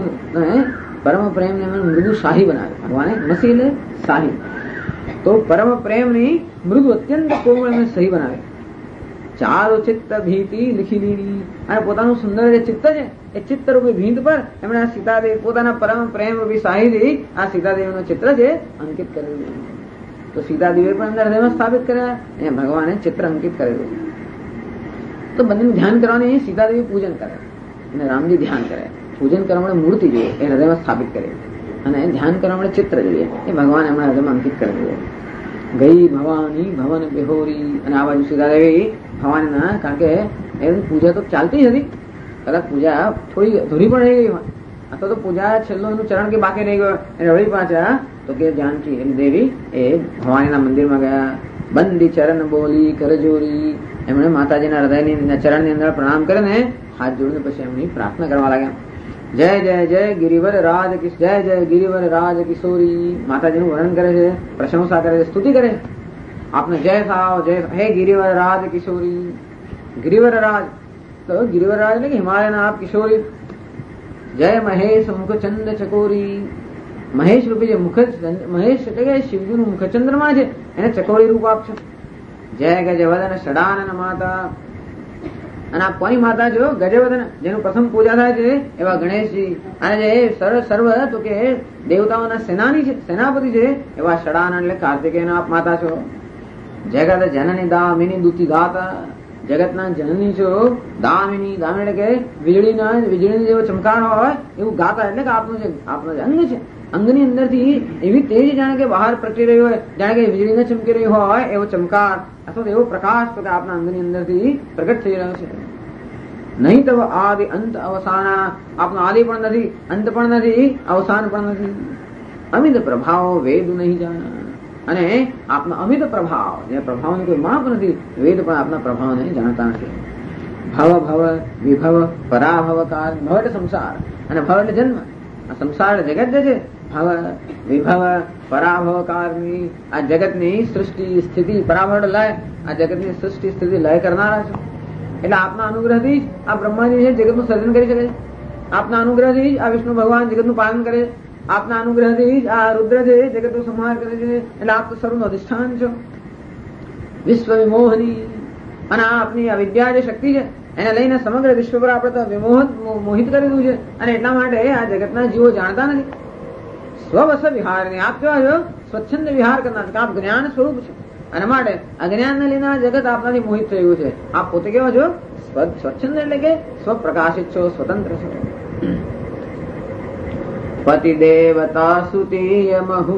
પ્રેમ ને મૃદુ શાહી બનાવે ભગવાને. મસી એટલે શાહી. તો પરમ પ્રેમ ની મૃદુ અત્યંત કોમળ એમને સહી બનાવે. ચારો ચિત્ત ભીતિ લીખી લીધી. અને પોતાનું સુંદર જે ચિત્ત છે એ ચિત્ત રૂપી ભીંત પર એમણે આ સીતાદેવી પોતાના પરમ પ્રેમ રૂપી શાહીથી આ સીતાદેવીનું ચિત્ર છે અંકિત કરેલું. તો સીતાદેવીએ પણ એમના હૃદયમાં સ્થાપિત કર્યા અને ભગવાને ચિત્ર અંકિત કરેલું. તો બંનેનું ધ્યાન કરવાની સીતાદેવી પૂજન કરે અને રામજી ધ્યાન કરે. પૂજન કરવા માટે મૂર્તિ જોઈએ એ હૃદયમાં સ્થાપિત કરે અને ધ્યાન કરવા માટે ચિત્ર જોઈએ એ ભગવાન એમના હૃદયમાં અંકિત કરેલું. ગઈ ભવાની ભવન બિહોરી. અને આ બાજુ સીતાદેવી ભવાનીના, કારણ કે એની પૂજા તો ચાલતી જ હતી. કદાચ પૂજા થોડી ધોરી પણ રહી ગઈ હોય અથવા તો પૂજા છેલ્લો એનું ચરણ કે બાકી રહી ગયો એને વળી પાછા તો કે જાનકી એની દેવી એ ભવાનીના મંદિરમાં ગયા. બંદી ચરણ બોલી કરજોરી. એમણે માતાજીના હૃદયની ચરણની અંદર પ્રણામ કરીને હાથ જોડીને પછી એમની પ્રાર્થના કરવા લાગ્યા. જય જય જય ગિરિવર રાજ જય જય ગિરિવર રાજ કિશોરી. માતાજીનું વર્ણન કરે છે, પ્રશંસા કરે છે, સ્તુતિ કરે છે. આપને જય થાવ, જય હે ગિરિવર રાજ કિશોરી. ગિરિવર રાજ તો ગિરિવર રાજ એટલે કે હિમાલયના આપ કિશોરી. જય મહેશ મુખચંદ ચકોરી. મહેશ રૂપી જે મહેશ એટલે કે શિવજીનું મુખચંદ્રમાં છે એને ચકોરી રૂપ આપશે. જય ગજવદન ષડાનન માતા. અને આ કોની માતા છો? ગજવદન, જેનું પ્રથમ પૂજા થાય છે એવા ગણેશજી. અને જે સર્વ તો કે દેવતાઓના સેનાની છે, સેનાપતિ છે એવા ષડાનન એટલે કાર્તિકેયના આપ માતા છો. જગત જનની દામિની દુતી દાતા. જગતના જનની છો. દામિની, દામિની એટલે કે વીજળીનો જેવો ચમકાર હોય એવું ગાતા એટલે કે આપનો જે અંગ છે અંગની અંદરથી એવી તેજ જાણે કે બહાર પ્રગટી રહી હોય, જાણે કે વીજળીને ચમકી રહી હોય એવો ચમકાર અથવા તો એવો પ્રકાશ તો કે આપના અંગની અંદરથી પ્રગટ થઈ રહ્યો છે. નહીં તો આદિ અંત અવસાના. આપનો આદિ પણ નથી, અંત પણ નથી, અવસાન પણ નથી. અમિત પ્રભાવ વેદ નહીં જાણા. અને આપનો અમિત પ્રભાવ, જે પ્રભાવનું કોઈ માપ નથી, વેદ પણ આપના પ્રભાવને જાણતા નથી. ભવ ભવ વિભવ પરાભવ કાળ. ભવ એટલે સંસાર અને ભવ એટલે જન્મ. આ સંસાર જગત જે છે ભવ વિભવ પરાભવ કાળની આ જગતની સૃષ્ટિ સ્થિતિ પરાભવ લય, આ જગતની સૃષ્ટિ સ્થિતિ લય કરનારા છે. એટલે આપના અનુગ્રહથી જ આ બ્રહ્માજી છે જગતનું સર્જન કરી શકે છે. આપના અનુગ્રહથી જ આ વિષ્ણુ ભગવાન જગતનું પાલન કરે છે. આપના અનુગ્રહથી જ આ રુદ્ર છે જગતનો સંહાર કરે છે. એટલે આપ તો સર્વનું અધિષ્ઠાન છો. વિશ્વ વિમોહની. અને આ આપની આ વિદ્યા જે શક્તિ છે એને લઈને સમગ્ર વિશ્વ પર આપણે તો મોહિત કરેલું છે. અને એટલા માટે આ જગતના જીવો જાણતા નથી. સ્વવસ વિહારની. આપ કેવા છો? સ્વચ્છંદ વિહાર કરનાર. આપ જ્ઞાન સ્વરૂપ છે અને માટે અજ્ઞાનને લઈને આ જગત આપનાથી મોહિત થયું છે. આપ પોતે કેવા છો? સ્વચ્છંદ એટલે કે સ્વપ્રકાશિત છો, સ્વતંત્ર છો. પતિ દેવતા સુતીય મહુ.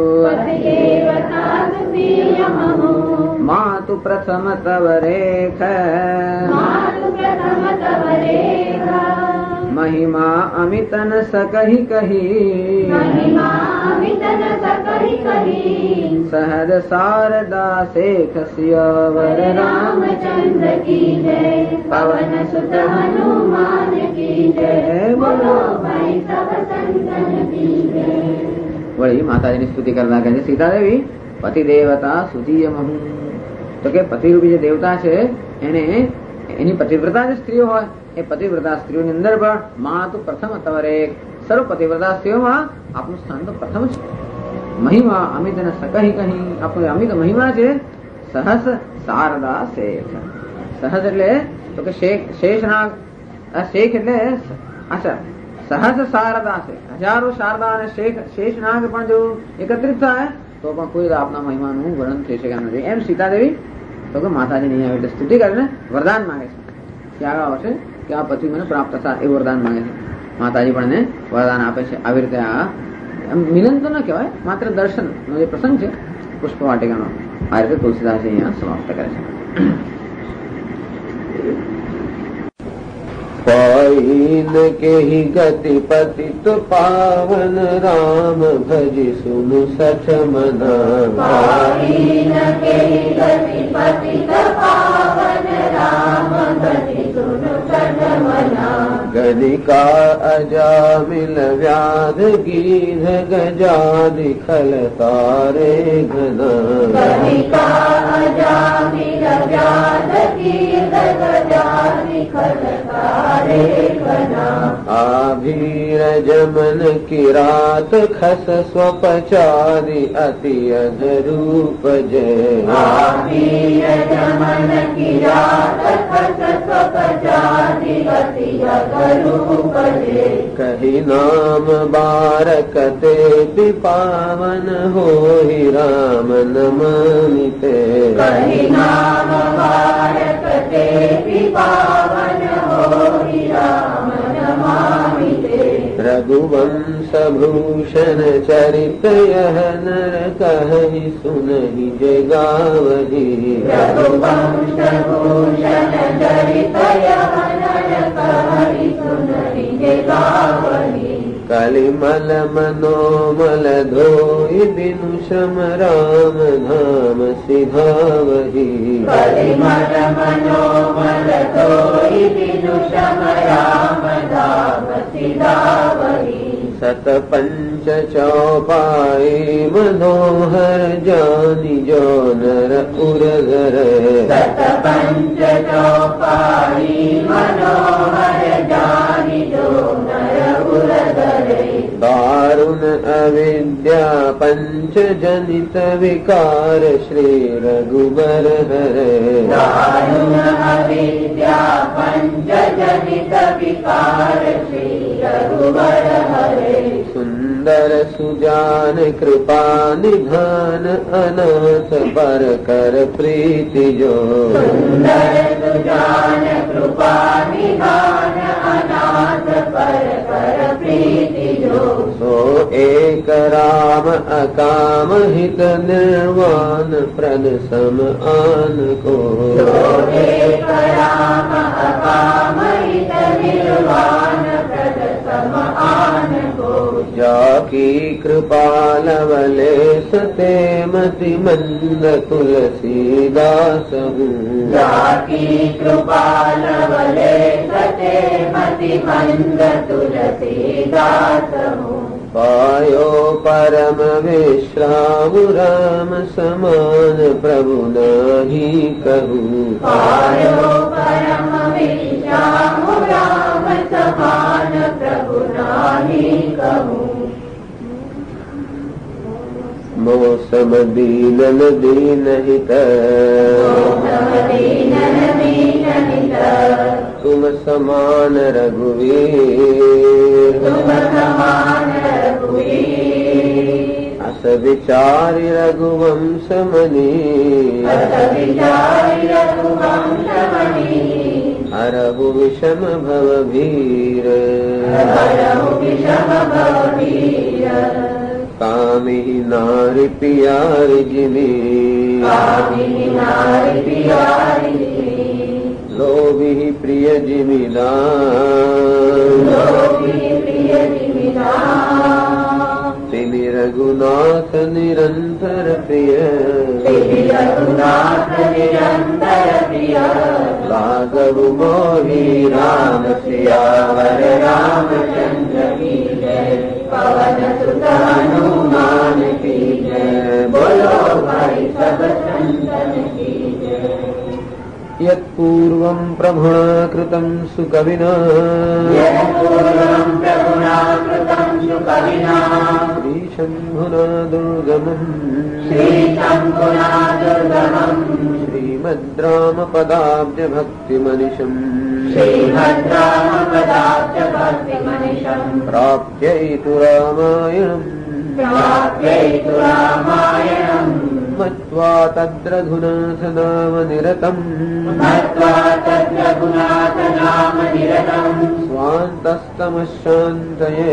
માતુ પ્રથમ તવ રેખ. મહિમા અમિતન સકહી કહી. સહદ શારદા શેખ સિયાવર રામચંદ્ર કી જય. પવન સુત હનુમાન કી જય. બોલો ભાઈ સબ સંતન કી જય. વળી માતાજીની સ્તુતિ કરતા કહે છે સીતાદેવી પતિ દેવતા સુધીય મહુ. તો કે પતિરૂપી જે દેવતા છે એને એની પતિવ્રતા જે સ્ત્રીઓ હોય એ પતિવ્રતા સ્ત્રીઓની અંદર પણ મા તો પ્રથમ તવરે. સર્વ પતિવ્રતા સ્ત્રીઓમાં આપનું સ્થાન તો પ્રથમ છે. મહિમા અમિત અને સકહી કહી. આપણું અમિત મહિમા છે. સહસ શારદા શેખ. સહસ એટલે તો કે શેષનાગ. શેખ એટલે અચ્છા સહસ શારદા શેખ. હજારો શારદા અને શેષનાગ પણ જો એકત્રિત થાય તો પણ કોઈ આપના મહિમાનું વર્ણન થઈ શકે નથી. એમ સીતાદેવી તો કે માતાજી નહીં આવે એટલે સ્તુતિ કરીને વરદાન માંગે છે કે આગળ આવશે કે આ પતિ મને પ્રાપ્ત થાય એવું વરદાન માંગે છે. માતાજી પણ એને વરદાન આપે છે. આવી રીતે આ મિલન તો ન કહેવાય, માત્ર દર્શન નો જે પ્રસંગ છે પુષ્પ વાટિકાનો આ રીતે તુલસીદાસજી અહીંયા સમાપ્ત કરે છે. पाइन के ही गति पतित पावन राम भजि सुनु सठ मना. पाइन के ही गति पतित पावन राम भजि सुनु सठ मना. गज कनिका अजामिल व्याध गीध गजादि खल तारे घना कनिका अजामिल व्याध गीध गजादि खल तारे घना आभीर जमन किरात खस स्वपचारि अति अधरूप जय आभीर जमन किरात खस स्वपचारि अति अधरूप जय कही नाम बारकते पावन होहि राम नमामिते कहि नाम बारकते पावन होहि राम नमामिते रघुवंश भूषण चरित यह नर कहि सुनहि जय गावहि रघुवंश भूषण चरित यह नर कहि सुनहि जय गावहि कलिमल मनोमल धोई बिनु श्रम राम धाम सिधावहि कलिमल मनोमल धोई बिनु श्रम राम धाम सिधावहि सत पंच चौपाई मनोहर जानि जो नर उरधर सत पंच चौपाई मनोहर जानि जो नर उरधरे दारुण अविद्या पंच जनित विकार श्री रघुबर हरे दारुण अविद्या पंच जनित विकार श्री रघुबर हरे सुंदर सुजान कृपा निधान अनाथ पर कर प्रीति जो सुंदर सुजान कृपा निधान अनाथ पर कर प्रीति जो सो एक राम अकाम हित निर्वाण प्रद सम आन को एक राम अकाम हित निर्वाण प्रद सम आन को जाकी कृपा लवले सते मति मंद तुलसीदास हूँ जाकी कृपा लवले सते मति मंद तुलसीदास हूँ पायो परम विश्राम राम समान प्रभु नाही कहूँ पायो परम विश्राम राम समान प्रभु नाही कहूँ मौसम दीनन दीनहित दीनन दीनहित तुम समान रघुवीर तुम समान रघुवीर अस विचारि रघुवंश मणि अस विचारि रघुवंश मणि हरहु विषम भव भीर हरहु विषम भवभीर कामिहि नारि पियारि जिमि कामिनि नारि पियारि जिमि लोभिहि प्रिय जिमिदान लोभी प्रिय जिमिदान तिमि रघुनाथ निरंतर प्रिय श्री रघुनाथ निरंतर प्रिय राघव मोहि राम सियावर रामचंद्र की जय पवन सुत हनुमान की जय बोलो भाई सब संतन की जय यत्पूर्वं प्रभुणा कृतं सुकविना यत्पूर्वं प्रभुना कृतं सुकविना श्रीशम्भुना दुर्गमम् श्रीशम्भुना दुर्गमम् श्रीमद् रामपदाब्जभक्तिमनिशम् श्रीभद्रामपदाब्ज भक्तिमनिशम् प्राप्यैतु रामायणम् प्राप्यैतु रामायणम् मत्वा तद्रघुनाथ नाम निरतम् मत्वा तद्रघुनाथ नाम निरतम् स्वान्तस्तमशान्तये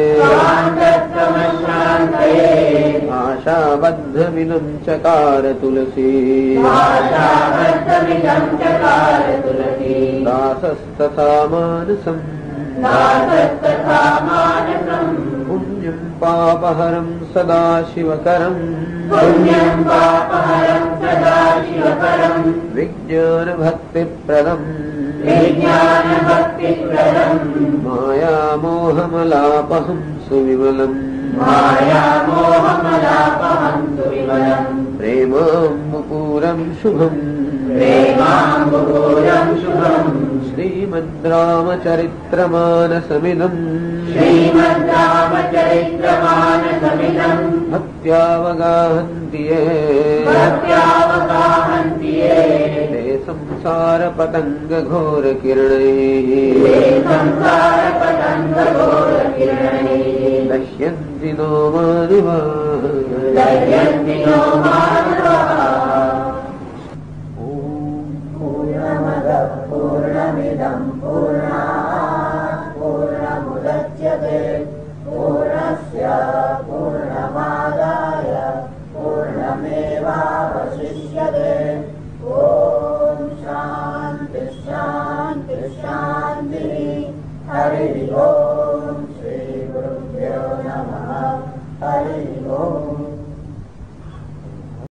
स्वान्तस्तमशान्तये आशाबद्धमिदं चकार तुलसी आशाबद्धमिदं चकार तुलसी दासस्तथा मानसम् दासस्तथा मानसम् कुञ्ज पुण्यं पापहरं सदा शिवकरम् पुण्यं पापहरं सदा शिवकरं विज्ञानभक्तिप्रदम् विज्ञानभक्तिप्रदं मायामोहमलापहं सुविमलम् मायामोहमलापहं सुविमलं प्रेमाम्बुपूरं शुभम् प्रेमाम्बुपूरं शुभम् श्रीमद्रामचरित्रमानसमिदम् श्रीमद्रामचरित्रमानसमिदं भक्त्यावगाहन्ति ये भक्त्यावगाहन्ति ये ते संसारपतङ्गघोरकिरणैः संसारपतङ्गघोरकिरणैः दह्यन्ति नो मानवाः दह्यन्ति नो मानवाः। ॐ पूर्णमदः पूर्णमिदं पूर्णात् पूर्णमुदच्यते पूर्णस्य पूर्णमादाय पूर्णमेवावशिष्यते। ॐ शान्ति शान्ति शान्तिः। हरिः ओम् श्रीगुरुभ्यो नमः। हरिः ओम्।